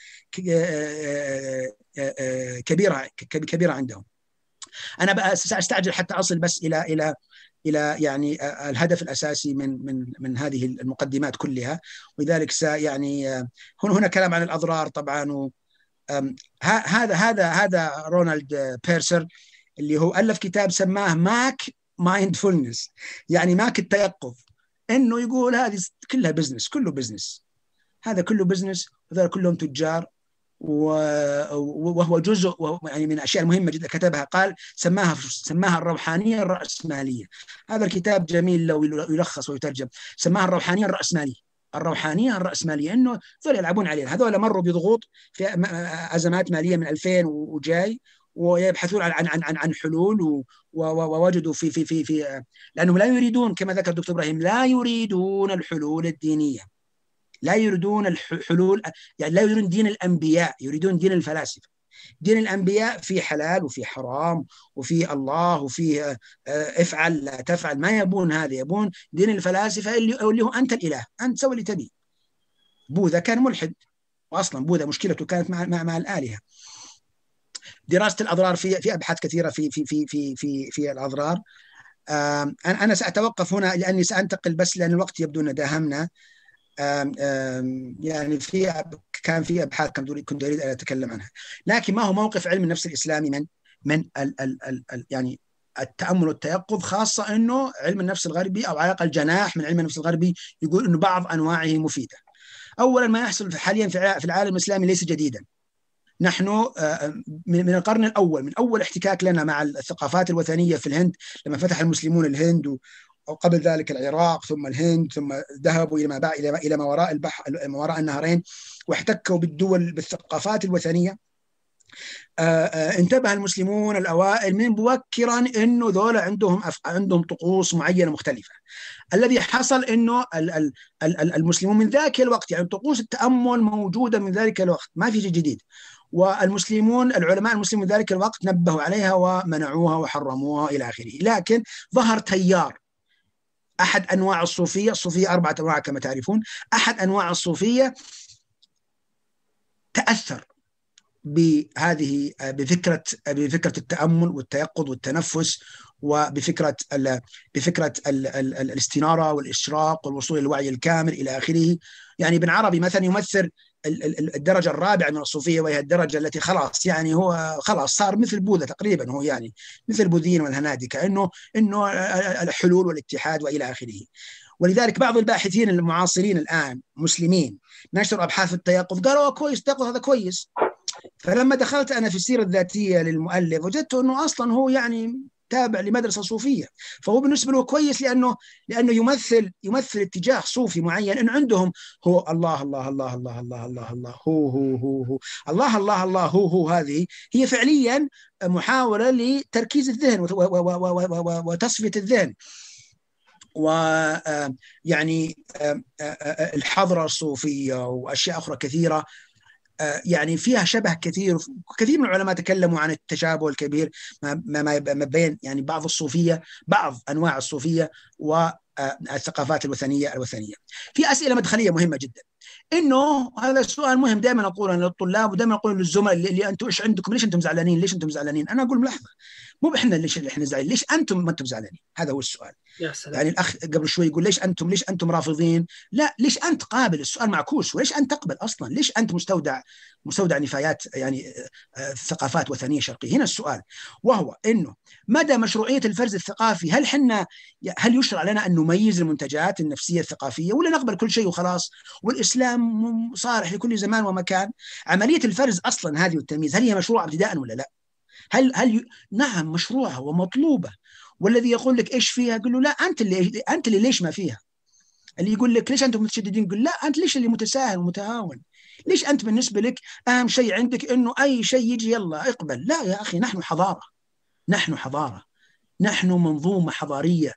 كبيره كبيره عندهم. انا ساستعجل حتى اصل بس الى الى الى يعني الهدف الاساسي من من من هذه المقدمات كلها، ولذلك سا يعني هنا هنا كلام عن الاضرار طبعا. و هذا هذا هذا رونالد بيرسر اللي هو الف كتاب سماه ماك مايندفولنس، يعني ماك التيقظ، انه يقول هذه كلها بزنس، كله بزنس، هذا كله بزنس، وهذول كلهم تجار، وهو جزء يعني من الاشياء المهمه جدا كتبها، قال سماها سماها الروحانيه الراسماليه. هذا الكتاب جميل لو يلخص ويترجم، سماها الروحانيه الراسماليه، الروحانيه الراسماليه، انه ذول يلعبون علينا، هذول مروا بضغوط في ازمات ماليه من ألفين وجاي، ويبحثون عن عن عن عن حلول، ووجدوا في في في في لانهم لا يريدون كما ذكر الدكتور ابراهيم، لا يريدون الحلول الدينيه، لا يريدون الحلول، يعني لا يريدون دين الأنبياء، يريدون دين الفلاسفة. دين الأنبياء في حلال وفي حرام وفي الله وفي افعل لا تفعل، ما يبون هذا، يبون دين الفلاسفة اللي, اللي هو أنت الإله، أنت سوي اللي تبي. بوذا كان ملحد، وأصلا بوذا مشكلته كانت مع مع, مع الآلهة. دراسة الأضرار في في أبحاث كثيرة في في في في في, في الأضرار. أنا سأتوقف هنا لأني سأنتقل بس لأن الوقت يبدو أنه داهمنا. آم آم يعني في كان في ابحاث كنت اريد ان اتكلم عنها، لكن ما هو موقف علم النفس الاسلامي من من ال ال ال ال يعني التامل والتيقظ، خاصه انه علم النفس الغربي او على الاقل جناح من علم النفس الغربي يقول انه بعض انواعه مفيده. اولا ما يحصل حاليا في العالم الاسلامي ليس جديدا، نحن من القرن الأول، من أول احتكاك لنا مع الثقافات الوثنية في الهند لما فتح المسلمون الهند، وقبل ذلك العراق ثم الهند، ثم ذهبوا إلى ما بعد إلى ما وراء البحر، ما وراء النهرين، واحتكوا بالدول بالثقافات الوثنية. انتبه المسلمون الأوائل من مبكرا إنه ذولا عندهم عندهم طقوس معينة مختلفة. الذي حصل إنه المسلمون من ذاك الوقت، يعني طقوس التأمل موجودة من ذلك الوقت، ما في شيء جديد، والمسلمون العلماء المسلمين من ذلك الوقت نبهوا عليها ومنعوها وحرموها إلى آخره. لكن ظهر تيار، أحد أنواع الصوفية، الصوفية أربعة أنواع كما تعرفون، أحد أنواع الصوفية تأثر بهذه بفكرة بفكرة التأمل والتيقظ والتنفس، وبفكرة ال بفكرة ال ال الاستنارة والإشراق والوصول للوعي الكامل إلى آخره. يعني ابن عربي مثلا يمثل الدرجة الرابعة من الصوفية، وهي الدرجة التي خلاص يعني هو خلاص صار مثل بوذا تقريبا، هو يعني مثل البوذيين والهنادكة، إنه إنه الحلول والاتحاد وإلى آخره. ولذلك بعض الباحثين المعاصرين الآن مسلمين نشروا أبحاث التيقظ، قالوا كويس التيقظ هذا كويس. فلما دخلت أنا في السيرة الذاتية للمؤلف وجدت أنه أصلا هو يعني تابع لمدرسة صوفية، فهو بالنسبة له كويس لأنه لأنه يمثل يمثل اتجاه صوفي معين، إن عندهم هو الله الله الله الله الله الله الله هو هو هو هو الله الله الله هو هو. هذه هي فعليا محاولة لتركيز الذهن وتصفية الذهن، ويعني الحضرة الصوفية وأشياء أخرى كثيرة يعني فيها شبه كثير. كثير من العلماء تكلموا عن التشابه الكبير ما ما بين يعني بعض الصوفية، بعض أنواع الصوفية والثقافات الوثنية الوثنية. في أسئلة مدخلية مهمة جدا، إنه هذا السؤال مهم دائما أقوله للطلاب ودائما أقوله للزملاء اللي, اللي أنتم إيش عندكم، ليش أنتم زعلانين، ليش أنتم زعلانين؟ أنا أقول لحظة، مو إحنا ليش إحنا زعلانين، ليش أنتم ما أنتم زعلانين؟ هذا هو السؤال. يا سلام. يعني الأخ قبل شوي يقول ليش أنتم ليش أنتم رافضين؟ لا، ليش أنت قابل؟ السؤال معكوس، وليش أنت تقبل أصلا؟ ليش أنت مستودع مستودع نفايات يعني ثقافات وثنية شرقية؟ هنا السؤال، وهو إنه مدى مشروعية الفرز الثقافي. هل حنا هل يشرع لنا أن نميز المنتجات النفسية الثقافية، ولا نقبل كل شيء وخلاص والإسلام صالح لكل زمان ومكان؟ عملية الفرز أصلا هذه والتمييز، هل هي مشروعة ابتداء ولا لا؟ هل هل ي... نعم مشروعة ومطلوبة، والذي يقول لك إيش فيها قل له لا، أنت اللي أنت اللي ليش ما فيها. اللي يقول لك ليش أنتم متشددين قل لا، أنت ليش اللي متساهل ومتهاون. ليش أنت بالنسبة لك أهم شيء عندك إنه أي شيء يجي يلا اقبل. لا يا أخي، نحن حضارة، نحن حضارة، نحن منظومة حضارية.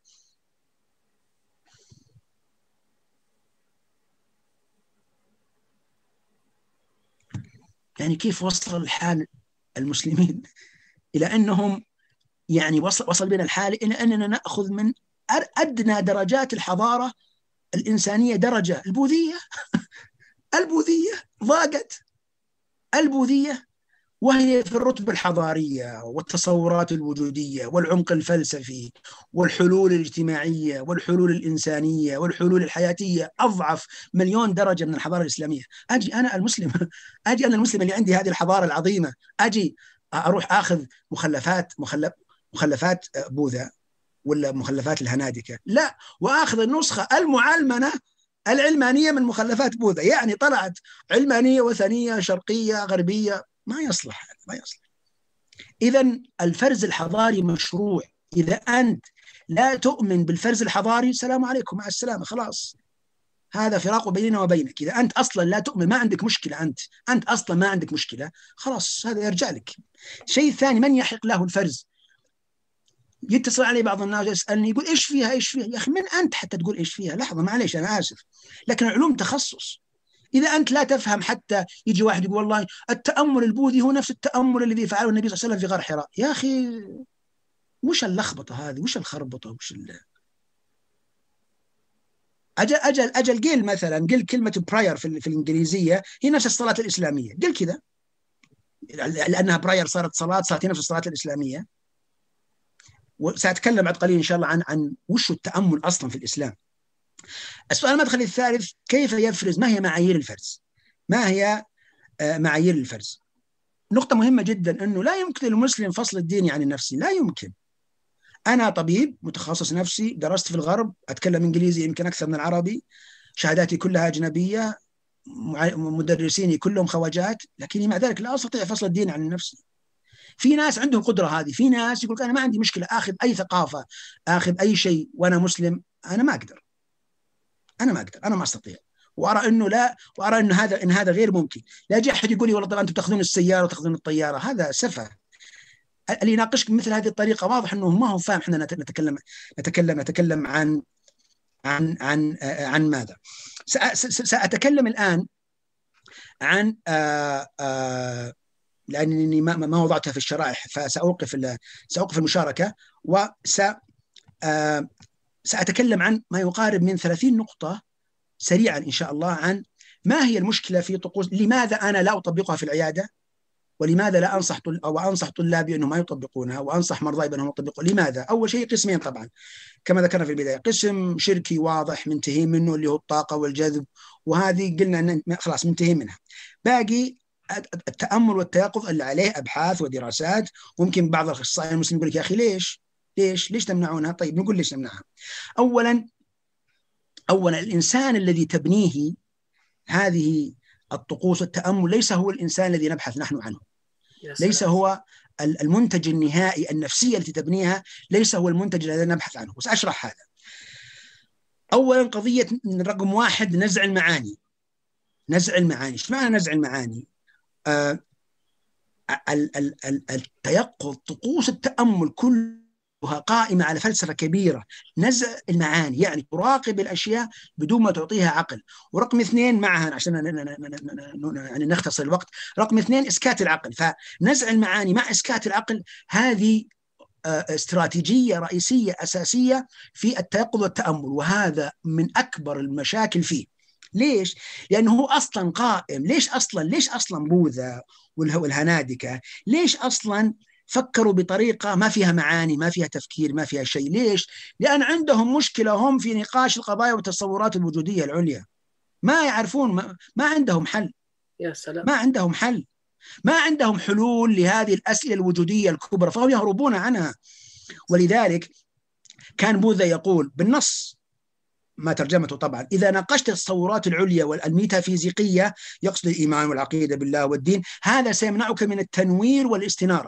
يعني كيف وصل الحال المسلمين إلى أنهم يعني وصل وصل بنا الحال إلى أننا نأخذ من أدنى درجات الحضارة الإنسانية درجة البوذية. البوذية ضاقت، البوذية وهي في الرتبة الحضارية والتصورات الوجودية والعمق الفلسفي والحلول الاجتماعية والحلول الإنسانية والحلول الحياتية أضعف مليون درجة من الحضارة الإسلامية. أجي أنا المسلم أجي أنا المسلم اللي عندي هذه الحضارة العظيمة، أجي أروح آخذ مخلفات مخلف مخلفات بوذا ولا مخلفات الهنادكة، لا، وآخذ النسخة المعلمنة العلمانية من مخلفات بوذا. يعني طلعت علمانية وثنية شرقية غربية، ما يصلح ما يصلح. إذن الفرز الحضاري مشروع. إذا أنت لا تؤمن بالفرز الحضاري، سلام عليكم مع السلامة، خلاص هذا فراق بيننا وبينك. إذا أنت أصلا لا تؤمن، ما عندك مشكلة، أنت أنت أصلا ما عندك مشكلة، خلاص هذا يرجع لك. شيء ثاني، من يحق له الفرز؟ يتصل علي بعض الناس يسألني يقول إيش فيها إيش فيها يا أخي، من أنت حتى تقول إيش فيها؟ لحظة معليش أنا آسف، لكن العلوم تخصص. إذا أنت لا تفهم، حتى يجي واحد يقول والله التأمل البوذي هو نفس التأمل الذي فعله النبي صلى الله عليه وسلم في غار حراء. يا أخي وش اللخبطة هذه، وش الخربطة، وش ال... أجل أجل أجل قل مثلا قل كلمة براير في, في الإنجليزية هي نفس الصلاة الإسلامية، قل كذا، لأنها براير صارت صلاة، صارت نفس الصلاة الإسلامية. وسأتكلم بعد قليل إن شاء الله عن عن وش التأمل أصلا في الإسلام. السؤال المدخلي الثالث، كيف يفرز؟ ما هي معايير الفرز؟ ما هي معايير الفرز؟ نقطة مهمة جدا، أنه لا يمكن للمسلم فصل الديني عن النفسي، لا يمكن. أنا طبيب متخصص نفسي، درست في الغرب، أتكلم إنجليزي يمكن أكثر من العربي، شهاداتي كلها أجنبية، مدرسيني كلهم خواجات، لكني مع ذلك لا أستطيع فصل الدين عن نفسي. في ناس عندهم قدرة هذه، في ناس يقول أنا ما عندي مشكلة آخذ أي ثقافة، آخذ أي شيء وأنا مسلم. أنا ما أقدر، أنا ما أقدر، أنا ما أستطيع، وأرى إنه لا، وأرى إنه هذا إن هذا غير ممكن. لا يجي أحد يقول لي والله طبعا أنتم تأخذون السيارة وتأخذون الطيارة، هذا سفه. اللي يناقشك مثل هذه الطريقة واضح إنه ما هو فاهم. إحنا نتكلم نتكلم نتكلم عن عن عن عن ماذا؟ سأتكلم الآن عن آآ آآ لأنني ما ما وضعتها في الشرائح، فسأوقف سأوقف المشاركة، وس سأتكلم عن ما يقارب من ثلاثين نقطة سريعا إن شاء الله، عن ما هي المشكلة في طقوس، لماذا أنا لا أطبقها في العيادة، ولماذا لا أنصح أو أنصح طلابي أنهم ما يطبقونها، وأنصح مرضاي بأنهم يطبقون. لماذا؟ أول شيء قسمين طبعا كما ذكرنا في البداية، قسم شركي واضح منتهي منه اللي هو الطاقة والجذب، وهذه قلنا أن خلاص منتهي منها. باقي التأمل والتيقظ اللي عليه أبحاث ودراسات، وممكن بعض الأخصائيين المسلمين يقول لك يا أخي ليش ليش ليش تمنعونها؟ طيب نقول ليش نمنعها. أولا أولا الإنسان الذي تبنيه هذه الطقوس والتأمل ليس هو الإنسان الذي نبحث نحن عنه، ليس هو المنتج النهائي. النفسية التي تبنيها ليس هو المنتج الذي نبحث عنه، وسأشرح هذا. أولا قضية رقم واحد، نزع المعاني. نزع المعاني، ايش معنى نزع المعاني؟ آه التيقظ، طقوس التأمل كلها قائمة على فلسفة كبيرة، نزع المعاني، يعني تراقب الأشياء بدون ما تعطيها عقل. ورقم اثنين معها عشان يعني نختصر الوقت، رقم اثنين إسكات العقل. فنزع المعاني مع إسكات العقل هذه استراتيجية رئيسية أساسية في التيقظ والتأمل، وهذا من أكبر المشاكل فيه. ليش؟ لأنه هو أصلا قائم. ليش أصلا ليش أصلا بوذا والهنادكة ليش أصلا فكروا بطريقة ما فيها معاني، ما فيها تفكير، ما فيها شيء؟ ليش؟ لأن عندهم مشكلة هم في نقاش القضايا والتصورات الوجودية العليا، ما يعرفون، ما, ما عندهم حل. يا سلام. ما عندهم حل، ما عندهم حلول لهذه الأسئلة الوجودية الكبرى، فهم يهربون عنها. ولذلك كان بوذا يقول بالنص، ما ترجمته طبعا، إذا ناقشت التصورات العليا والميتافيزيقية، يقصد الإيمان والعقيدة بالله والدين، هذا سيمنعك من التنوير والاستنارة.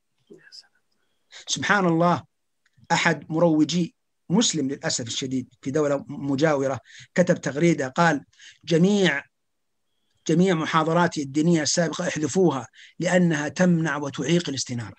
سبحان الله، أحد مروجي مسلم للأسف الشديد في دولة مجاورة كتب تغريدة قال جميع جميع محاضراتي الدينية السابقة احذفوها لأنها تمنع وتعيق الاستنارة.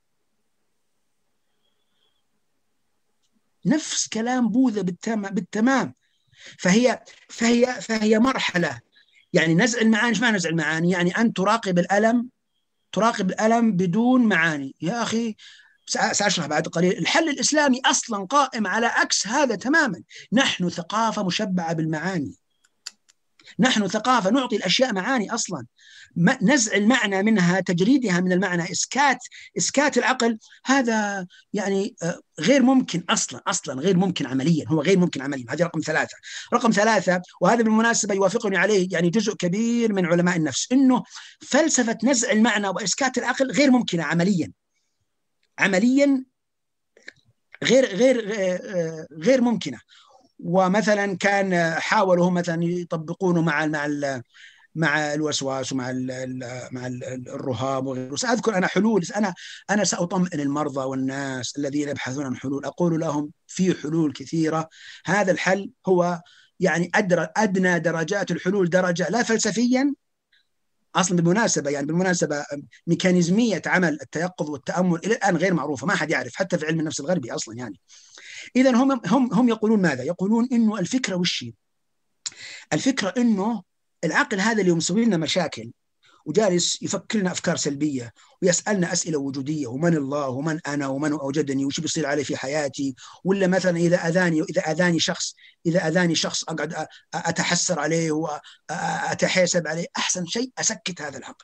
نفس كلام بوذا بالتمام. فهي فهي فهي مرحلة، يعني نزع المعاني. ايش معنى نزع المعاني؟ يعني أن تراقب الألم، تراقب الألم بدون معاني. يا أخي سأشرح بعد قليل. الحل الإسلامي أصلا قائم على عكس هذا تماما. نحن ثقافة مشبعة بالمعاني، نحن ثقافة نعطي الأشياء معاني أصلا. نزع المعنى منها، تجريدها من المعنى، إسكات إسكات العقل، هذا يعني غير ممكن أصلا أصلا غير ممكن عمليا، هو غير ممكن عمليا. هذه رقم ثلاثة. رقم ثلاثة وهذا بالمناسبة يوافقني عليه يعني جزء كبير من علماء النفس، إنه فلسفة نزع المعنى وإسكات العقل غير ممكنة عمليا. عمليا غير غير غير ممكنة. ومثلا كان حاولوا هم مثلا يطبقونه مع مع مع الوسواس ومع ال مع ال الرهاب وغيره. سأذكر أنا حلول. أنا أنا سأطمئن المرضى والناس الذين يبحثون عن حلول، أقول لهم في حلول كثيرة. هذا الحل هو يعني أدنى درجات الحلول درجة، لا فلسفيا أصلا بالمناسبة، يعني بالمناسبة ميكانيزمية عمل التيقظ والتأمل إلى الآن غير معروفة، ما حد يعرف حتى في علم النفس الغربي أصلا. يعني إذن هم هم هم يقولون ماذا؟ يقولون إنه الفكرة وشي؟ الفكرة إنه العقل هذا اللي مسوي لنا مشاكل وجالس يفكر لنا أفكار سلبية ويسألنا أسئلة وجودية، ومن الله ومن أنا ومن أوجدني وش بيصير علي في حياتي، ولا مثلا إذا أذاني إذا أذاني شخص إذا أذاني شخص أقعد أتحسر عليه وأتحاسب عليه. أحسن شيء أسكت هذا العقل،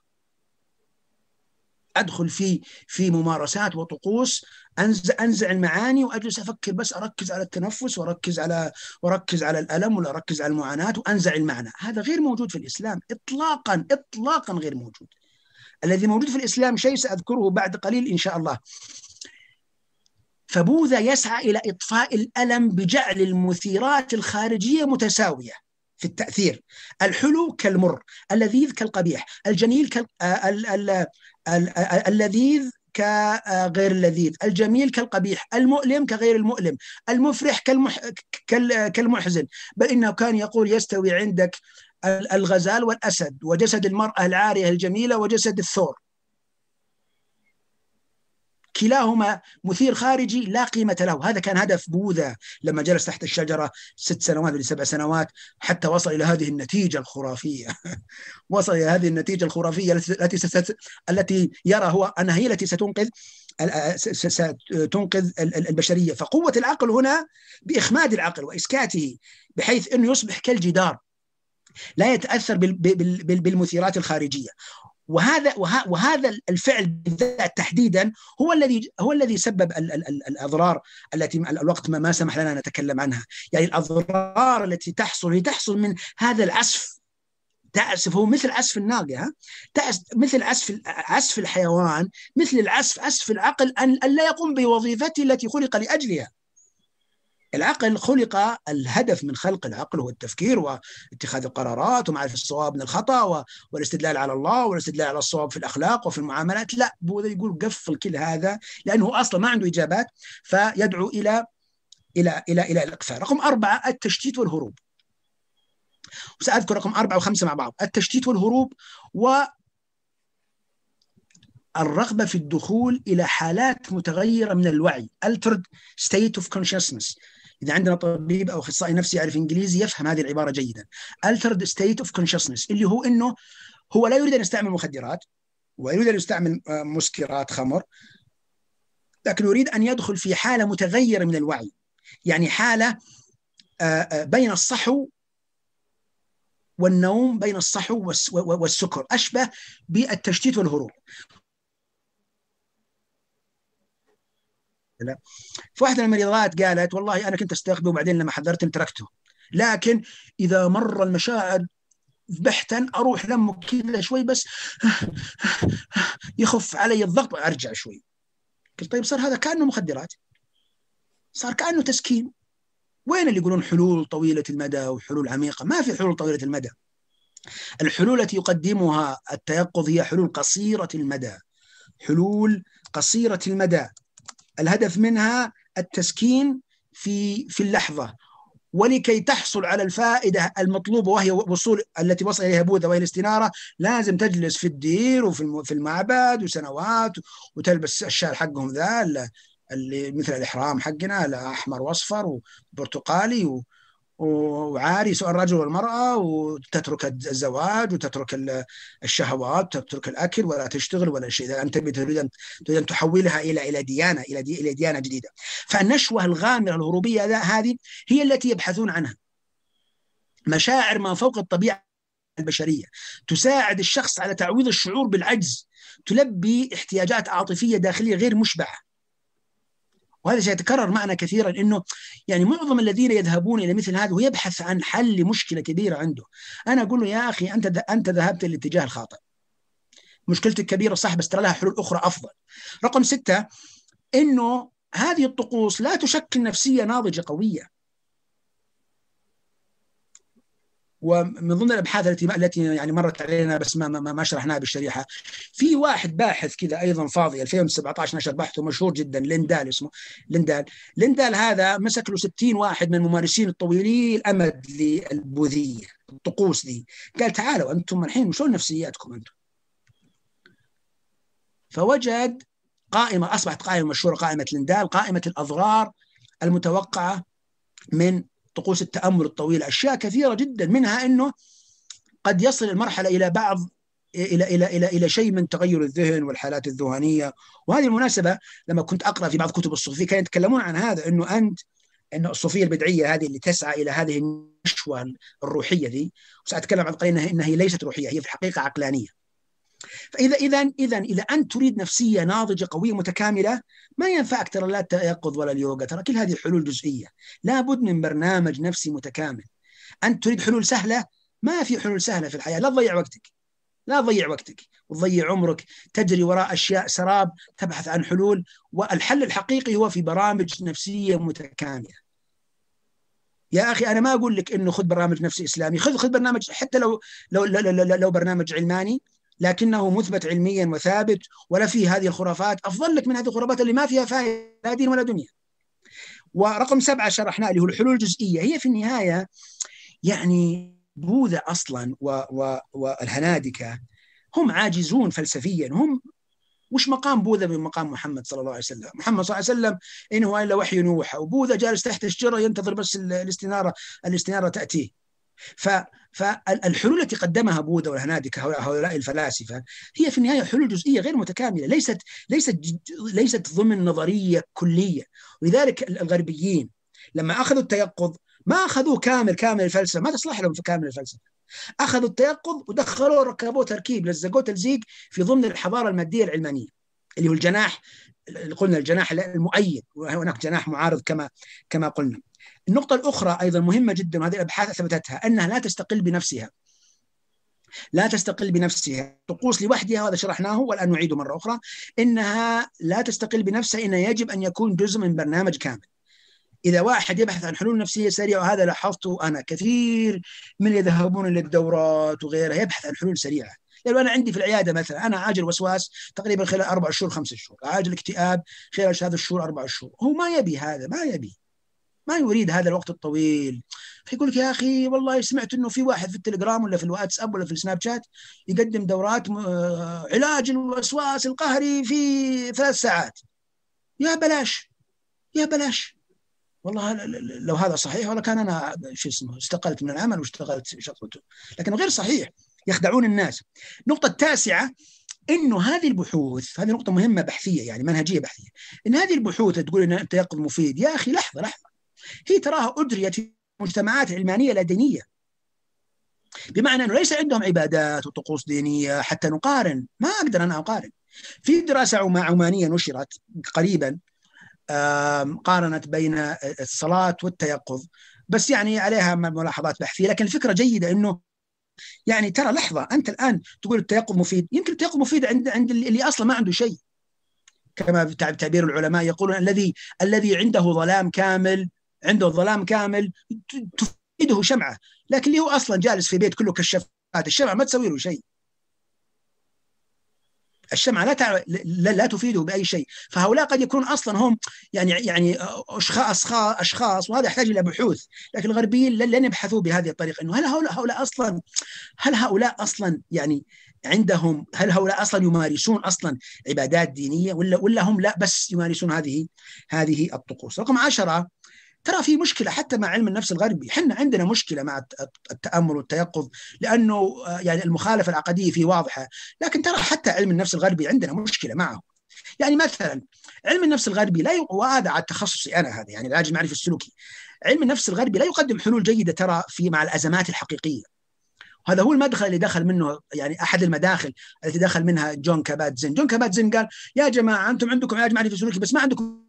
أدخل في في ممارسات وطقوس، أنزع أنزع المعاني وأجلس أفكر بس، أركز على التنفس وأركز على وأركز على الألم ولا أركز على المعاناة وأنزع المعنى. هذا غير موجود في الإسلام إطلاقا إطلاقا غير موجود. الذي موجود في الإسلام شيء سأذكره بعد قليل إن شاء الله. فبوذا يسعى إلى إطفاء الألم بجعل المثيرات الخارجية متساوية. في التأثير. الحلو كالمر، اللذيذ كالقبيح، الجميل كال ال... ال... ال... اللذيذ كغير اللذيذ، الجميل كالقبيح، المؤلم كغير المؤلم، المفرح كالمح... كال... كالمحزن. بل إنه كان يقول يستوي عندك الغزال والأسد، وجسد المرأة العارية الجميلة وجسد الثور، كلاهما مثير خارجي لا قيمة له. هذا كان هدف بوذا لما جلس تحت الشجرة ست سنوات لسبع سنوات حتى وصل إلى هذه النتيجة الخرافية. وصل إلى هذه النتيجة الخرافية التي ست... التي يرى هو أنها هي التي ستنقذ ستنقذ البشرية. فقوة العقل هنا بإخماد العقل وإسكاته بحيث أنه يصبح كالجدار لا يتأثر بالمثيرات الخارجية. وهذا وهذا الفعل بالذات تحديدا هو الذي هو الذي سبب ال ال ال الأضرار التي الوقت ما, ما سمح لنا نتكلم عنها. يعني الأضرار التي تحصل هي تحصل من هذا العسف. تعسف هو مثل عسف الناقة، مثل عسف عسف الحيوان، مثل العسف عسف العقل أن, أن لا يقوم بوظيفته التي خلق لأجلها. العقل خلق، الهدف من خلق العقل هو التفكير واتخاذ القرارات ومعرفة الصواب من الخطأ والاستدلال على الله والاستدلال على الصواب في الأخلاق وفي المعاملات. لا، بوذا يقول قفل كل هذا لأنه أصلا ما عنده إجابات، فيدعو إلى إلى إلى إلى الإقفال. رقم أربعة التشتيت والهروب. وسأذكر رقم أربعة وخمسة مع بعض. التشتيت والهروب والرغبة في الدخول إلى حالات متغيرة من الوعي. altered state of consciousness. إذا عندنا طبيب أو أخصائي نفسي يعرف إنجليزي يفهم هذه العبارة جيدا. altered state of consciousness اللي هو إنه هو لا يريد أن يستعمل مخدرات ولا يريد أن يستعمل مسكرات خمر، لكن يريد أن يدخل في حالة متغيرة من الوعي، يعني حالة بين الصحو والنوم، بين الصحو والسكر، أشبه بالتشتيت والهروب. فواحدة من المريضات قالت والله أنا كنت أستخدمه وبعدين لما حضرت تركته، لكن إذا مر المشاعر بحتا أروح لمه كذا شوي بس يخف علي الضغط وأرجع شوي. قلت طيب صار هذا كأنه مخدرات، صار كأنه تسكين. وين اللي يقولون حلول طويلة المدى وحلول عميقة؟ ما في حلول طويلة المدى. الحلول التي يقدمها التيقظ هي حلول قصيرة المدى، حلول قصيرة المدى الهدف منها التسكين في في اللحظة. ولكي تحصل على الفائدة المطلوبة وهي وصول التي وصل إليها بوذا وهي الاستنارة، لازم تجلس في الدير وفي في المعبد وسنوات وتلبس الشال حقهم ذا اللي مثل الإحرام حقنا، الأحمر وأصفر وبرتقالي و وعاري سواء الرجل والمرأة، وتترك الزواج وتترك الشهوات وتترك الأكل ولا تشتغل ولا شيء. إذا أنت تريد أن تحولها إلى إلى ديانة إلى دي إلى ديانة جديدة. فالنشوة الغامرة الهروبية هذه هي التي يبحثون عنها. مشاعر ما فوق الطبيعة البشرية تساعد الشخص على تعويض الشعور بالعجز، تلبي احتياجات عاطفية داخلية غير مشبعة. وهذا سيتكرر معنا كثيرا، انه يعني معظم الذين يذهبون الى مثل هذا ويبحث عن حل لمشكله كبيره عنده، انا اقول له يا اخي انت انت ذهبت للاتجاه الخاطئ، مشكلتك كبيره صح بس ترى لها حلول اخرى افضل. رقم ستة انه هذه الطقوس لا تشكل نفسيه ناضجه قويه. ومن ضمن الابحاث التي التي يعني مرت علينا بس ما ما, ما شرحناها بالشريحه، في واحد باحث كذا ايضا فاضي ألفين وسبعة عشر نشر بحثه مشهور جدا، ليندال اسمه ليندال ليندال هذا مسك له ستين واحد من الممارسين الطويلي الامد للبوذيه الطقوس دي، قال تعالوا انتم الحين شلون نفسياتكم انتم؟ فوجد قائمه اصبحت قائمه مشهوره، قائمه ليندال، قائمه الاضرار المتوقعه من طقوس التأمل الطويل. أشياء كثيرة جدا، منها أنه قد يصل المرحلة إلى بعض إلى إلى إلى إلى شيء من تغير الذهن والحالات الذهنية. وهذه المناسبة لما كنت أقرأ في بعض كتب الصوفية كانوا يتكلمون عن هذا، أنه أنت أنه الصوفية البدعية هذه اللي تسعى إلى هذه النشوة الروحية دي، وسأتكلم عن قليلا إنها هي ليست روحية، هي في الحقيقة عقلانية. فإذا إذا إذا إذا أنت تريد نفسية ناضجة قوية متكاملة، ما ينفعك ترى لا التيقظ ولا اليوغا، ترى كل هذه حلول جزئية، لابد من برنامج نفسي متكامل. أنت تريد حلول سهلة، ما في حلول سهلة في الحياة، لا تضيع وقتك لا تضيع وقتك وتضيع عمرك تجري وراء أشياء سراب تبحث عن حلول. والحل الحقيقي هو في برامج نفسية متكاملة. يا أخي أنا ما أقول لك إنه خذ برنامج نفسي إسلامي، خذ خذ برنامج حتى لو لو لو, لو, لو برنامج علماني لكنه مثبت علميا وثابت ولا فيه هذه الخرافات، أفضل لك من هذه الخرافات اللي ما فيها فائدة لا دين ولا دنيا. ورقم سبعة شرحنا اللي هو الحلول الجزئية. هي في النهاية يعني بوذا أصلا والهنادكة هم عاجزون فلسفيا. هم وش مقام بوذا بمقام محمد صلى الله عليه وسلم؟ محمد صلى الله عليه وسلم إن هو إلا وحي يوحى، وبوذا جالس تحت الشجرة ينتظر بس الاستنارة الاستنارة تأتيه. فالحلول التي قدمها بوذا والهنادكة هؤلاء الفلاسفة هي في النهاية حلول جزئية غير متكاملة، ليست ليست ليست ضمن نظرية كلية. ولذلك الغربيين لما أخذوا التيقظ ما أخذوه كامل كامل الفلسفة، ما تصلح لهم في كامل الفلسفة، أخذوا التيقظ ودخلوه ركبوه تركيب لزقوه تلزيق في ضمن الحضارة المادية العلمانية اللي هو الجناح، قلنا الجناح المؤيد، وهناك جناح معارض كما كما قلنا. النقطة الأخرى أيضا مهمة جدا، وهذه الأبحاث أثبتتها، أنها لا تستقل بنفسها، لا تستقل بنفسها. طقوس لوحدها، وهذا شرحناه والآن نعيده مرة أخرى، إنها لا تستقل بنفسها، إنها يجب أن يكون جزء من برنامج كامل. إذا واحد يبحث عن حلول نفسية سريعة، وهذا لاحظته أنا كثير من يذهبون للدورات وغيرها يبحث عن حلول سريعة. يعني أنا عندي في العيادة مثلا أنا عاجل وسواس تقريبا خلال أربع شهور خمسة شهور، عاجل اكتئاب خلال هذا الشهور أربع شهور، هو ما يبي هذا، ما يبي ما يريد هذا الوقت الطويل. فيقول لك يا أخي والله سمعت إنه في واحد في التليجرام ولا في الواتساب ولا في السناب شات يقدم دورات علاج الوسواس القهري في ثلاث ساعات. يا بلاش يا بلاش والله لو هذا صحيح والله كان أنا شو اسمه استقلت من العمل واشتغلت شغلته، لكن غير صحيح، يخدعون الناس. النقطة التاسعة إنه هذه البحوث، هذه نقطة مهمة بحثية يعني منهجية بحثية، إن هذه البحوث تقول إن التيقظ مفيد. يا أخي لحظة لحظة، هي تراها أجريت في مجتمعات علمانية لا دينية، بمعنى أنه ليس عندهم عبادات وطقوس دينية حتى نقارن. ما أقدر أنا أقارن. في دراسة عمانية نشرت قريبا قارنت بين الصلاة والتيقظ، بس يعني عليها ملاحظات بحثية، لكن الفكرة جيدة. إنه يعني ترى لحظة، أنت الآن تقول التيقظ مفيد، يمكن التيقظ مفيد عند عند اللي أصلا ما عنده شيء، كما تعبير العلماء يقولون الذي الذي عنده ظلام كامل، عنده ظلام كامل تفيده شمعة، لكن اللي هو أصلا جالس في بيت كله كشافات، الشمعة ما تسوي له شيء، الشمعة لا تع... لا, لا تفيده بأي شيء. فهؤلاء قد يكون أصلا هم يعني يعني أشخاص أشخاص وهذا يحتاج إلى بحوث، لكن الغربيين لن يبحثوا بهذه الطريقة. إنه هل هؤلاء هؤلاء أصلا هل هؤلاء أصلا يعني عندهم، هل هؤلاء أصلا يمارسون أصلا عبادات دينية ولا ولا هم لا بس يمارسون هذه هذه الطقوس. رقم عشرة، ترى في مشكلة حتى مع علم النفس الغربي. حنا عندنا مشكلة مع التأمل والتيقظ، لأنه يعني المخالفة العقدية فيه واضحة، لكن ترى حتى علم النفس الغربي عندنا مشكلة معه. يعني مثلا علم النفس الغربي لا ي... وهذا على تخصصي أنا، هذا يعني العلاج المعرفي السلوكي، علم النفس الغربي لا يقدم حلول جيدة ترى في مع الأزمات الحقيقية. هذا هو المدخل اللي دخل منه، يعني أحد المداخل التي دخل منها جون كابات زين. جون كابات زين قال يا جماعة أنتم عندكم علاج معرفي سلوكي بس ما عندكم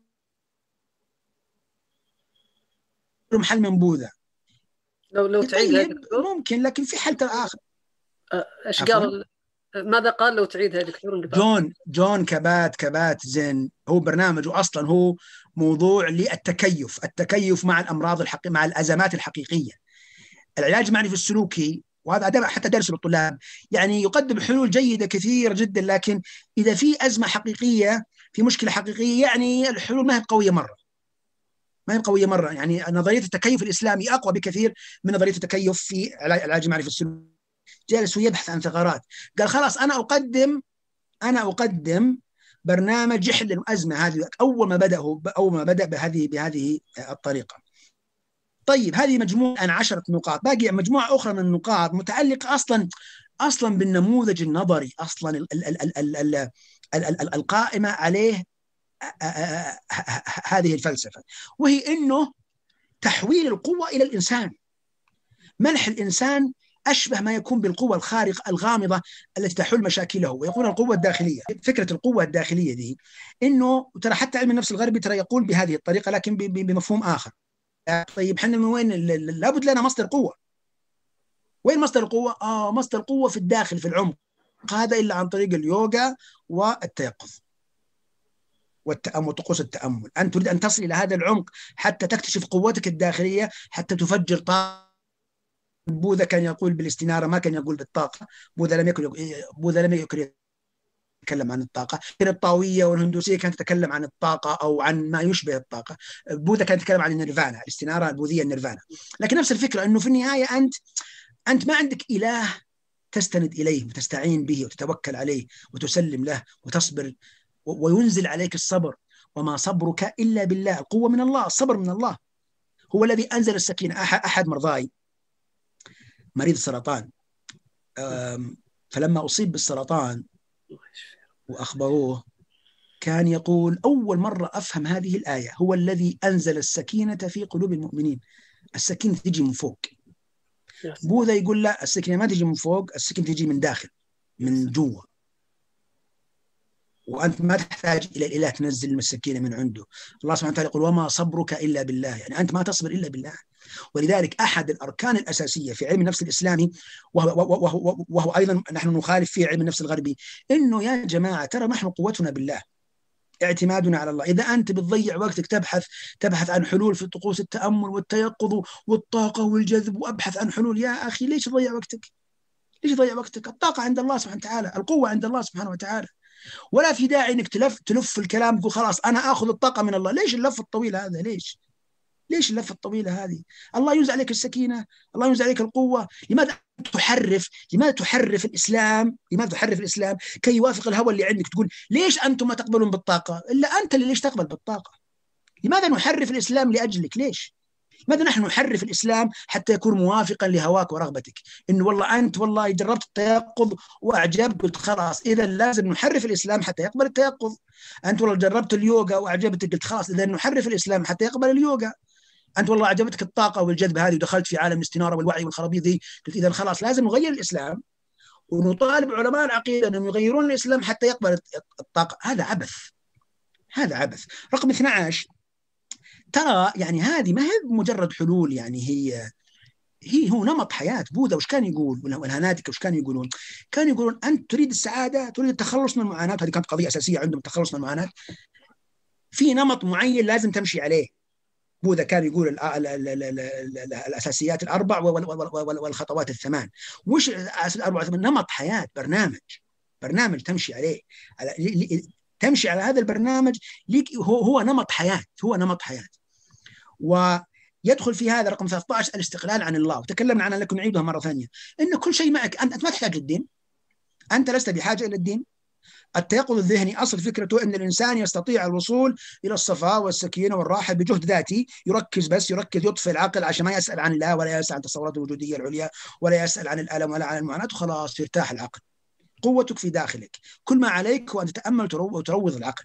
حل من بوذا. لو لو تعيد ممكن، لكن في حل آخر. ايش قال؟ ماذا قال لو تعيدها يا دكتور؟ جون جون كابات كابات زين هو برنامجه اصلا هو موضوع للتكيف، التكيف مع الامراض الحقيقيه، مع الازمات الحقيقيه. العلاج المعرفي السلوكي، وهذا أدب حتى درس للطلاب، يعني يقدم حلول جيده كثير جدا، لكن اذا في ازمه حقيقيه، في مشكله حقيقيه، يعني الحلول ما هي قويه مره، ما هي قوية مرة. يعني نظرية التكيف الإسلامي أقوى بكثير من نظرية التكيف في العلاج المعرفي السلوكي. جالس ويبحث عن ثغرات، قال خلاص أنا أقدم أنا أقدم برنامج يحل الأزمة هذه. أول ما بدأ أول ما بدأ بهذه بهذه الطريقة. طيب هذه مجموعة عن عشرة نقاط، باقي مجموعة أخرى من النقاط متعلقة أصلا أصلا بالنموذج النظري أصلا ال ال ال ال ال ال ال القائمة عليه هذه الفلسفة، وهي إنه تحويل القوة إلى الإنسان، منح الإنسان أشبه ما يكون بالقوة الخارقة الغامضة التي تحل مشاكله. ويقول القوة الداخلية، فكرة القوة الداخلية دي إنه ترى حتى علم النفس الغربي ترى يقول بهذه الطريقة، لكن بمفهوم آخر. طيب حنا من وين؟ لابد لنا مصدر قوة. وين مصدر القوة؟ آه مصدر القوة في الداخل، في العمق، هذا إلا عن طريق اليوغا والتيقظ. والتأمل، طقوس التأمل. أنت تريد أن تصل إلى هذا العمق حتى تكتشف قوتك الداخلية، حتى تفجر طاقة. بوذا كان يقول بالاستنارة، ما كان يقول بالطاقة. بوذا لم يكن بوذا لم يكن يتكلم عن الطاقة. الطاوية والهندوسية كانت تتكلم عن الطاقة أو عن ما يشبه الطاقة. بوذا كان يتكلم عن النيرفانا، الاستنارة البوذية النيرفانا. لكن نفس الفكرة، أنه في النهاية أنت أنت ما عندك إله تستند إليه وتستعين به وتتوكل عليه وتسلم له وتصبر، وينزل عليك الصبر. وما صبرك إلا بالله. القوة من الله، الصبر من الله. هو الذي أنزل السكينة. أحد مرضاي مريض سرطان، فلما أصيب بالسرطان وأخبروه كان يقول أول مرة أفهم هذه الآية: هو الذي أنزل السكينة في قلوب المؤمنين. السكينة تجي من فوق. بوذا يقول لا، السكينة ما تجي من فوق، السكينة تجي من داخل، من جوا. وأنت ما تحتاج إلى الإله تنزل السكينة من عنده. الله سبحانه وتعالى يقول: وما صبرك إلا بالله. يعني أنت ما تصبر إلا بالله. ولذلك أحد الأركان الأساسية في علم النفس الإسلامي، وهو, وهو, وهو أيضا نحن نخالف فيه علم النفس الغربي، إنه يا جماعة ترى نحن قوتنا بالله، اعتمادنا على الله. إذا أنت بتضيع وقتك تبحث تبحث عن حلول في طقوس التأمل والتيقظ والطاقة والجذب، وأبحث عن حلول، يا أخي ليش تضيع وقتك؟ ليش تضيع وقتك؟ الطاقة عند الله سبحانه وتعالى، القوة عند الله سبحانه وتعالى. ولا في داعي إنك تلف تلف الكلام تقول خلاص أنا آخذ الطاقة من الله. ليش اللف الطويل هذا؟ ليش؟ ليش اللفة الطويلة هذه؟ الله ينزل عليك السكينة، الله ينزل عليك القوة. لماذا تحرف لماذا تحرف الإسلام لماذا تحرف الإسلام كي يوافق الهوى اللي عندك؟ تقول ليش أنتم ما تقبلون بالطاقة؟ إلا أنت اللي ليش تقبل بالطاقة. لماذا نحرف الإسلام لأجلك؟ ليش؟ لماذا نحن نحرف الإسلام حتى يكون موافقا لهواك ورغبتك؟ إنه والله أنت والله جربت التيقظ وأعجبك، قلت خلاص إذا لازم نحرف الإسلام حتى يقبل التيقظ. أنت والله جربت اليوغا وأعجبتك، قلت خلاص إذا نحرف الإسلام حتى يقبل اليوغا. أنت والله عجبتك الطاقة والجذب هذه ودخلت في عالم الاستنارة والوعي والخرابيط ذي، قلت إذا خلاص لازم نغير الإسلام ونطالب علماء العقيدة أنهم يغيرون الإسلام حتى يقبل الطاقة. هذا عبث، هذا عبث. رقم اثني عشر، ترى يعني هذه ما هي مجرد حلول، يعني هي هي هو نمط حياة. بوذا وش كان يقول؟ والهنادكة وش كانوا يقولون؟ كانوا يقولون أنت تريد السعادة، تريد التخلص من المعاناة. هذه كانت قضية أساسية عندهم، التخلص من المعاناة. في نمط معين لازم تمشي عليه. بوذا كان يقول ال ال ال ال ال الأساسيات الأربع والخطوات الثمان. وش الأربع والثمان؟ نمط حياة، برنامج برنامج تمشي عليه، تمشي على هذا البرنامج. هو هو نمط حياة، هو نمط حياة. ويدخل في هذا رقم ثلاثة عشر الاستقلال عن الله، وتكلمنا عنها لكن نعيدها مرة ثانية، إن كل شيء معك. أنت ما تحتاج للدين، أنت لست بحاجة إلى الدين. التيقظ الذهني أصل فكرته أن الإنسان يستطيع الوصول إلى الصفاء والسكينة والراحة بجهد ذاتي، يركز بس يركز يطفئ العقل عشان ما يسأل عن الله ولا يسأل عن التصورات الوجودية العليا ولا يسأل عن الألم ولا عن المعاناة، وخلاص يرتاح العقل. قوتك في داخلك، كل ما عليك هو أن تتأمل وتروض العقل.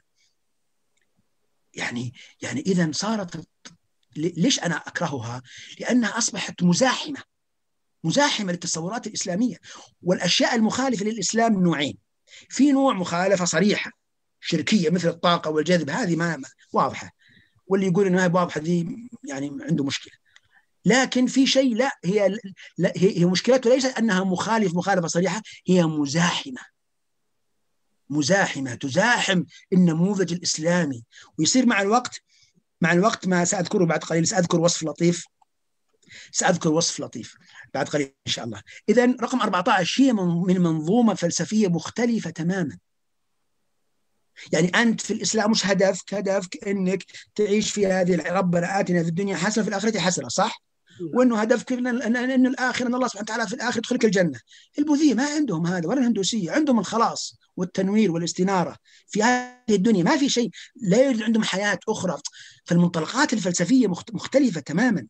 يعني يعني إذا صارت، ليش أنا أكرهها؟ لأنها أصبحت مزاحمة مزاحمة للتصورات الإسلامية. والأشياء المخالفة للإسلام نوعين: في نوع مخالفة صريحة شركية مثل الطاقة والجذب، هذه ما واضحة، واللي يقول إنها واضحة دي يعني عنده مشكلة. لكن في شيء لا، هي لا هي مشكلته ليس أنها مخالف مخالفة صريحة، هي مزاحمة مزاحمة تزاحم النموذج الإسلامي. ويصير مع الوقت مع الوقت ما سأذكره بعد قليل، سأذكر وصف لطيف سأذكر وصف لطيف بعد قليل إن شاء الله. إذن رقم أربعة عشر هي من منظومة فلسفية مختلفة تماما. يعني أنت في الإسلام مش هدفك هدفك أنك تعيش في هذه ربنا آتنا في الدنيا حسنة في الآخرة حسنة، صح؟ وأنه هدفك أن, أن, أن الآخر أن الله سبحانه وتعالى في الآخر يدخلك الجنة. البوذية ما عندهم هذا، ولا الهندوسية عندهم الخلاص والتنوير والاستنارة في هذه الدنيا، ما في شيء، لا يوجد عندهم حياة أخرى. فالمنطلقات الفلسفية مختلفة تماما،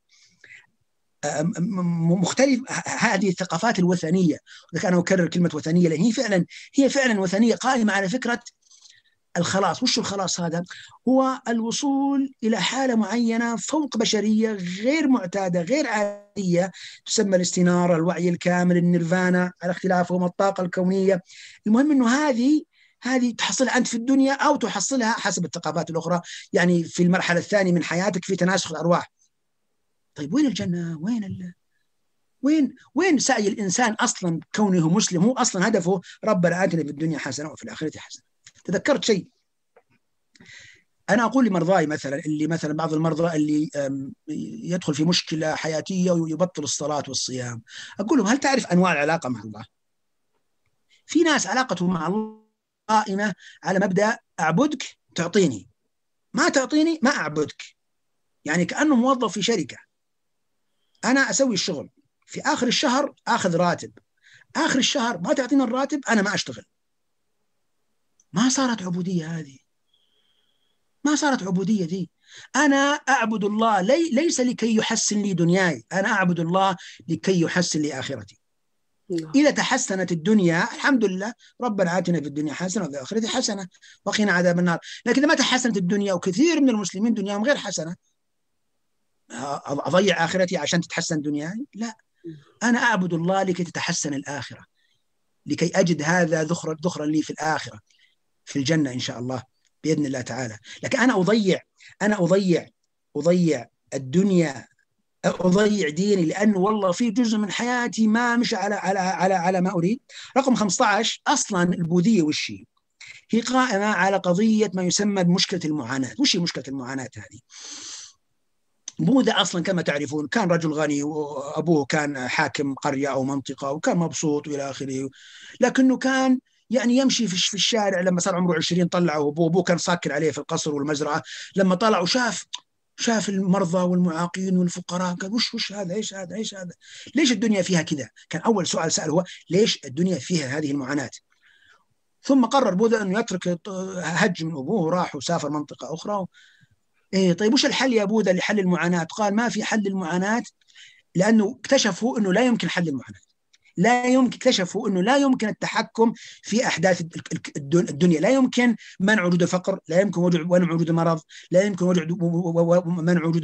مختلف. هذه الثقافات الوثنية، وإذا كان أكرر كلمة وثنية لأن هي فعلا هي فعلا وثنية قائمة على فكرة الخلاص. وش الخلاص هذا؟ هو الوصول إلى حالة معينة فوق بشرية غير معتادة غير عادية، تسمى الاستنارة، الوعي الكامل، النيرفانا على اختلافهم، الطاقة الكونية. المهم أنه هذه هذه تحصلها أنت في الدنيا أو تحصلها حسب الثقافات الأخرى، يعني في المرحلة الثانية من حياتك في تناسخ الأرواح. طيب وين الجنة؟ وين ال... وين وين سعي الإنسان أصلا كونه مسلم؟ هو أصلا هدفه ربنا آتنا في الدنيا حسنة وفي الآخرة حسنة. تذكرت شيء، أنا أقول لمرضاي مثلا، اللي مثلا بعض المرضى اللي يدخل في مشكلة حياتية ويبطل الصلاة والصيام، أقول لهم هل تعرف أنواع العلاقة مع الله؟ في ناس علاقتهم مع الله قائمة على مبدأ أعبدك تعطيني، ما تعطيني ما أعبدك. يعني كأنه موظف في شركة، أنا أسوي الشغل، في آخر الشهر أخذ راتب، آخر الشهر ما تعطينا الراتب أنا ما أشتغل. ما صارت عبودية هذه، ما صارت عبودية دي. أنا أعبد الله لي ليس لكي يحسن لي دنياي، أنا أعبد الله لكي يحسن لي آخرتي. إذا تحسنت الدنيا الحمد لله، ربنا آتنا في الدنيا حسنة وفي الآخرة حسنة وقنا عذاب النار. لكن إذا ما تحسنت الدنيا، وكثير من المسلمين دنياهم غير حسنة، أضيع آخرتي عشان تتحسن دنياي؟ لا، أنا أعبد الله لكي تتحسن الآخرة، لكي أجد هذا ذخرا ذخرا لي في الآخرة في الجنة إن شاء الله بإذن الله تعالى. لكن أنا أضيع أنا أضيع أضيع الدنيا، أضيع ديني، لأنه والله في جزء من حياتي ما مش على على على على ما أريد. رقم خمسة عشر، أصلا البوذية وش هي؟ هي قائمة على قضية ما يسمى بمشكلة المعاناة. وش هي مشكلة المعاناة هذه؟ بوذا أصلا كما تعرفون كان رجل غني، وأبوه كان حاكم قرية أو منطقة، وكان مبسوط وإلى آخره، لكنه كان يعني يمشي في الشارع. لما صار عمره عشرين طلعه أبوه، أبوه كان ساكن عليه في القصر والمزرعة. لما طلع وشاف شاف المرضى والمعاقين والفقراء، قال وش وش هذا؟ ايش هذا؟ ايش هذا؟ ليش الدنيا فيها كذا؟ كان أول سؤال سأله هو ليش الدنيا فيها هذه المعاناة؟ ثم قرر بوذا أنه يترك، هج من أبوه وراح وسافر منطقة أخرى. إيه طيب وش الحل يا بوذا لحل المعاناة؟ قال ما في حل المعاناة، لأنه اكتشفوا أنه لا يمكن حل المعاناة، لا يمكن اكتشفوا أنه لا يمكن التحكم في أحداث الدنيا، لا يمكن منع وجود الفقر، لا يمكن منع وجود المرض، لا يمكن منع وجود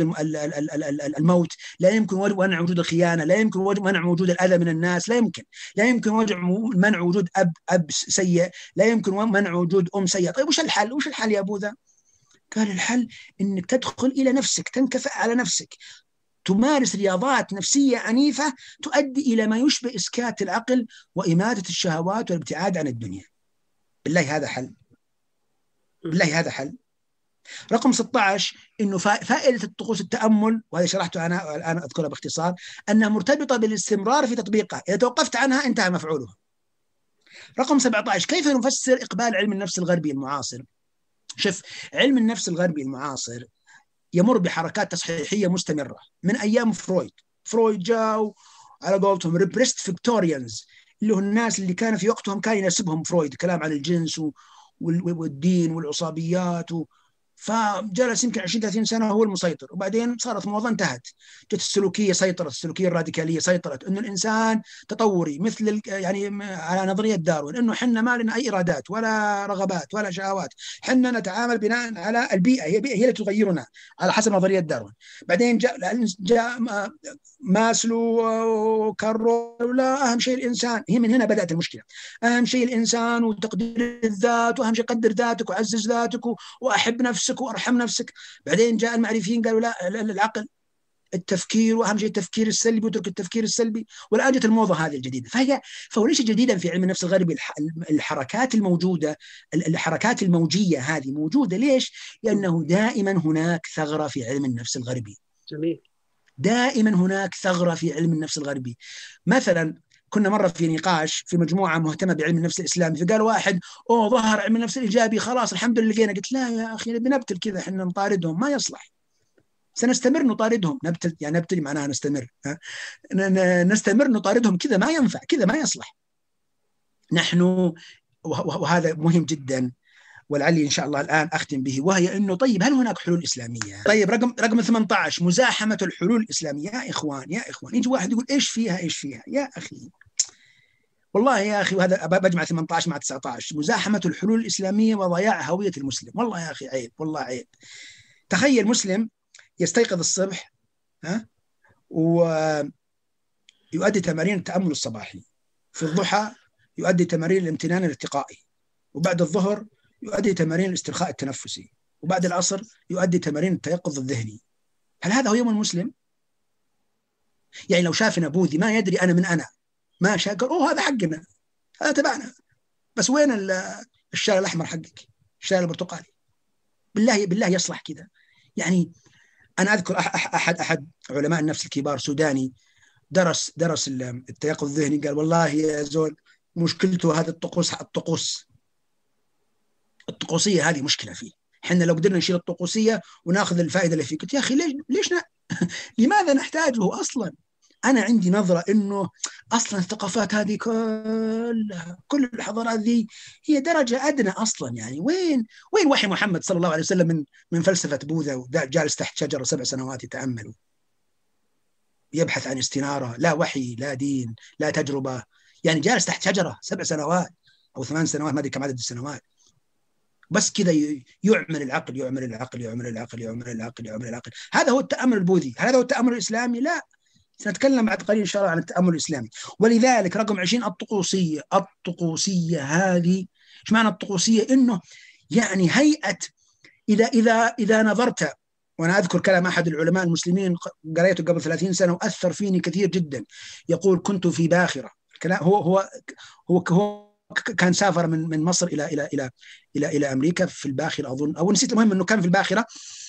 الموت، لا يمكن منع وجود الخيانة، لا يمكن منع وجود الأذى من الناس، لا يمكن لا يمكن منع وجود أب أب سيء، لا يمكن منع وجود أم سيئة. طيب وش الحل؟ وش الحل يا بوذا؟ قال الحل إنك تدخل إلى نفسك، تنكفئ على نفسك، تمارس رياضات نفسية عنيفة تؤدي إلى ما يشبه إسكات العقل وإماتة الشهوات والابتعاد عن الدنيا. بالله هذا حل، بالله هذا حل. رقم ستة عشر، إنه فائدة الطقوس التأمل، وهذا شرحته أنا الآن أذكرها باختصار، أنها مرتبطة بالاستمرار في تطبيقها، إذا توقفت عنها انتهى مفعولها. رقم سبعة عشر، كيف نفسر إقبال علم النفس الغربي المعاصر؟ شوف، علم النفس الغربي المعاصر يمر بحركات تصحيحية مستمرة من أيام فرويد. فرويد جاء على قولتهم ريبريست فيكتوريانز، اللي هو الناس اللي كان في وقتهم كان يناسبهم فرويد كلام عن الجنس والدين والعصابيات، فجلس يمكن عشرين ثلاثين سنة هو المسيطر، وبعدين صارت موضة انتهت، جت السلوكية سيطرت، السلوكية الراديكالية سيطرت، إنه الإنسان تطوري مثل يعني على نظرية داروين، إنه حنا ما لنا أي إرادات ولا رغبات ولا شهوات، حنا نتعامل بناء على البيئة، هي البيئة هي اللي تغيرنا على حسب نظرية داروين. بعدين جاء جاء ماسلو وكارو، لا أهم شيء الإنسان. هي من هنا بدأت المشكلة، أهم شيء الإنسان وتقدير الذات، وأهم شيء قدر ذاتك وعزز ذاتك وأحب نفسك وارحم نفسك. بعدين جاء المعرفيين قالوا لا، العقل، التفكير، واهم شيء التفكير السلبي، وترك التفكير السلبي. والان جت الموضه هذه الجديده. فهي فليس جديدا في علم النفس الغربي الحركات الموجوده، الحركات الموجيه هذه موجوده. ليش؟ لانه دائما هناك ثغره في علم النفس الغربي. جميل. دائما هناك ثغره في علم النفس الغربي. مثلا كنا مرة في نقاش في مجموعة مهتمة بعلم النفس الإسلامي، فقال واحد أوه ظهر علم النفس الإيجابي خلاص الحمد لله لقينا. قلت لا يا أخي بنبتل كذا، إحنا نطاردهم ما يصلح، سنستمر نطاردهم. نبتل يعني نبتل معناها نستمر، ها؟ نستمر نطاردهم كذا ما ينفع، كذا ما يصلح. نحن وهذا مهم جدا، ولعلي إن شاء الله الآن أختم به، وهي أنه طيب هل هناك حلول إسلامية؟ طيب رقم رقم ثمانية عشر، مزاحمة الحلول الإسلامية. يا إخوان يا إخوان يجي واحد يقول إيش فيها إيش فيها يا أخي، والله يا أخي، وهذا بجمع ثمانية عشر مع تسعة عشر، مزاحمة الحلول الإسلامية وضياع هوية المسلم. والله يا أخي عيب، والله عيب. تخيل مسلم يستيقظ الصبح، ها، ويؤدي تمارين التأمل الصباحي، في الضحى يؤدي تمارين الامتنان الارتقائي، وبعد الظهر يؤدي تمارين الاسترخاء التنفسي، وبعد العصر يؤدي تمارين التيقظ الذهني. هل هذا هو يوم المسلم؟ يعني لو شافنا بوذي ما يدري أنا من أنا، ما شاكر أوه هذا حقنا، هذا تبعنا، بس وين الشارع الأحمر حقك، الشارع البرتقالي؟ بالله بالله يصلح كذا؟ يعني أنا أذكر أحد أحد علماء النفس الكبار سوداني درس درس التيقظ الذهني، قال والله يا زول مشكلته هذا الطقوس الطقوس الطقوسية هذه مشكلة فيه. حنا لو قدرنا نشيل الطقوسية وناخذ الفائدة اللي فيه. قلت يا أخي ليش ليش ن... لماذا نحتاجه أصلا؟ أنا عندي نظرة إنه أصلا الثقافات هذه كلها كل الحضارات ذي هي درجة أدنى أصلا. يعني وين وين وحي محمد صلى الله عليه وسلم من من فلسفة بوذا وجالس تحت شجرة سبع سنوات يتأمل يبحث عن استنارة، لا وحي لا دين لا تجربة، يعني جالس تحت شجرة سبع سنوات أو ثمان سنوات ما أدري كم عدد السنوات، بس كذا يعمل العقل يعمل العقل يعمل العقل يعمل العقل يعمل العقل. هذا هو التأمل البوذي. هذا هو التأمل الإسلامي؟ لا، سنتكلم بعد قليل إن شاء الله عن التأمل الإسلامي. ولذلك رقم عشرين الطقوسية. الطقوسية هذه إيش معنى الطقوسية؟ إنه يعني هيئة، إذا إذا إذا نظرت، وأنا أذكر كلام أحد العلماء المسلمين قرأته قبل ثلاثين سنة وأثر فيني كثير جدا، يقول كنت في باخرة. الكلام هو هو هو, هو كان سافر من من مصر إلى إلى إلى إلى إلى أمريكا في الباخرة أظن، أو نسيت، المهم إنه كان في الباخرة،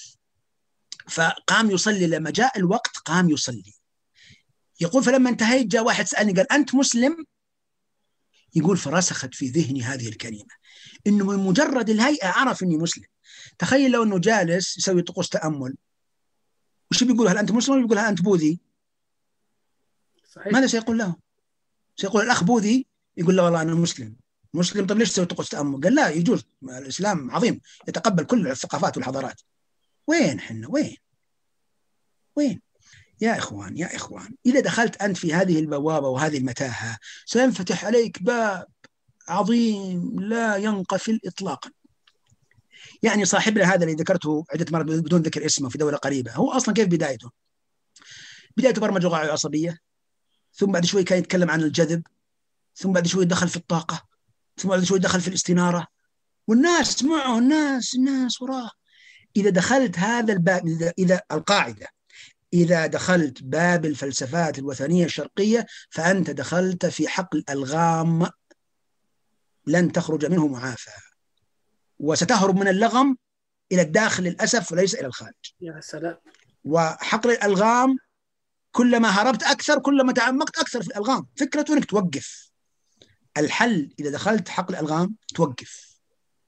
فقام يصلي. لما جاء الوقت قام يصلي. يقول فلما انتهيت جاء واحد سألني قال أنت مسلم؟ يقول فرسخت في ذهني هذه الكلمة، إنه من مجرد الهيئة عرف إني مسلم. تخيل لو إنه جالس يسوي طقوس تأمل، وش بيقول؟ هل أنت مسلم ولا بيقول هل أنت بوذي؟ صحيح. ماذا سيقول له؟ سيقول الأخ بوذي، يقول له والله أنا مسلم. مسلم؟ طب ليش تسوي طقوس تأمل؟ قال لا يجوز، الإسلام عظيم يتقبل كل الثقافات والحضارات. وين حنا؟ وين وين يا إخوان يا إخوان؟ إذا دخلت أنت في هذه البوابة وهذه المتاهة سينفتح عليك باب عظيم لا ينقفل إطلاقا. يعني صاحبنا هذا اللي ذكرته عدة مرات بدون ذكر اسمه في دولة قريبة، هو أصلا كيف بدايته؟ بدايته برمجة لغوية عصبية، ثم بعد شوي كان يتكلم عن الجذب، ثم بعد شوي دخل في الطاقة، ثم بعد شوي دخل في الاستنارة، والناس معه، الناس الناس وراه. إذا دخلت هذا الباب، إذا, إذا القاعدة إذا دخلت باب الفلسفات الوثنية الشرقية فأنت دخلت في حقل ألغام لن تخرج منه معافى، وستهرب من اللغم إلى الداخل للأسف وليس إلى الخارج. يا سلام. وحقل الألغام كلما هربت أكثر كلما تعمقت أكثر في الألغام. فكرته أنك توقف. الحل إذا دخلت حقل الألغام توقف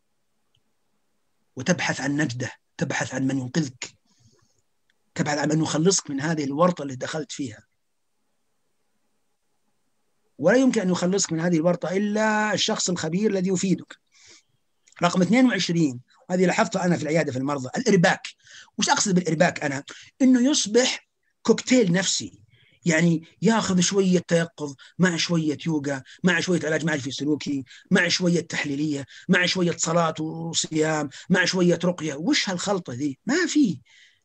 وتبحث عن نجدة، تبحث عن من ينقذك، تبحث عن من يخلصك من هذه الورطة اللي دخلت فيها. ولا يمكن أن يخلصك من هذه الورطة إلا الشخص الخبير الذي يفيدك. رقم اثنين وعشرين، هذه لاحظتها أنا في العيادة في المرضى، الإرباك. وش أقصد بالإرباك أنا؟ إنه يصبح كوكتيل نفسي، يعني ياخذ شوية تيقظ مع شوية يوغا مع شوية علاج معرفي سلوكي مع شوية تحليلية مع شوية صلاة وصيام مع شوية رقية. وش هالخلطة ذي؟ ما في.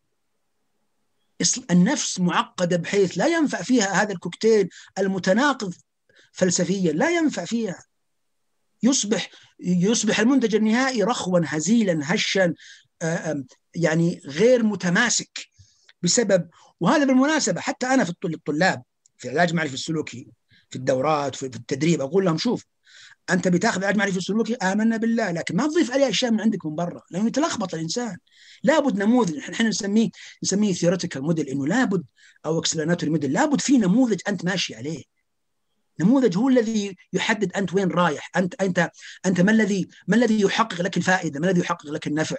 النفس معقدة بحيث لا ينفع فيها هذا الكوكتيل المتناقض فلسفيا، لا ينفع فيها. يصبح يصبح المنتج النهائي رخوا هزيلا هشا، يعني غير متماسك بسبب. وهذا بالمناسبة حتى أنا في الطلاب في علاج معرفي السلوكي في الدورات في التدريب أقول لهم شوف أنت بتاخذ علاج معرفي السلوكي آمنا بالله، لكن ما تضيف عليه أشياء من عندك من برا لأنه يتلخبط الإنسان. لابد نموذج، احنا نسميه نسميه ثيوريتيكال موديل، إنه لابد أو اكسبلاناتوري موديل، لابد في نموذج أنت ماشي عليه. نموذج هو الذي يحدد أنت وين رايح، أنت أنت أنت ما الذي ما الذي يحقق لك الفائدة، ما الذي يحقق لك النفع.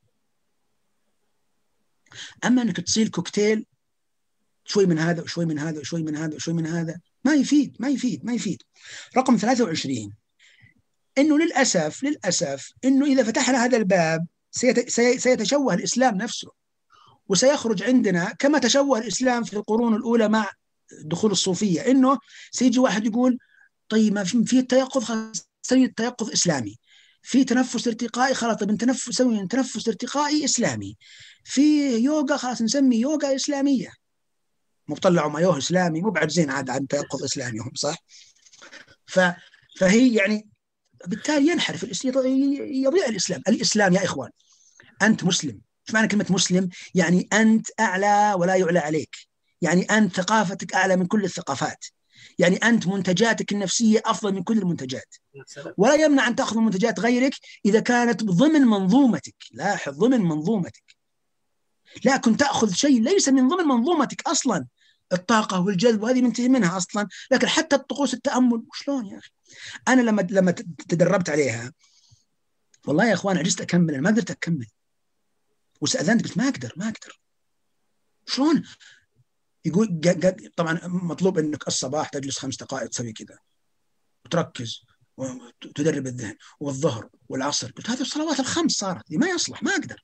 أما أنك تصير كوكتيل شوي من هذا وشوي من هذا وشوي من هذا وشوي من هذا ما يفيد ما يفيد ما يفيد. رقم ثلاثة وعشرين، إنه للأسف للأسف إنه إذا فتحنا هذا الباب سيتشوه الإسلام نفسه، وسيخرج عندنا كما تشوه الإسلام في القرون الأولى مع دخول الصوفية، إنه سيجي واحد يقول طيب ما في التيقظ خلاص سوي التيقظ إسلامي، في تنفس ارتقائي خلاص طيب نتنفس سوي تنفس ارتقائي إسلامي، في يوغا خلاص نسمي يوغا إسلامية. مطلعوا مايوه إسلامي مو بعد زين عاد عن تيقظ إسلامي هم صح. ف فهي يعني بالتالي ينحرف الإسلام، يضيع الإسلام. الإسلام يا إخوان أنت مسلم. إيش معنى كلمة مسلم؟ يعني أنت أعلى ولا يعلى عليك، يعني أنت ثقافتك أعلى من كل الثقافات، يعني أنت منتجاتك النفسية أفضل من كل المنتجات، ولا يمنع أن تأخذ منتجات غيرك إذا كانت ضمن منظومتك. لاحظ، ضمن منظومتك، لكن تأخذ شيء ليس من ضمن منظومتك أصلا. الطاقة والجذب وهذه منتهي منها أصلا، لكن حتى الطقوس التأمل وشلون يا أخي؟ أنا لما لما تدربت عليها والله يا أخوان عجزت أكمل، أنا ما قدرت أكمل واستأذنت، قلت ما أقدر ما أقدر. شلون؟ يقول طبعا مطلوب أنك الصباح تجلس خمس دقائق تسوي كذا وتركز وتدرب الذهن، والظهر والعصر. قلت هذه الصلوات الخمس صارت ما يصلح، ما أقدر،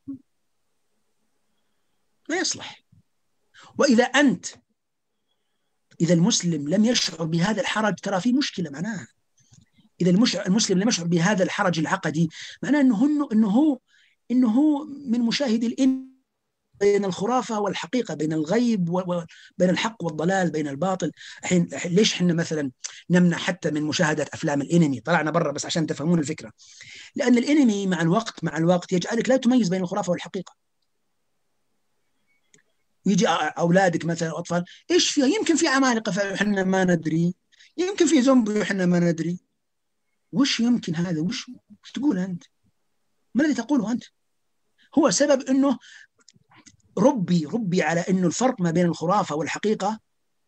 ما يصلح. وإذا أنت إذا المسلم لم يشعر بهذا الحرج ترى في مشكلة. معناها إذا المسلم لم يشعر بهذا الحرج العقدي معناه أنه إنه هو إنه هو من مشاهد الإن بين الخرافة والحقيقة، بين الغيب وبين الحق والضلال، بين الباطل. الحين ليش إحنا مثلا نمنع حتى من مشاهدة أفلام الإنمي؟ طلعنا برا بس عشان تفهمون الفكرة. لأن الإنمي مع الوقت مع الوقت يجعلك لا تميز بين الخرافة والحقيقة. يجي أولادك مثلا أطفال، إيش فيها؟ يمكن في عمالقة فإحنا ما ندري، يمكن في زومبي وإحنا ما ندري. وش يمكن هذا؟ وش, وش تقول أنت؟ ما الذي تقوله أنت؟ هو سبب أنه ربي ربي على أنه الفرق ما بين الخرافة والحقيقة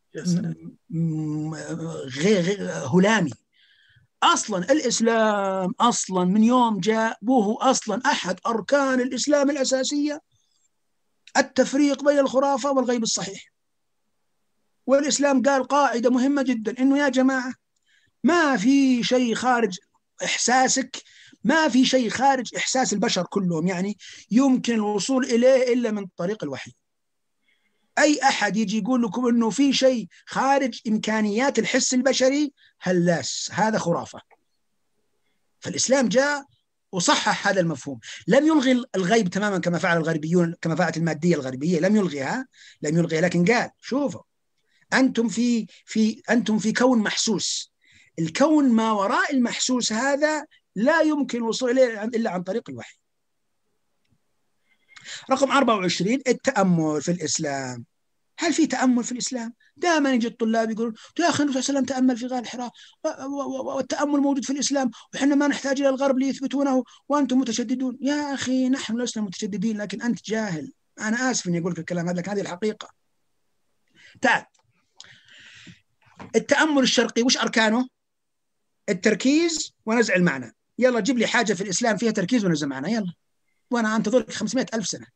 غير, غير هلامي. أصلا الإسلام أصلا من يوم جاء وهو أصلا أحد أركان الإسلام الأساسية التفريق بين الخرافة والغيب الصحيح. والإسلام قال قاعدة مهمة جدا، إنه يا جماعة ما في شيء خارج إحساسك، ما في شيء خارج إحساس البشر كلهم يعني يمكن الوصول إليه إلا من طريق الوحي. أي أحد يجي يقول لكم إنه في شيء خارج إمكانيات الحس البشري هلاس، هذا خرافة. فالإسلام جاء وصحح هذا المفهوم، لم يلغي الغيب تماما كما فعل الغربيون، كما فعلت المادية الغربية، لم يلغيها لم يلغيها لكن قال شوفوا أنتم في في أنتم في كون محسوس، الكون ما وراء المحسوس هذا لا يمكن الوصول إليه إلا عن طريق الوحي. رقم أربعة وعشرين التأمل في الإسلام. هل في تأمل في الإسلام؟ دائما يجي الطلاب يقولون يا أخي النبي صلى الله عليه وسلم تأمل في غار حراء، والتأمل موجود في الإسلام وإحنا ما نحتاج إلى الغرب ليثبتونه وأنتم متشددون. يا أخي نحن لسنا متشددين لكن أنت جاهل. أنا آسف إني أقول لك الكلام هذا لكن هذه الحقيقة. تعال، التأمل الشرقي وش أركانه؟ التركيز ونزع المعنى. يلا جيب لي حاجة في الإسلام فيها تركيز ونزع معنى، يلا، وأنا أنتظرك خمسمائة ألف سنة.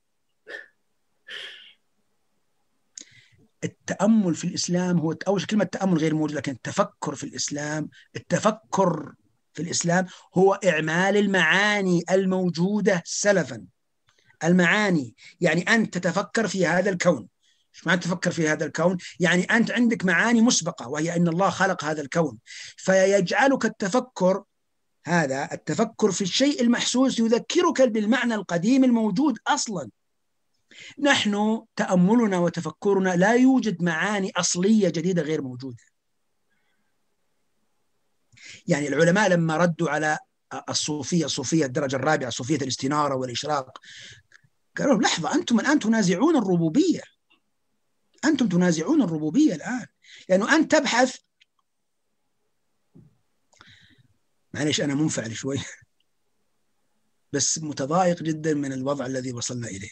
التأمل في الإسلام هو أول كلمة تأمل غير موجودة، لكن التفكر في الإسلام، التفكر في الإسلام هو إعمال المعاني الموجودة سلفا. المعاني يعني أنت تتفكر في هذا الكون. إيش معنى تفكر في هذا الكون؟ يعني أنت عندك معاني مسبقة وهي أن الله خلق هذا الكون، فيجعلك التفكر هذا التفكر في الشيء المحسوس يذكرك بالمعنى القديم الموجود أصلا. نحن تأملنا وتفكرنا لا يوجد معاني أصلية جديدة غير موجودة. يعني العلماء لما ردوا على الصوفية الصوفية الدرجة الرابعة صوفية الاستنارة والإشراق قالوا لحظة، أنتم الآن تنازعون الربوبية، أنتم تنازعون الربوبية الآن، لأنه أنت تبحث. معليش أنا منفعل شوي بس متضايق جدا من الوضع الذي وصلنا إليه.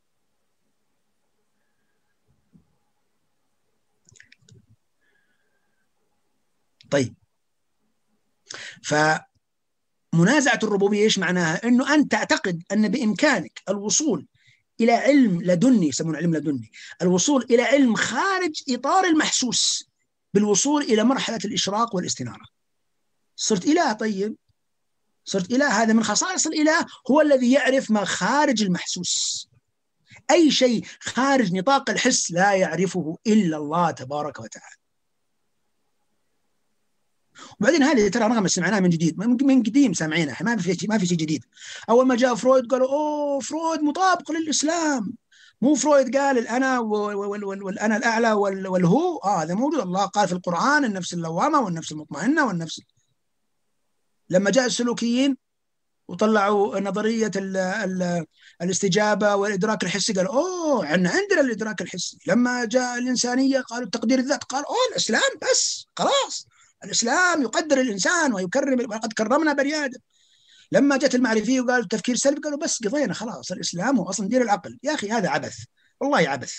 طيب، فمنازعة الربوبية إيش معناها؟ أنه أنت تعتقد أن بإمكانك الوصول إلى علم لدني، يسمونه علم لدني، الوصول إلى علم خارج إطار المحسوس بالوصول إلى مرحلة الإشراق والاستنارة. صرت إله. طيب صرت إله، هذا من خصائص الإله، هو الذي يعرف ما خارج المحسوس. أي شيء خارج نطاق الحس لا يعرفه إلا الله تبارك وتعالى. وبعدين هذه ترى رغم سمعناها من جديد، من قديم سامعينها، ما في ما في شيء جديد. أول ما جاء فرويد قالوا أوه فرويد مطابق للإسلام. مو فرويد قال الأنا والأنا الأعلى والهو، آه هذا موجود. الله قال في القرآن النفس اللوامة والنفس المطمئنة والنفس. لما جاء السلوكيين وطلعوا نظرية ال ال الاستجابة والإدراك الحسي، قالوا أوه عندنا عندنا الإدراك الحسي. لما جاء الإنسانية قالوا تقدير الذات، قال أوه الإسلام بس خلاص، الإسلام يقدر الإنسان ويكرم، وقد كرمنا بني آدم. لما جت المعرفية وقالوا التفكير السلبي، قالوا بس قضينا خلاص، الإسلام هو أصلا دين العقل. يا أخي هذا عبث، والله عبث،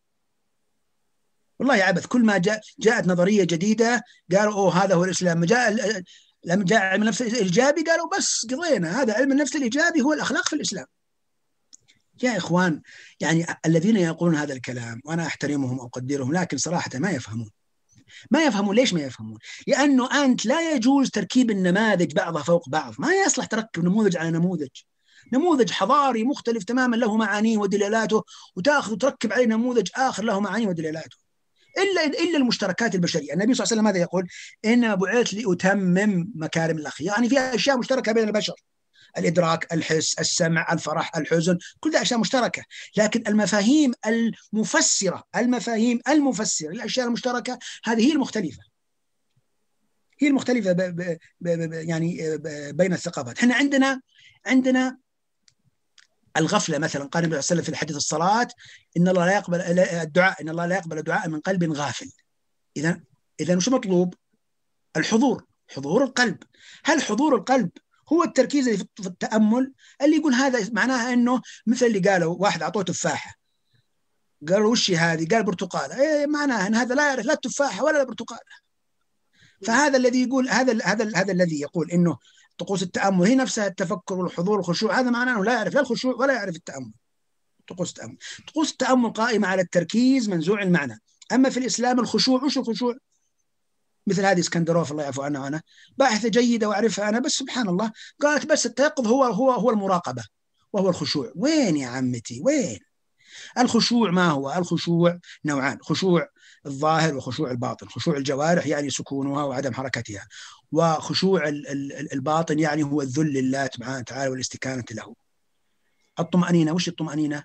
والله عبث. كل ما جاء جاءت نظرية جديدة قالوا أوه هذا هو الإسلام. جاء لما جاء علم النفس الإيجابي قالوا بس قضينا، هذا علم النفس الإيجابي هو الأخلاق في الإسلام. يا إخوان، يعني الذين يقولون هذا الكلام وأنا أحترمهم وأقدرهم، لكن صراحة ما يفهمون. ما يفهمون. ليش ما يفهمون؟ لأنه أنت لا يجوز تركيب النماذج بعضها فوق بعض. ما يصلح تركب نموذج على نموذج، نموذج حضاري مختلف تماما له معانيه ودلالاته، وتأخذ وتركب عليه نموذج آخر له معانيه ودلالاته. إلا إلا المشتركات البشرية. النبي صلى الله عليه وسلم ماذا يقول؟ إنما بعثت لأتمم مكارم الأخلاق، يعني فيها أشياء مشتركة بين البشر، الإدراك، الحس، السمع، الفرح، الحزن، كل ده أشياء مشتركة. لكن المفاهيم المفسرة المفاهيم المفسرة الأشياء المشتركة هذه هي المختلفة، هي المختلفة ب ب ب يعني ب بين الثقافات. احنا عندنا عندنا الغفلة مثلا. قال النبي صلى الله عليه وسلم في الحديث الصلاة إن الله لا يقبل الدعاء إن الله لا يقبل دعاء من قلب غافل. إذا إذا وش مطلوب؟ الحضور، حضور القلب. هل حضور القلب هو التركيز في التأمل؟ اللي يقول هذا معناها إنه مثل اللي قالوا واحد أعطوه تفاحة، قالوا وش هذه؟ قال برتقالة. إيه معناها إن هذا لا يعرف لا التفاحة ولا البرتقالة. فهذا الذي يقول هذا هذا هذا الذي يقول إنه طقوس التأمل هي نفسها التفكر والحضور والخشوع، هذا معناه أنه لا يعرف لا الخشوع ولا يعرف التأمل. طقوس التأمل طقوس التأمل قائمة على التركيز منزوع المعنى. أما في الإسلام الخشوع، وش الخشوع؟ مثل هذه اسكندروف الله يعفو عنها، أنا باحثة جيدة وأعرفها أنا، بس سبحان الله قالت بس التيقظ هو هو هو المراقبة وهو الخشوع. وين يا عمتي وين؟ الخشوع ما هو؟ الخشوع نوعان: خشوع الظاهر وخشوع الباطن. خشوع الجوارح يعني سكونها وعدم حركتها، وخشوع الباطن يعني هو الذل لله سبحانه وتعالى والاستكانة له. الطمأنينة، وش الطمأنينة؟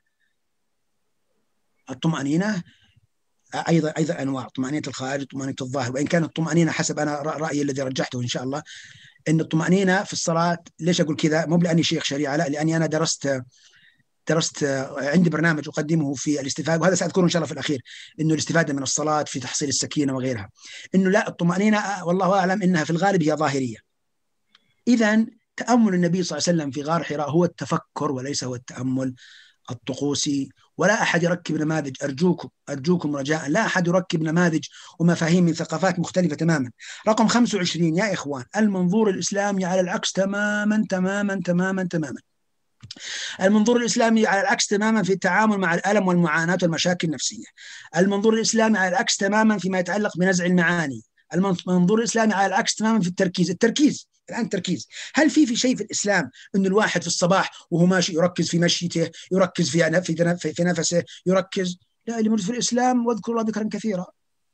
الطمأنينة أيضا أيضا أنواع: طمأنينة الخارج، طمأنينة الظاهر. وإن كانت الطمأنينة حسب أنا رأيي الذي رجحته إن شاء الله إن الطمأنينة في الصلاة. ليش أقول كذا؟ مو لأني شيخ شريعة، لا، لأني أنا درست درست عندي برنامج أقدمه في الاستفادة، وهذا سأذكره إن شاء الله في الأخير، إنه الاستفادة من الصلاة في تحصيل السكينة وغيرها. إنه لا، الطمأنينة والله أعلم إنها في الغالب هي ظاهرية. إذن تأمل النبي صلى الله عليه وسلم في غار حراء هو التفكر وليس هو التأمل الطقوسي. ولا أحد يركب نماذج، أرجوكم أرجوكم رجاء، لا أحد يركب نماذج ومفاهيم من ثقافات مختلفة تماما. رقم خمسة وعشرين يا إخوان: المنظور الإسلامي على العكس تماما تماما تماما تماما. المنظور الإسلامي على العكس تماما في التعامل مع الألم والمعاناة والمشاكل النفسية. المنظور الإسلامي على العكس تماما فيما يتعلق بنزع المعاني. المنظور الإسلامي على العكس تماما في التركيز. التركيز الآن تركيز. هل في في شيء في الإسلام أن الواحد في الصباح وهو ماشي يركز في مشيته، يركز في في في نفسه، يركز؟ لا، اللي موجود في الإسلام واذكر الله ذكرا كثيرا.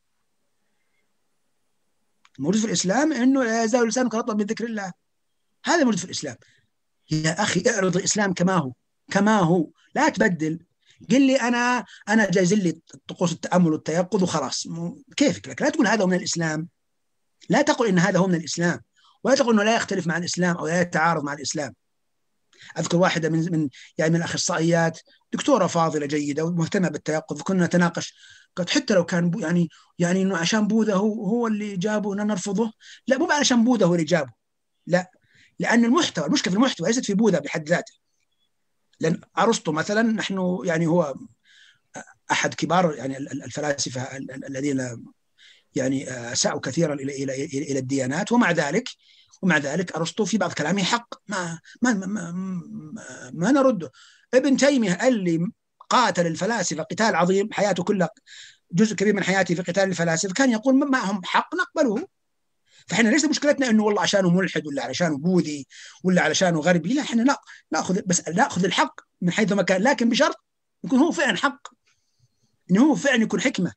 موجود في الإسلام أنه لا يزال لسانك رطبا من ذكر الله، هذا موجود في الإسلام. يا أخي اعرض الإسلام كما هو كما هو، لا تبدل. قل لي أنا أنا جايز لي طقوس التأمل والتيقظ وخلاص، كيفك لك. لا تقول هذا هو من الإسلام، لا تقل إن هذا هو من الإسلام، ولا تقول إنه لا يختلف مع الإسلام أو لا يتعارض مع الإسلام. أذكر واحدة من من يعني من الأخصائيات، دكتورة فاضلة جيدة ومهتمة بالتيقظ، كنا نتناقش، قالت حتى لو كان يعني يعني إنه عشان بوذا هو هو اللي جابه نرفضه. لا، مو عشان بوذا هو اللي جابه، لا، لأن المحتوى، المشكلة في المحتوى ليست في بوذا بحد ذاته. لأن أرسطو مثلا، نحن يعني هو أحد كبار يعني الفلاسفة الذين يعني أساءوا كثيرا إلى إلى إلى الديانات، ومع ذلك ومع ذلك أرسطو في بعض كلامه حق، ما ما ما, ما, ما نرده. ابن تيمية اللي قاتل الفلاسفة قتال عظيم، حياته كلها جزء كبير من حياته في قتال الفلاسفة، كان يقول معهم حق نقبله. فإحنا ليس مشكلتنا إنه والله عشانه ملحد ولا علشانه بوذي ولا علشانه غربي، لا، إحنا لا نأخذ بس نأخذ الحق من حيث ما كان، لكن بشرط يكون هو فعلا حق، إنه هو فعلا يكون حكمة.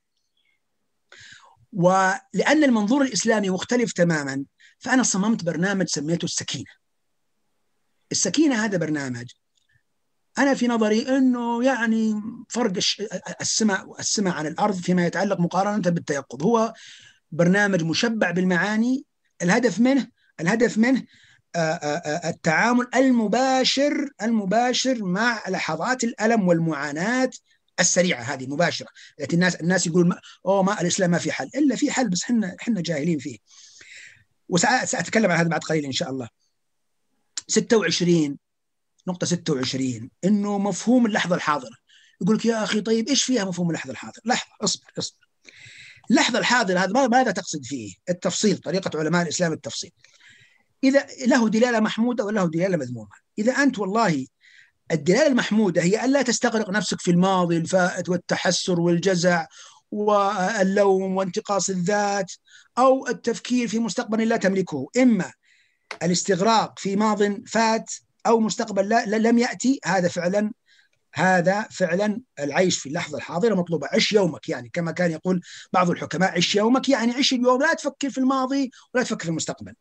ولأن المنظور الإسلامي مختلف تماما، فأنا صممت برنامج سميته السكينة. السكينة هذا برنامج أنا في نظري أنه يعني فرق السماء السماء عن الأرض فيما يتعلق مقارنة بالتيقظ. هو برنامج مشبع بالمعاني. الهدف منه الهدف منه التعامل المباشر المباشر مع لحظات الألم والمعاناة السريعة هذه مباشرة، التي الناس الناس يقولون أوه ما الإسلام ما في حل، إلا في حل بس إحنا إحنا جاهلين فيه. وسأتكلم عن هذا بعد قليل إن شاء الله. ستة وعشرين نقطة ستة وعشرين إنه مفهوم اللحظة الحاضرة. يقول لك يا أخي طيب إيش فيها مفهوم اللحظة الحاضرة؟ لحظة أصبر أصبر. اللحظة الحاضرة هذا ماذا تقصد فيه؟ التفصيل، طريقة علماء الإسلام التفصيل. إذا له دلالة محمودة ولا له دلالة مذمومة. إذا أنت والله الدلالة المحمودة هي ألا تستغرق نفسك في الماضي الفائت والتحسر والجزع واللوم وانتقاص الذات، أو التفكير في مستقبل لا تملكه، إما الاستغراق في ماض فات أو مستقبل لا لم يأتي، هذا فعلا هذا فعلا العيش في اللحظة الحاضرة مطلوبة. عش يومك، يعني كما كان يقول بعض الحكماء عش يومك، يعني عش اليوم، لا تفكر في الماضي ولا تفكر في المستقبل.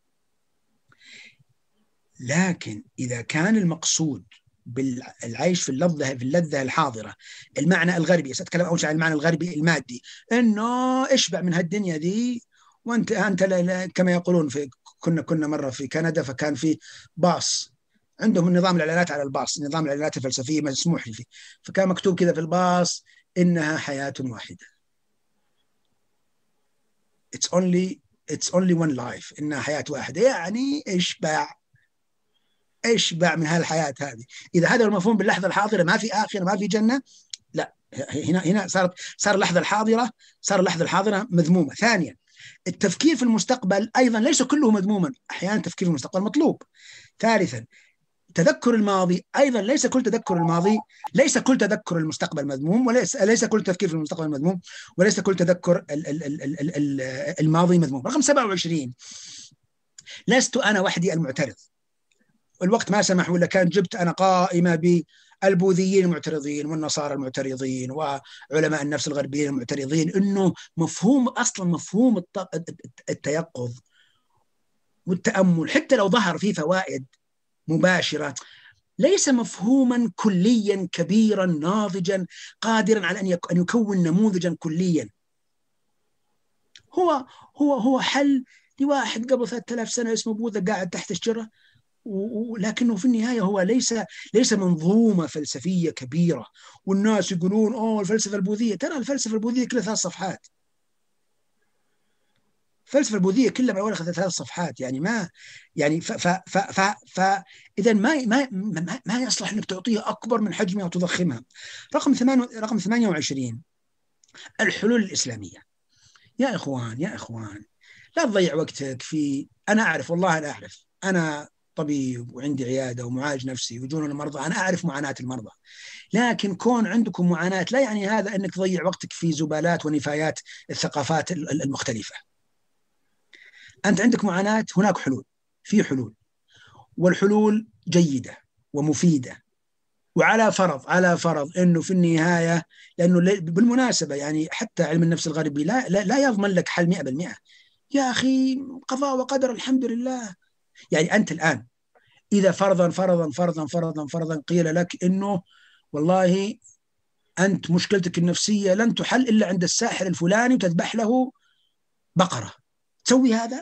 لكن إذا كان المقصود بالعيش في اللذة في اللذة الحاضرة المعنى الغربي، سأتكلم أول شيء عن المعنى الغربي المادي، إنه اشبع من هالدنيا دي، وأنت أنت كما يقولون في كنا كنا مرة في كندا، فكان في باص عندهم نظام الإعلانات على الباص، نظام الإعلانات الفلسفية مسموح لي فيه، فكان مكتوب كذا في الباص إنها حياة واحدة. It's only it's only one life، إنها حياة واحدة، يعني اشبع اشبع من هالحياة هذه. إذا هذا المفهوم باللحظة الحاضرة، ما في آخرة ما في جنة، لا، هنا هنا صارت صار اللحظة الحاضرة صار اللحظة الحاضرة مذمومة. ثانيا، التفكير في المستقبل أيضا ليس كله مذموما، أحيانا التفكير في المستقبل مطلوب. ثالثا، تذكر الماضي أيضا ليس كل تذكر الماضي ليس كل تذكر المستقبل مذموم، وليس ليس كل تفكير في المستقبل مذموم، وليس كل تذكر ال ال ال ال ال الماضي مذموم. رقم سبعة وعشرين، لست أنا وحدي المعترض. الوقت ما سمح، ولا كان جبت أنا قائمة بالبوذيين المعترضين والنصارى المعترضين وعلماء النفس الغربيين المعترضين، إنه مفهوم أصلا مفهوم التيقظ والتأمل حتى لو ظهر فيه فوائد مباشرة، ليس مفهوما كليا كبيرا ناضجا قادرا على أن أن يكون نموذجا كليا. هو هو هو حل لواحد قبل ثلاثة آلاف سنة اسمه بوذا قاعد تحت الشجرة، ولكنه في النهاية هو ليس ليس منظومة فلسفية كبيرة. والناس يقولون أوه الفلسفة البوذية، ترى الفلسفة البوذية كلها ثلاث صفحات. الفلسفة البوذية كلها من أولها ثلاث صفحات، يعني ما يعني ف ف ف ف ف إذا ما ما ما, ما يصلح إنك تعطيها أكبر من حجمها وتضخمها. رقم ثمان رقم ثمانية وعشرين، الحلول الإسلامية. يا إخوان يا إخوان لا تضيع وقتك في، أنا أعرف والله أنا أعرف، أنا طبيب وعندي عيادة ومعالج نفسي ويجون المرضى، أنا أعرف معاناة المرضى، لكن كون عندكم معاناة لا يعني هذا أنك تضيع وقتك في زبالات ونفايات الثقافات المختلفة. أنت عندك معاناة، هناك حلول، في حلول، والحلول جيدة ومفيدة، وعلى فرض على فرض أنه في النهاية، لأنه بالمناسبة يعني حتى علم النفس الغربي لا لا, لا يضمن لك حل مئة بالمئة يا أخي، قضاء وقدر الحمد لله. يعني أنت الآن إذا فرضا فرضا فرضا فرضا فرضا قيل لك إنه والله أنت مشكلتك النفسية لن تحل إلا عند الساحر الفلاني وتذبح له بقرة، تسوي هذا؟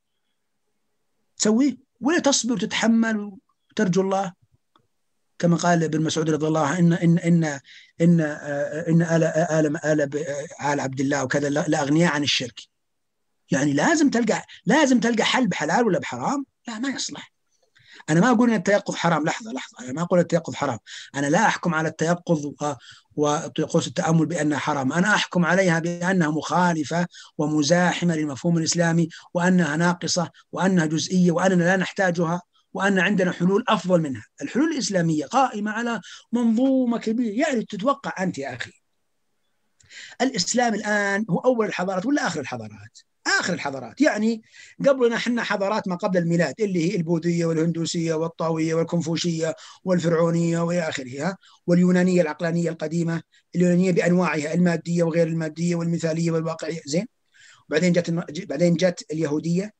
تسويه ولا تصبر وتتحمل وترجو الله؟ كما قال ابن مسعود رضي الله عنه إن إن إن إن آل آل آل آل عبد الله وكذا لا أغنياء عن الشرك. يعني لازم تلقى لازم تلقى حل بحلال ولا بحرام؟ لا، ما يصلح. أنا ما أقول أن التيقظ حرام، لحظة لحظة، أنا ما أقول التيقظ حرام، أنا لا أحكم على التيقظ وطقوس التأمل بأنها حرام، أنا أحكم عليها بأنها مخالفة ومزاحمة للمفهوم الإسلامي، وأنها ناقصة، وأنها جزئية، وأننا لا نحتاجها، وأن عندنا حلول أفضل منها. الحلول الإسلامية قائمة على منظومة كبيرة. يعني تتوقع أنت يا أخي الإسلام الآن هو أول الحضارات ولا آخر الحضارات؟ آخر الحضارات. يعني قبلنا حنا حضارات ما قبل الميلاد، اللي هي البوذية والهندوسية والطاوية والكونفوشية والفرعونية وإلى آخرها، واليونانية العقلانية القديمة، اليونانية بأنواعها المادية وغير المادية والمثالية والواقعية. زين. بعدين جت بعدين جت اليهودية،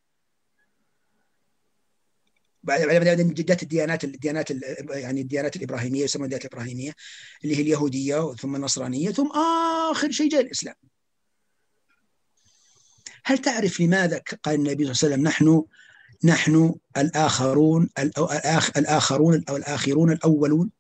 بعدين جت الديانات الديانات يعني الديانات الإبراهيمية، يسمونها الديانات الإبراهيمية، اللي هي اليهودية ثم النصرانية، ثم آخر شيء جاء الإسلام. هل تعرف لماذا قال النبي صلى الله عليه وسلم نحن نحن الآخرون الآخرون أو الآخرون الأولون،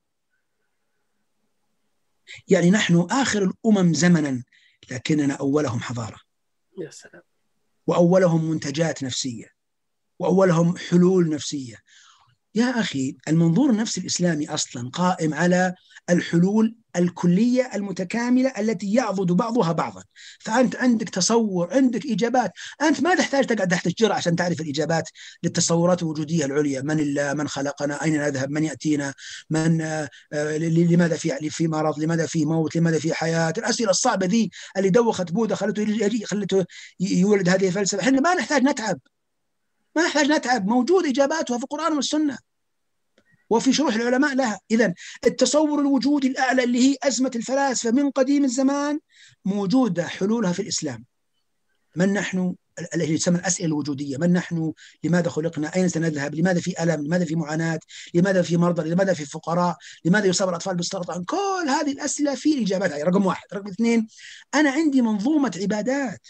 يعني نحن آخر الأمم زمنا لكننا أولهم حضارة. يا سلام. وأولهم منتجات نفسية، وأولهم حلول نفسية. يا أخي المنظور النفسي الإسلامي أصلا قائم على الحلول الكلية المتكاملة التي يعضد بعضها بعضا. فأنت عندك تصور، عندك إجابات، أنت ما تحتاج تقعد تحت الشجرة عشان تعرف الإجابات للتصورات الوجودية العليا. من الله، من خلقنا، أين نذهب، من يأتينا، من آه لماذا في في مرض، لماذا في موت، لماذا في حياة. الأسئلة الصعبة ذي اللي دوخت بوذا خلته يجي خلته يولد هذه الفلسفة. إحنا ما نحتاج نتعب، ما نحتاج نتعب، موجود إجاباتها في القرآن والسنة وفي شروح العلماء لها. إذن التصور الوجودي الأعلى اللي هي أزمة الفلاسفة من قديم الزمان موجودة حلولها في الإسلام. من نحن، اللي يسمى الأسئلة الوجودية، من نحن، لماذا خلقنا، أين سنذهب، لماذا في ألم، لماذا في معاناة، لماذا في مرضى، لماذا في فقراء، لماذا يصاب الأطفال بالسرطان. كل هذه الأسئلة في إجابات. يعني رقم واحد. رقم اثنين، أنا عندي منظومة عبادات.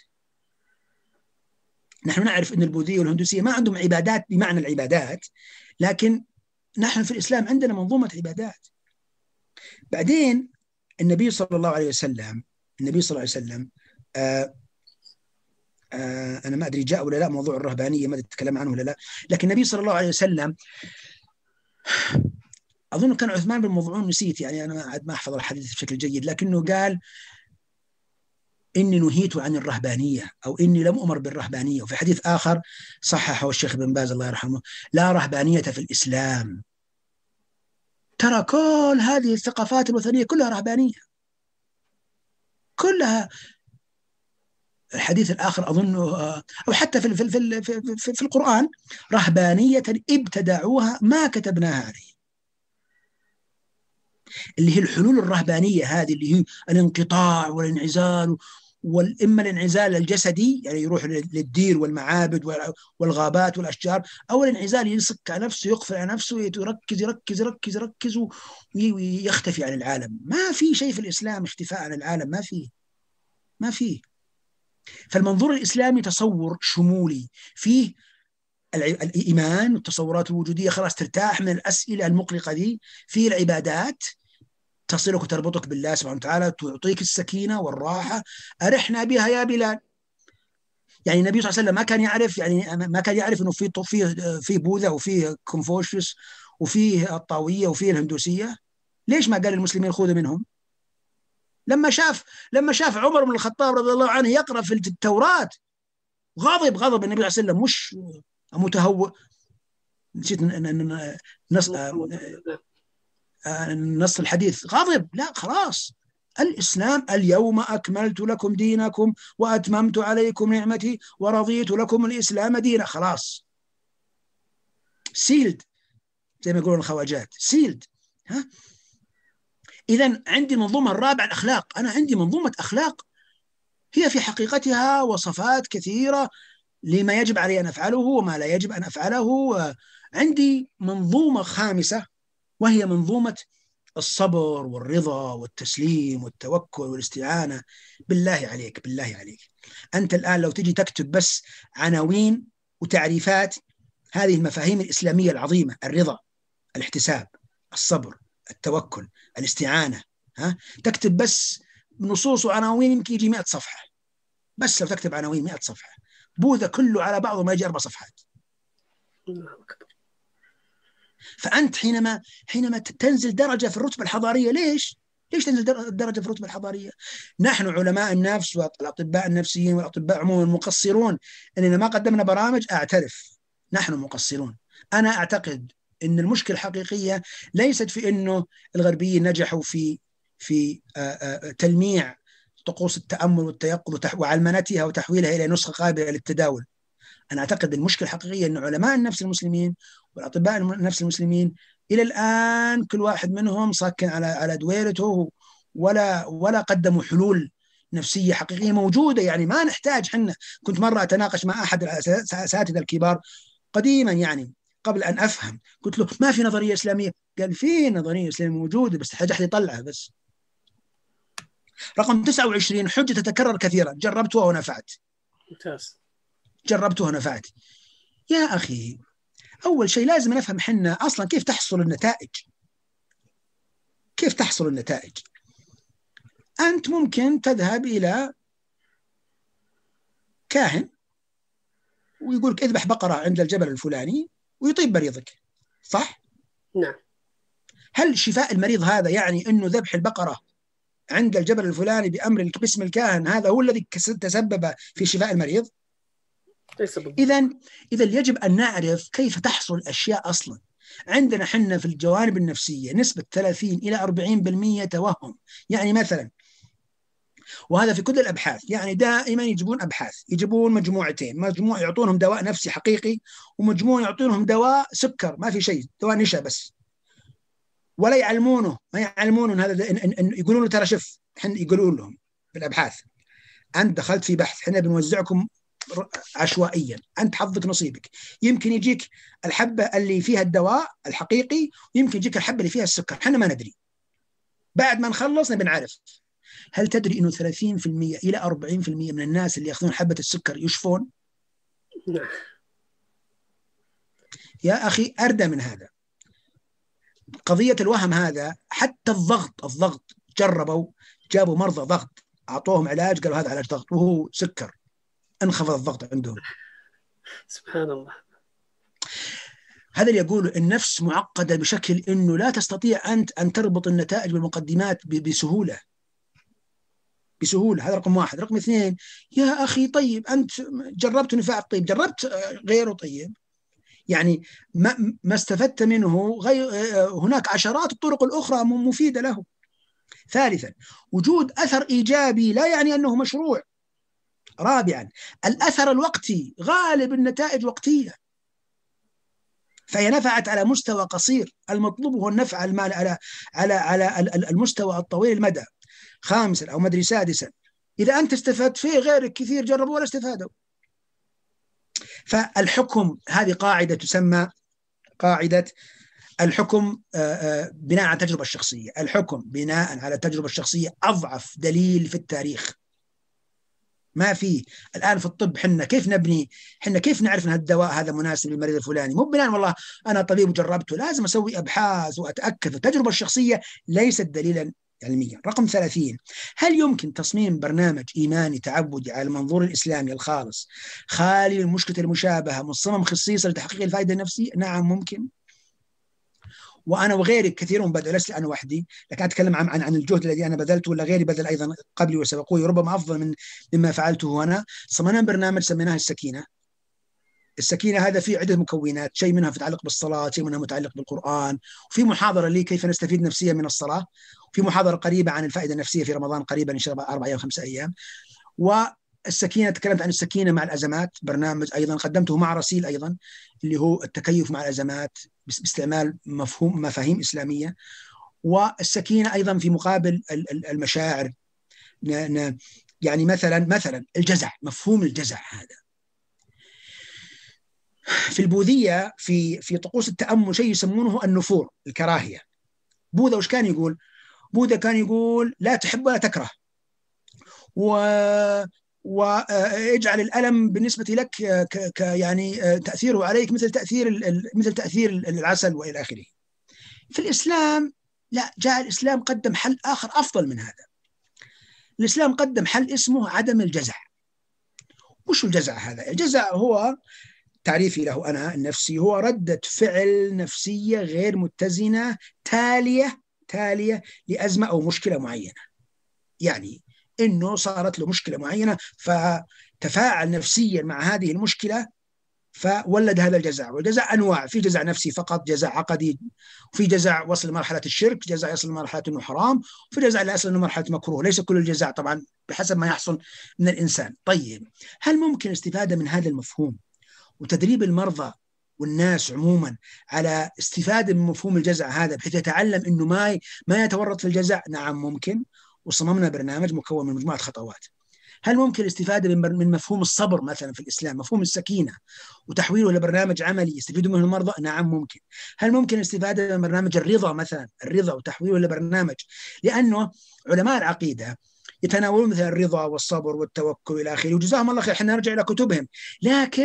نحن نعرف أن البوذية والهندوسية ما عندهم عبادات بمعنى العبادات، لكن نحن في الإسلام عندنا منظومة عبادات. بعدين النبي صلى الله عليه وسلم النبي صلى الله عليه وسلم آآ آآ أنا ما أدري جاء ولا لا موضوع الرهبانية، ما تتكلم عنه ولا لا، لكن النبي صلى الله عليه وسلم أظن كان عثمان بن مظعون، نسيت يعني أنا ما أحفظ الحديث بشكل جيد، لكنه قال إني نهيت عن الرهبانية أو إني لم أمر بالرهبانية. وفي حديث آخر صححه الشيخ بن باز الله يرحمه، لا رهبانية في الإسلام. ترى كل هذه الثقافات الوثنية كلها رهبانية، كلها. الحديث الآخر أظنه أو حتى في في في في, في القرآن، رهبانية ابتدعوها ما كتبناها عليه، اللي هي الحلول الرهبانية هذه، اللي هي الانقطاع والانعزال، والإما الانعزال الجسدي يعني يروح للدير والمعابد والغابات والأشجار، أو الانعزال يلصق على نفسه، يقفل على نفسه، يركز يركز يركز يركز ويختفي عن العالم. ما في شيء في الإسلام اختفاء عن العالم، ما فيه ما فيه. فالمنظور الإسلامي تصور شمولي فيه الإيمان والتصورات الوجودية، خلاص ترتاح من الأسئلة المقلقة دي. فيه العبادات تصلك وتربطك بالله سبحانه وتعالى، تعطيك السكينة والراحة. أرحنا بها يا بلال. يعني النبي صلى الله عليه وسلم ما كان يعرف يعني ما كان يعرف إنه في في في بوذا وفي كونفوشيوس وفي الطاوية وفي الهندوسية. ليش ما قال للمسلمين خذوا منهم؟ لما شاف لما شاف عمر بن الخطاب رضي الله عنه يقرأ في التوراة غضب غضب النبي صلى الله عليه وسلم، مش متهور. نسيت نص نص الحديث، غضب. لا خلاص، الإسلام اليوم أكملت لكم دينكم وأتممت عليكم نعمتي ورضيت لكم الإسلام دينا. خلاص سيلد زي ما يقولون الخواجات، سيلد. ها إذن عندي المنظومة الرابعة الأخلاق. أنا عندي منظومة أخلاق هي في حقيقتها وصفات كثيرة لما يجب علي أن أفعله وما لا يجب أن أفعله. عندي منظومة خامسة وهي منظومة الصبر والرضا والتسليم والتوكل والاستعانة. بالله عليك بالله عليك أنت الآن لو تجي تكتب بس عناوين وتعريفات هذه المفاهيم الإسلامية العظيمة، الرضا، الاحتساب، الصبر، التوكل، الاستعانة، ها تكتب بس نصوص وعناوين يمكن يجي مئة صفحة. بس لو تكتب عناوين مئة صفحة، بوذا كله على بعضه ما يجي أربع صفحات. فأنت حينما حينما تنزل درجة في الرتبة الحضارية، ليش؟ ليش تنزل درجة في الرتبة الحضارية؟ نحن علماء النفس والأطباء النفسيين والأطباء عموما مقصرون أننا ما قدمنا برامج. أعترف نحن مقصرون. أنا أعتقد أن المشكلة الحقيقية ليست في أنه الغربيين نجحوا في في تلميع طقوس التأمل والتيقظ وعلمنتها وتحويلها إلى نسخة قابلة للتداول. أنا أعتقد المشكلة الحقيقية أن علماء النفس المسلمين والأطباء النفس المسلمين إلى الآن كل واحد منهم صاكن على على دويرته، ولا ولا قدموا حلول نفسية حقيقية موجودة. يعني ما نحتاج حنا. كنت مرة أتناقش مع أحد الأساتذة الكبار قديما يعني قبل أن أفهم، قلت له ما في نظرية إسلامية؟ قال في نظرية إسلامية موجودة بس تحتاج أحد يطلعها بس. رقم تسعة وعشرين، حجة تتكرر كثيرا، جربتها ونفعت. ممتاز. جربتها ونفعت. يا أخي أول شيء لازم نفهم حنا أصلا كيف تحصل النتائج. كيف تحصل النتائج؟ أنت ممكن تذهب إلى كاهن ويقولك اذبح بقرة عند الجبل الفلاني ويطيب مريضك، صح؟ نعم. هل شفاء المريض هذا يعني أنه ذبح البقرة عند الجبل الفلاني بأمر باسم الكاهن هذا هو الذي تسبب في شفاء المريض؟ إذن إذا يجب أن نعرف كيف تحصل الأشياء أصلا. عندنا حنا في الجوانب النفسية نسبة ثلاثين إلى أربعين بالمئة توهم. يعني مثلا، وهذا في كل الأبحاث، يعني دائما يجيبون أبحاث، يجيبون مجموعتين، مجموعة يعطونهم دواء نفسي حقيقي ومجموعة يعطونهم دواء سكر ما في شيء، دواء نشا بس، ولا يعلمونه، ما يعلمونه هذا إن إن إن يقولون له ترى شوف، حن يقولون لهم في الأبحاث أنت دخلت في بحث، حنا بنوزعكم عشوائيا، أنت حظك نصيبك، يمكن يجيك الحبة اللي فيها الدواء الحقيقي ويمكن يجيك الحبة اللي فيها السكر، حنا ما ندري، بعد ما نخلص نبي نعرف. هل تدري إنه ثلاثين بالمئة إلى أربعين بالمئة من الناس اللي يأخذون حبة السكر يشفون؟ يا أخي أردى من هذا. قضية الوهم هذا، حتى الضغط الضغط جربوا، جابوا مرضى ضغط أعطوهم علاج قالوا هذا علاج ضغط وهو سكر، انخفض الضغط عندهم. سبحان الله. هذا اللي يقول النفس معقدة بشكل إنه لا تستطيع أنت أن تربط النتائج بالمقدمات بسهولة بسهولة. هذا رقم واحد. رقم اثنين، يا أخي طيب أنت جربت نفاع، طيب جربت غيره، طيب يعني ما ما استفدت منه غير، هناك عشرات الطرق الأخرى مفيدة له. ثالثا، وجود أثر إيجابي لا يعني أنه مشروع. رابعا، الأثر الوقتي، غالب النتائج وقتية فهي نفعت على مستوى قصير، المطلوب هو النفع على على على على المستوى الطويل المدى. خامسا أو مدري سادسا، إذا أنت استفدت فيه غيرك كثير جربوا ولا استفادوا. فالحكم، هذه قاعدة تسمى قاعدة الحكم بناء على التجربة الشخصية. الحكم بناء على التجربة الشخصية أضعف دليل في التاريخ. ما في الآن في الطب حنا كيف نبني، حنا كيف نعرف أن الدواء هذا مناسب للمريض الفلاني؟ مو بناء والله أنا طبيب وجربته، لازم أسوي أبحاث وأتأكد. التجربة الشخصية ليست دليلا علميا. رقم ثلاثين، هل يمكن تصميم برنامج إيماني تعبدي على المنظور الإسلامي الخالص خالي من مشكلة المشابهة مصمم خصيصا لتحقيق الفائدة النفسية؟ نعم ممكن، وأنا وغيري كثيرون بدأوا، لست أنا وحدي، لكن أتكلم عن عن الجهد الذي أنا بذلته ولا غيري بذل أيضا قبلي وسبقوي وربما أفضل من مما فعلته أنا. صممنا برنامج سميناه السكينة. السكينة هذا فيه عدة مكونات، شيء منها متعلق بالصلاة، شيء منها متعلق بالقرآن، وفي محاضرة لي كيف نستفيد نفسيا من الصلاة، وفي محاضرة قريبة عن الفائدة النفسية في رمضان قريبا إن شاء الله أربع أيام خمسة أيام. والسكينة تكلمت عن السكينة مع الأزمات، برنامج أيضا قدمته مع رسيل أيضا اللي هو التكيف مع الأزمات باستعمال مفهوم مفاهيم إسلامية. والسكينة أيضا في مقابل المشاعر، يعني مثلا مثلا الجزع، مفهوم الجزع هذا في البوذية في في طقوس التأمل شيء يسمونه النفور، الكراهية. بوذا وش كان يقول؟ بوذا كان يقول لا تحب ولا تكره، و واجعل الألم بالنسبة لك ك... ك... يعني تأثيره عليك مثل تأثير ال... مثل تأثير العسل وإلى آخره. في الإسلام لا، جاء الإسلام قدم حل آخر أفضل من هذا. الإسلام قدم حل اسمه عدم الجزع. وش الجزع هذا؟ الجزع هو تعريفي له أنا النفسي، هو ردة فعل نفسية غير متزنة تالية تالية لأزمة أو مشكلة معينة. يعني إنه صارت له مشكلة معينة فتفاعل نفسيا مع هذه المشكلة فولد هذا الجزع. والجزع أنواع، في جزع نفسي فقط، جزع عقدي، وفي جزع وصل لمرحلة الشرك، جزع يصل لمرحلة إنه حرام، وفي جزع لا يصل لمرحلة مكروه. ليس كل الجزع طبعا بحسب ما يحصل من الإنسان. طيب، هل ممكن استفادة من هذا المفهوم وتدريب المرضى والناس عموما على استفادة من مفهوم الجزع هذا بحيث يتعلم إنه ما ما يتورط في الجزع؟ نعم ممكن، وصممنا برنامج مكون من مجموعة خطوات. هل ممكن الاستفادة من مفهوم الصبر مثلا في الإسلام، مفهوم السكينة، وتحويله لبرنامج عملي يستفيدوا منه المرضى؟ نعم ممكن. هل ممكن الاستفادة من برنامج الرضا مثلا، الرضا وتحويله لبرنامج؟ لأنه علماء العقيدة يتناولون مثلا الرضا والصبر والتوكل إلى آخره، وجزاهم الله خير، احنا نرجع إلى كتبهم، لكن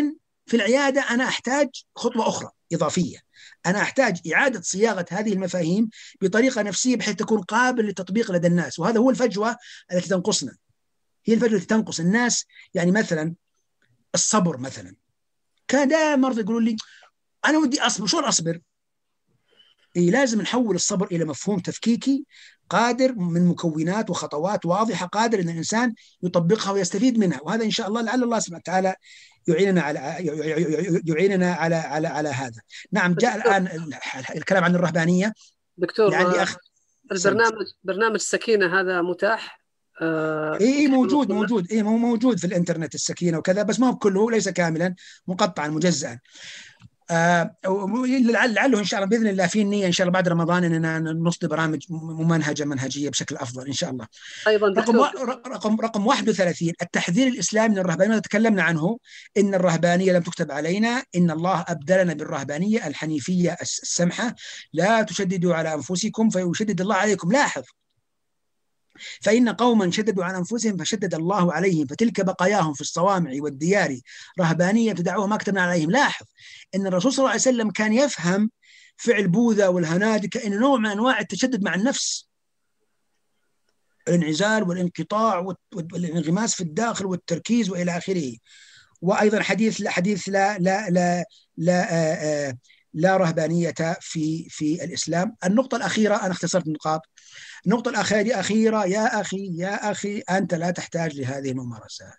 في العيادة أنا أحتاج خطوة أخرى إضافية، أنا أحتاج إعادة صياغة هذه المفاهيم بطريقة نفسية بحيث تكون قابل للتطبيق لدى الناس، وهذا هو الفجوة التي تنقصنا، هي الفجوة التي تنقص الناس. يعني مثلا الصبر مثلا، كان دائما مرضى يقولون لي أنا ودي أصبر، شلون أصبر؟ إيه، لازم نحول الصبر إلى مفهوم تفكيكي قادر من مكونات وخطوات واضحة، قادر أن الإنسان يطبقها ويستفيد منها، وهذا إن شاء الله لعل الله سبحانه وتعالى يعيننا على يعيننا على على على هذا. نعم، جاء الآن الكلام عن الرهبانية. دكتور، لعلي أخ البرنامج برنامج السكينة هذا متاح؟ آه إيه موجود موجود إيه موجود في الإنترنت السكينة وكذا، بس ما هو كله، ليس كاملا، مقطعا مجزئا. آه لعله ان شاء الله باذن الله في النيه ان شاء الله بعد رمضان اننا نصدر برامج ممنهجه منهجيه بشكل افضل ان شاء الله. ايضا رقم رقم رقم واحد وثلاثين التحذير الاسلامي من الرهبانيه، تكلمنا عنه. ان الرهبانيه لم تكتب علينا، ان الله ابدلنا بالرهبانيه الحنيفيه السمحه، لا تشددوا على انفسكم فيشدد الله عليكم. لاحظ، فإن قوما شددوا على أنفسهم فشدد الله عليهم، فتلك بقاياهم في الصوامع والديار رهبانية ابتدعوها ما كتبنا عليهم. لاحظ أن الرسول صلى الله عليه وسلم كان يفهم فعل بوذا والهنادكة إنه نوع من أنواع التشدد مع النفس، الانعزال والانقطاع والانغماس في الداخل والتركيز وإلى آخره. وأيضا حديث حديث لا لا لا لا آآ آآ لا رهبانية في في الإسلام. النقطة الأخيرة، أنا اختصرت النقاط. النقطة الأخيرة أخيرة يا أخي يا أخي أنت لا تحتاج لهذه الممارسات.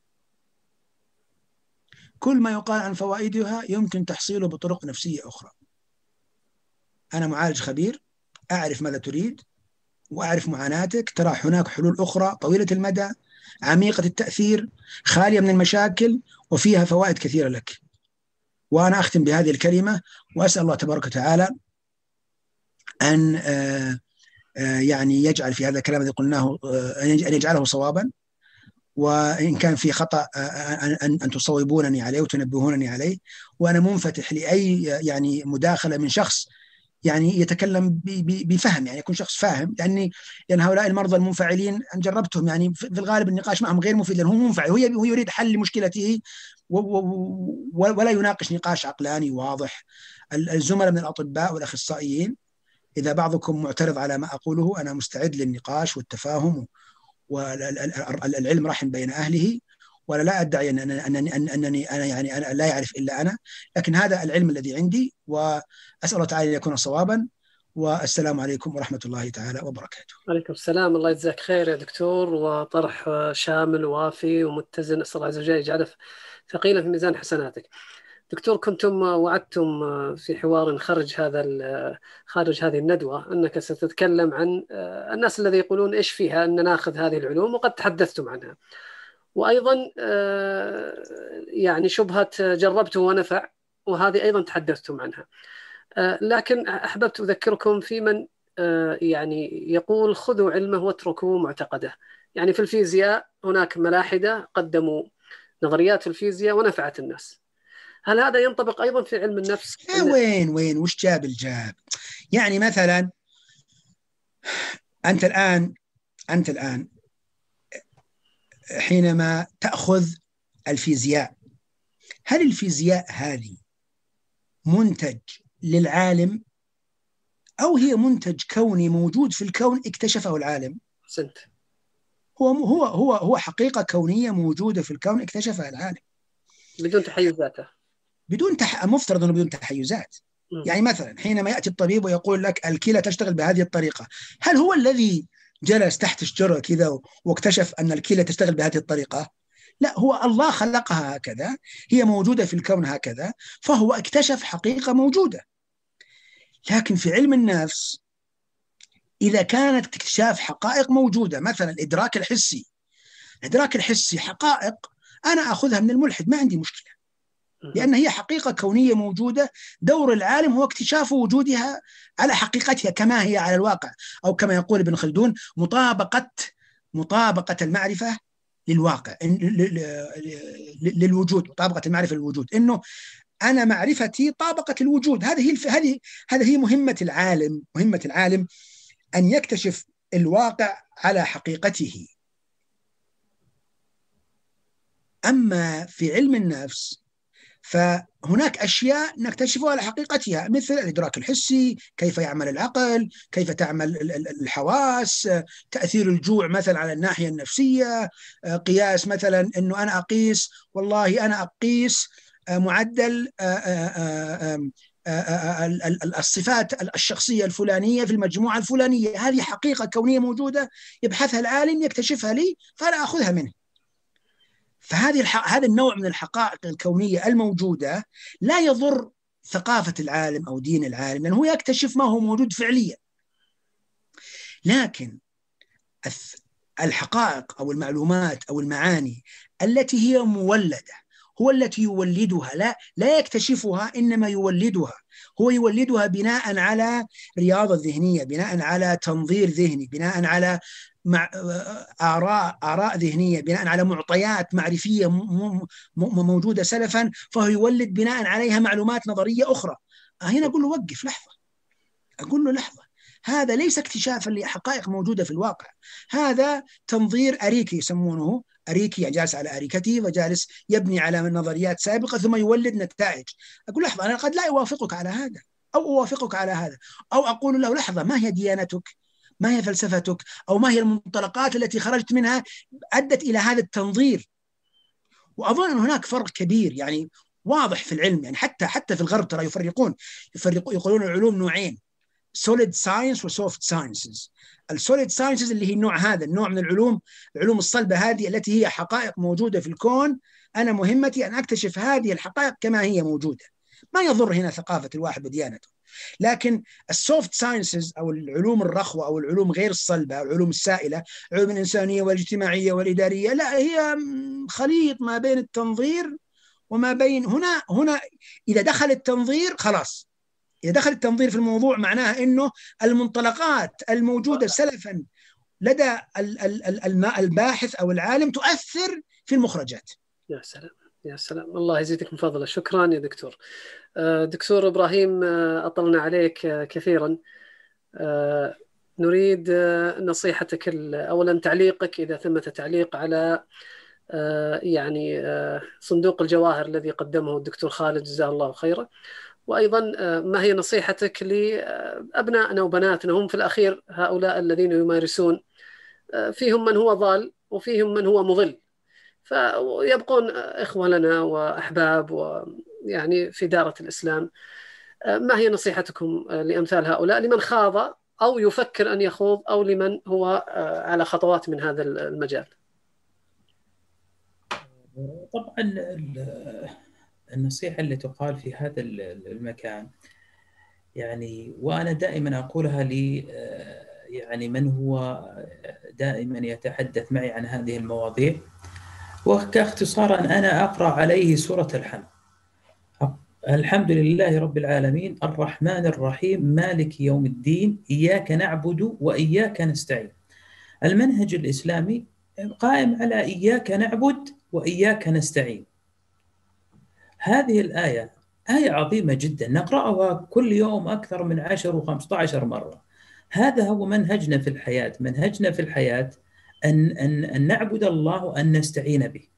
كل ما يقال عن فوائدها يمكن تحصيله بطرق نفسية أخرى. أنا معالج خبير، أعرف ماذا تريد وأعرف معاناتك. ترى هناك حلول أخرى طويلة المدى، عميقة التأثير، خالية من المشاكل، وفيها فوائد كثيرة لك. وأنا أختم بهذه الكلمة، وأسأل الله تبارك وتعالى أن آه يعني يجعل في هذا الكلام الذي قلناه أن يجعله صوابا، وإن كان في خطأ أن أن تصوبونني عليه وتنبهونني عليه. وأنا منفتح لأي يعني مداخلة من شخص يعني يتكلم بفهم، يعني يكون شخص فاهم، لأني لأن هؤلاء المرضى المنفعلين أنا جربتهم، يعني في الغالب النقاش معهم غير مفيد، لأنه هو منفعل، هو يريد حل لمشكلته ولا يناقش نقاش عقلاني واضح. الزملاء من الأطباء والأخصائيين، إذا بعضكم معترض على ما أقوله أنا مستعد للنقاش والتفاهم، والعلم رحم بين أهله، ولا لا أدعي أن أنني أنني أنا يعني أنا لا يعرف إلا أنا، لكن هذا العلم الذي عندي، وأسأل الله تعالى أن يكون صوابا. والسلام عليكم ورحمة الله تعالى وبركاته. عليكم السلام، الله يجزاك خير يا دكتور، وطرح شامل ووافي ومتزن، أسأل الله عز وجل يجعله ثقيلا في ميزان حسناتك. دكتور، كنتم وعدتم في حوار خارج هذا خارج هذه الندوة أنك ستتكلم عن الناس الذي يقولون إيش فيها أن ناخذ هذه العلوم، وقد تحدثتم عنها. وأيضا يعني شبهة جربته ونفع، وهذه أيضا تحدثتم عنها. لكن أحببت أذكركم في من يعني يقول خذوا علمه واتركوا معتقده. يعني في الفيزياء هناك ملاحدة قدموا نظريات في الفيزياء ونفعت الناس. هل هذا ينطبق أيضا في علم النفس؟ وين وين وش جاب الجاب؟ يعني مثلا أنت الآن أنت الآن حينما تأخذ الفيزياء، هل الفيزياء هذه منتج للعالم أو هي منتج كوني موجود في الكون اكتشفه العالم؟ سنت. هو هو هو هو حقيقة كونية موجودة في الكون اكتشفها العالم بدون تحيزاته، بدون تح... مفترض أنه بدون تحيزات. م. يعني مثلا حينما يأتي الطبيب ويقول لك الكلى تشتغل بهذه الطريقة، هل هو الذي جلس تحت شجرة كذا واكتشف أن الكلى تشتغل بهذه الطريقة؟ لا، هو الله خلقها هكذا، هي موجودة في الكون هكذا، فهو اكتشف حقيقة موجودة. لكن في علم النفس إذا كانت اكتشاف حقائق موجودة، مثلا الإدراك الحسي، الإدراك الحسي حقائق أنا أخذها من الملحد ما عندي مشكلة، لأن هي حقيقة كونية موجودة، دور العالم هو اكتشاف وجودها على حقيقتها كما هي على الواقع، أو كما يقول ابن خلدون مطابقة مطابقة المعرفة للواقع، للوجود، مطابقة المعرفة للوجود، إنه أنا معرفتي طابقت الوجود. هذه هي هذه هذه هي مهمة العالم، مهمة العالم أن يكتشف الواقع على حقيقته. أما في علم النفس فهناك أشياء نكتشفها على حقيقتها، مثل الإدراك الحسي، كيف يعمل العقل، كيف تعمل الحواس، تأثير الجوع مثلا على الناحية النفسية، قياس مثلا أنه أنا أقيس، والله أنا أقيس معدل الصفات الشخصية الفلانية في المجموعة الفلانية. هذه حقيقة كونية موجودة يبحثها العالم، يكتشفها لي، فأنا أخذها منه. فهذه الح... هذا النوع من الحقائق الكونية الموجودة لا يضر ثقافة العالم أو دين العالم، لأنه هو يكتشف ما هو موجود فعليا. لكن الحقائق أو المعلومات أو المعاني التي هي مولدة هو التي يولدها، لا لا يكتشفها، إنما يولدها. هو يولدها بناء على رياضة ذهنية، بناء على تنظير ذهني، بناء على مع آراء آراء ذهنية، بناء على معطيات معرفية موجودة سلفا، فهو يولد بناء عليها معلومات نظرية أخرى. هنا أقول له وقف لحظة، أقول له لحظة، هذا ليس اكتشافا لحقائق موجودة في الواقع، هذا تنظير أريكي يسمونه، أريكي يعني جالس على أريكته وجالس يبني على نظريات سابقة ثم يولد نتائج. أقول لحظة، أنا قد لا أوافقك على هذا أو أوافقك على هذا، أو أقول له لحظة، ما هي ديانتك؟ ما هي فلسفتك؟ أو ما هي المنطلقات التي خرجت منها أدت إلى هذا التنظير؟ وأظن أن هناك فرق كبير يعني واضح في العلم، يعني حتى حتى في الغرب ترى يفرقون يفرقون يقولون العلوم نوعين، solid science و soft sciences. السوليد ساينسز اللي هي النوع هذا، النوع من العلوم، العلوم الصلبة هذه التي هي حقائق موجودة في الكون، أنا مهمتي أن أكتشف هذه الحقائق كما هي موجودة، ما يضر هنا ثقافة الواحد وديانته. لكن السوفت ساينسز أو العلوم الرخوة أو العلوم غير الصلبة أو العلوم السائلة، العلوم الإنسانية والاجتماعية والإدارية، لا، هي خليط ما بين التنظير وما بين هنا هنا إذا دخل التنظير خلاص، إذا دخل التنظير في الموضوع معناها أنه المنطلقات الموجودة سلفا لدى الباحث أو العالم تؤثر في المخرجات. يا سلام يا سلام، الله يزيدك من فضله. شكرا يا دكتور. دكتور إبراهيم، أطلنا عليك كثيرا، نريد نصيحتك، أولا تعليقك إذا ثمة تعليق على يعني صندوق الجواهر الذي قدمه الدكتور خالد جزاه الله خيرا، وأيضا ما هي نصيحتك لأبنائنا وبناتنا، هم في الأخير هؤلاء الذين يمارسون، فيهم من هو ضال وفيهم من هو مضل، فيبقون إخوة لنا وأحباب ويعني في دارة الإسلام. ما هي نصيحتكم لأمثال هؤلاء، لمن خاض أو يفكر أن يخوض أو لمن هو على خطوات من هذا المجال؟ طبعا النصيحة اللي تقال في هذا المكان، يعني وأنا دائما أقولها لي يعني من هو دائما يتحدث معي عن هذه المواضيع، وكاختصارا أنا أقرأ عليه سورة الحمد. الحمد لله رب العالمين الرحمن الرحيم مالك يوم الدين إياك نعبد وإياك نستعين. المنهج الإسلامي قائم على إياك نعبد وإياك نستعين. هذه الآية آية عظيمة جدا، نقرأها كل يوم أكثر من عشر وخمسة عشر مرة. هذا هو منهجنا في الحياة. منهجنا في الحياة أن, أن, أن نعبد الله وأن نستعين به.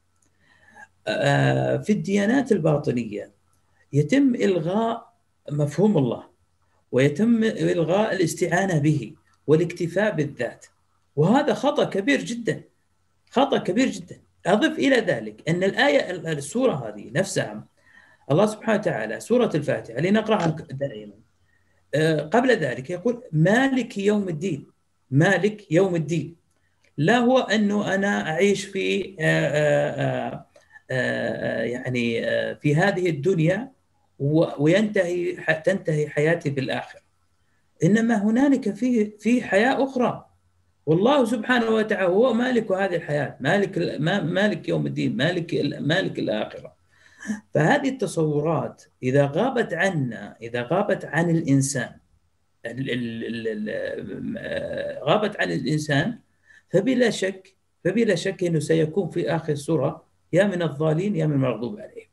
في الديانات الباطنية يتم إلغاء مفهوم الله، ويتم إلغاء الاستعانة به والاكتفاء بالذات، وهذا خطأ كبير جدا، خطأ كبير جدا. أضف إلى ذلك أن الآية السورة هذه نفسها الله سبحانه وتعالى سورة الفاتحة اللي نقرأها دائما قبل ذلك يقول مالك يوم الدين. مالك يوم الدين لا هو أنه أنا أعيش في آآ آآ يعني في هذه الدنيا وينتهي تنتهي حياتي بالآخرة، إنما هنالك في في حياة أخرى، والله سبحانه وتعالى هو مالك هذه الحياة، مالك مالك يوم الدين، مالك مالك الآخرة. فهذه التصورات إذا غابت عنا، إذا غابت عن الإنسان غابت عن الإنسان فبلا شك فبلا شك أنه سيكون في آخر السورة يا من الضالين يا من المغضوب عليهم.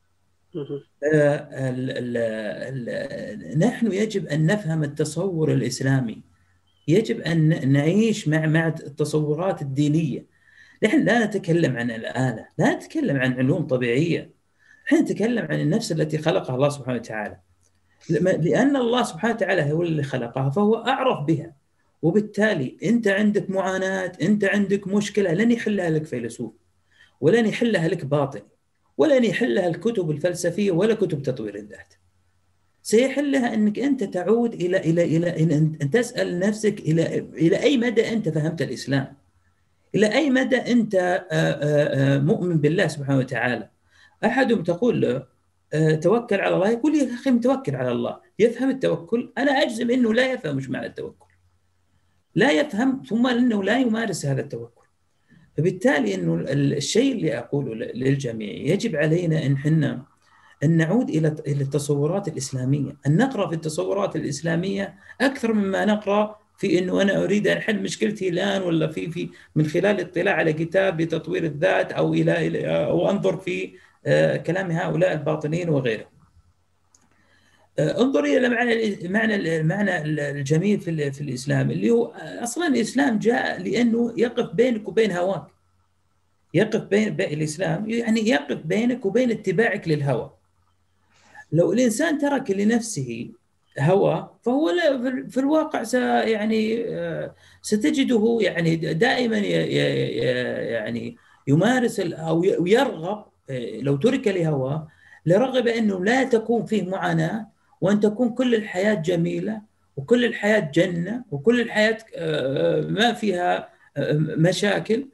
نحن يجب أن نفهم التصور الإسلامي، يجب أن نعيش مع مع التصورات الدينية. نحن لا نتكلم عن الآلة، لا نتكلم عن علوم طبيعية، احنا نتكلم عن النفس التي خلقها الله سبحانه وتعالى، لأن الله سبحانه وتعالى هو اللي خلقها فهو أعرف بها. وبالتالي أنت عندك معاناة، أنت عندك مشكلة لن يحلها لك فيلسوف، ولن يحلها لك باطني، ولن يحلها الكتب الفلسفية ولا كتب تطوير الذات. سيحلها أنك أنت تعود إلى إلى إلى أن تسأل نفسك إلى إلى أي مدى أنت فهمت الإسلام، إلى أي مدى أنت مؤمن بالله سبحانه وتعالى. أحدهم تقول له توكل على الله، يقول يا أخي متوكل على الله، يفهم التوكل؟ أنا أجزم أنه لا يفهم مش معنى التوكل، لا يفهم، ثم أنه لا يمارس هذا التوكل. فبالتالي أنه الشيء اللي أقوله للجميع يجب علينا أن حنا أن نعود إلى إلى التصورات الإسلامية، أن نقرأ في التصورات الإسلامية أكثر مما نقرأ في أنه أنا أريد أن أحل مشكلتي الآن، ولا في في من خلال الاطلاع على كتاب لتطوير الذات، أو إلى أو أنظر في كلام هؤلاء الباطنيين وغيرهم. انظر الى معنى معنى المعنى الجميل في في الاسلام، اللي هو اصلا الاسلام جاء لانه يقف بينك وبين هواك، يقف بين الاسلام يعني يقف بينك وبين اتباعك للهوى. لو الانسان ترك لنفسه هوى فهو في الواقع س يعني ستجده يعني دائما يعني يمارس او يرغب، لو ترك لهوى لرغب انه لا تكون فيه معاناه، وان تكون كل الحياه جميله، وكل الحياه جنه، وكل الحياه ما فيها مشاكل،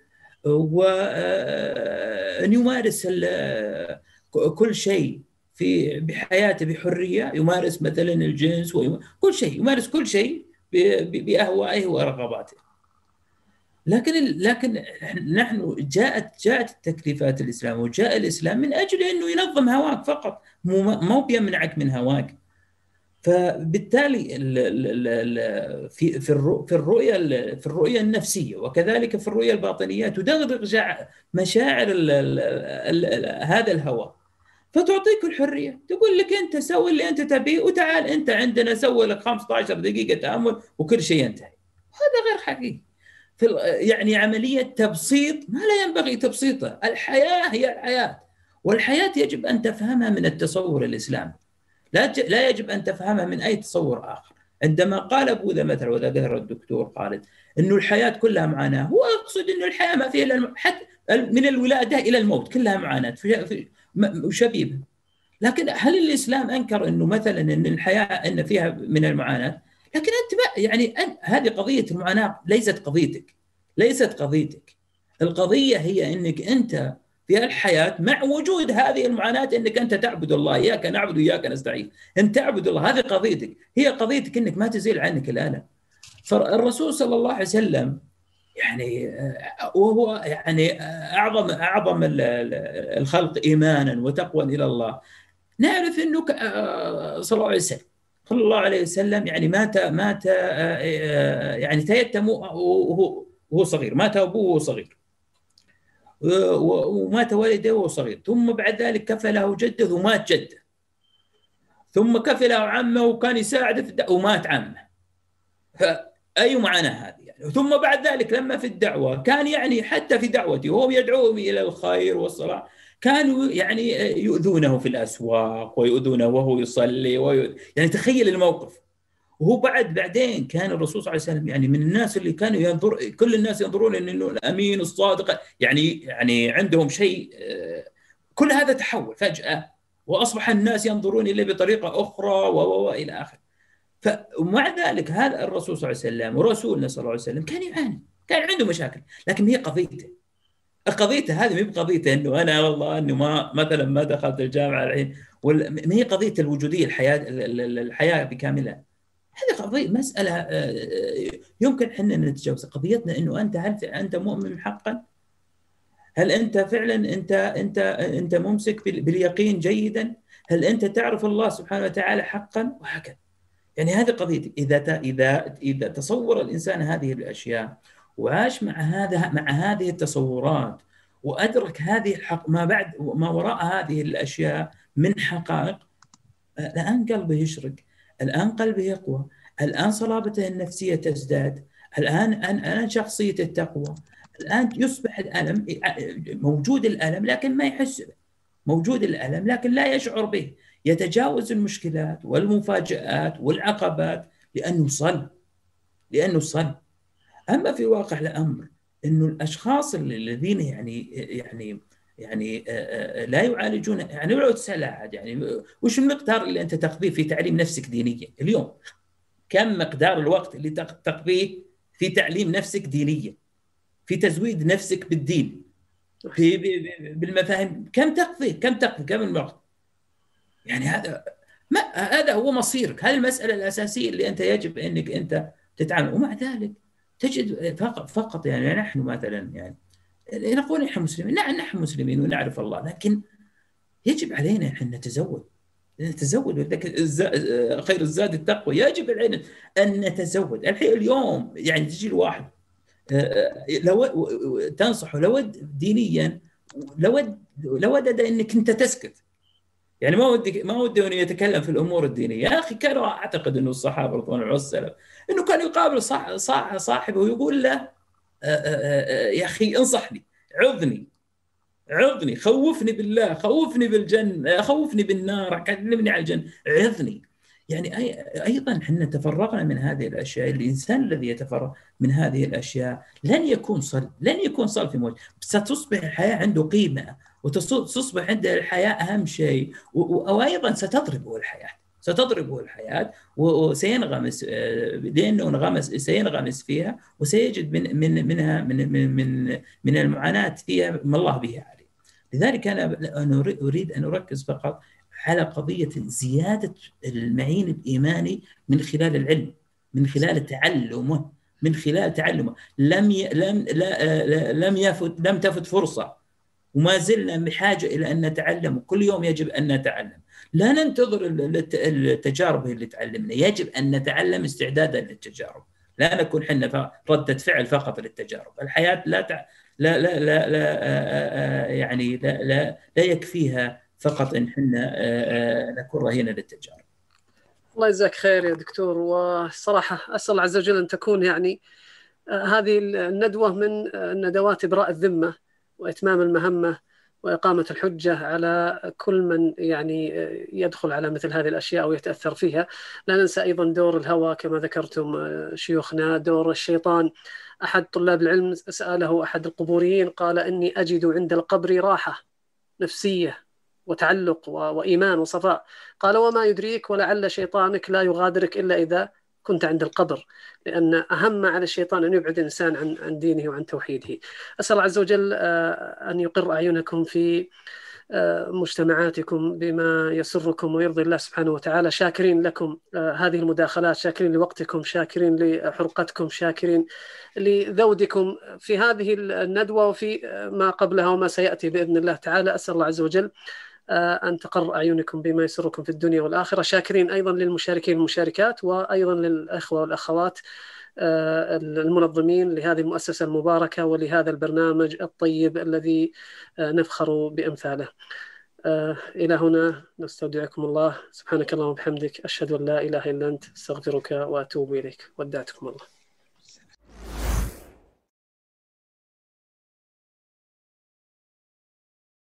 وان يمارس كل شيء في بحياته بحريه، يمارس مثلا الجنس وكل شيء، يمارس كل شيء باهوائه ورغباته. لكن لكن نحن جاءت جاءت التكليفات الاسلام، وجاء الاسلام من اجل انه ينظم هواك فقط، مو بيمنعك من هواك. فبالتالي في في في الرؤيه في الرؤيه النفسيه وكذلك في الرؤيه الباطنيه تدغدغ مشاعر هذا الهوى، فتعطيك الحريه، تقول لك انت سوي اللي انت تبيه، وتعال انت عندنا سوي لك خمسة عشر دقيقه تامل وكل شيء ينتهي. هذا غير حقيقي. يعني عمليه تبسيط ما لا ينبغي تبسيطها. الحياه هي الحياه، والحياه يجب ان تفهمها من التصور الاسلامي، لا لا يجب ان تفهمها من اي تصور اخر. عندما قال بوذا مثلا، وذا ذكر الدكتور خالد انه الحياه كلها معاناه، هو يقصد انه الحياه ما فيها الا حتى من الولاده الى الموت كلها معاناه وشبيبه. لكن هل الاسلام انكر انه مثلا ان الحياه ان فيها من المعاناه؟ لكن انت يعني أن هذه قضيه المعاناه ليست قضيتك، ليست قضيتك. القضيه هي انك انت في الحياه مع وجود هذه المعاناه انك انت تعبد الله، اياك نعبد واياك نستعين، ان تعبد الله، هذه قضيتك، هي قضيتك انك ما تزيل عنك الالم. فالرسول صلى الله عليه وسلم يعني وهو يعني اعظم اعظم الخلق ايمانا وتقوى الى الله، نعرف انه صلى الله عليه وسلم صلى الله عليه وسلم يعني مات مات يعني تيتم وهو وهو صغير، مات ابوه وهو صغير، ومات والده وهو صغير، ثم بعد ذلك كفله جده ومات جده، ثم كفله عمه وكان يساعده في الدعوه ومات عمه. فأي معاناة هذه يعني. ثم بعد ذلك لما في الدعوة كان يعني حتى في دعوته وهو يدعوهم إلى الخير والصلاح كانوا يعني يؤذونه في الأسواق ويؤذونه وهو يصلي ويؤذ... يعني تخيل الموقف. وهو بعد بعدين كان الرسول صلى الله عليه وسلم يعني من الناس اللي كانوا ينظر كل الناس ينظرون انه الامين الصادق، يعني يعني عندهم شيء. كل هذا تحول فجأة واصبح الناس ينظرون اليه بطريقه اخرى والى اخره. فمع ذلك هذا الرسول صلى الله عليه وسلم ورسولنا صلى الله عليه وسلم كان يعاني، كان عنده مشاكل، لكن هي قضيته قضيته هذه مو بقضيته انه انا والله انه ما مثلا ما دخلت الجامعه الحين، ما هي قضيه الوجوديه، الحياه الحياه بكاملها. هذه قضيه مساله يمكن احنا نتجاوزها. قضيتنا انه انت هل انت مؤمن حقا؟ هل انت فعلا انت انت انت ممسك باليقين جيدا؟ هل انت تعرف الله سبحانه وتعالى حقا؟ وهكذا. يعني هذه قضيتك. اذا اذا اذا تصور الانسان هذه الاشياء وعاش مع هذا مع هذه التصورات وادرك هذه الحق ما بعد ما وراء هذه الاشياء من حقائق، الان قلبه يشرق، الان قلبه يقوى، الان صلابته النفسيه تزداد، الان الان شخصيته تقوى، الان يصبح الالم موجود الالم لكن ما يحس به. موجود الألم لكن لا يشعر به، يتجاوز المشكلات والمفاجآت والعقبات لأنه صل لأنه صل أما في واقع الأمر إنه الأشخاص الذين يعني يعني يعني لا يعالجون، يعني لو تسأل أحد يعني وش المقدار اللي أنت تقضيه في تعليم نفسك دينيا اليوم؟ كم مقدار الوقت اللي تقضيه في تعليم نفسك دينيا، في تزويد نفسك بالدين، في بالمفاهيم؟ كم تقضي كم تقضي كم الوقت؟ يعني هذا ما هذا هو مصيرك، هذه المسألة الأساسية اللي أنت يجب أنك أنت تتعامل. ومع ذلك تجد فقط فقط يعني نحن مثلا يعني نقول نحن مسلمين، نعم نحن مسلمين ونعرف الله، لكن يجب علينا أن نتزود نتزود خير الزاد التقوى، يجب علينا أن نتزود. الحين اليوم يعني تجي الواحد لو تنصحه لود دينيا لود لودد انك انت تسكت، يعني ما ودي ما ودي انه يتكلم في الامور الدينيه. يا اخي كانوا اعتقد انه الصحابه رضوان الله والسلام انه كان يقابل صاح صاح صاحبه ويقول له يا اخي انصحني، عظني عظني، خوفني بالله، خوفني بالجنه، خوفني بالنار، كلمني عن الجنه، عظني. يعني أيضا احنا تفرغنا من هذه الأشياء. الإنسان الذي يتفرغ من هذه الأشياء لن يكون صل لن يكون صل في موجه، ستصبح الحياة عنده قيمة وتصبح عنده الحياة أهم شيء، وأيضا ستضربه الحياة ستضربه الحياة وسينغمس، لأنه انغمس سينغمس فيها وسيجد من من منها من من من, من المعاناة فيها ما الله به عليه. لذلك أنا أريد أن أركز فقط على قضية زيادة المعين الإيماني من خلال العلم، من خلال تعلمه من خلال تعلمه لم ي... لم لا... لم يفت لم تفت فرصة، وما زلنا بحاجة إلى أن نتعلم، كل يوم يجب أن نتعلم. لا ننتظر التجارب اللي تعلمنا، يجب أن نتعلم استعدادا للتجارب، لا نكون حنا ردة فعل فقط للتجارب. الحياة لا تع... لا لا لا, لا يعني لا لا, لا يكفيها فقط إن حنا نكون رهينة للتجارب. الله يجزاك خير يا دكتور، والصراحة أسأل الله عز وجل أن تكون يعني هذه الندوة من الندوات إبراء الذمة وإتمام المهمة وإقامة الحجة على كل من يعني يدخل على مثل هذه الأشياء ويتأثر فيها. لا ننسى أيضا دور الهوى كما ذكرتم شيوخنا، دور الشيطان. أحد طلاب العلم سأله أحد القبوريين قال إني أجد عند القبر راحة نفسية وتعلق وإيمان وصفاء. قال وما يدريك ولعل شيطانك لا يغادرك إلا إذا كنت عند القبر، لأن أهم على الشيطان أن يبعد الإنسان عن عن دينه وعن توحيده. أسأل الله عز وجل أن يقر أعينكم في مجتمعاتكم بما يسركم ويرضي الله سبحانه وتعالى. شاكرين لكم هذه المداخلات، شاكرين لوقتكم، شاكرين لحرقتكم، شاكرين لذودكم في هذه الندوة وفي ما قبلها وما سيأتي بإذن الله تعالى. أسأل الله عز وجل أن تقر أعينكم بما يسركم في الدنيا والآخرة. شاكرين أيضا للمشاركين والمشاركات، وأيضا للأخوة والأخوات المنظمين لهذه المؤسسة المباركة ولهذا البرنامج الطيب الذي نفخر بأمثاله. إلى هنا نستودعكم الله، سبحانك اللهم وبحمدك، أشهد أن لا إله إلا أنت، استغفرك وأتوب إليك. ودعتكم الله.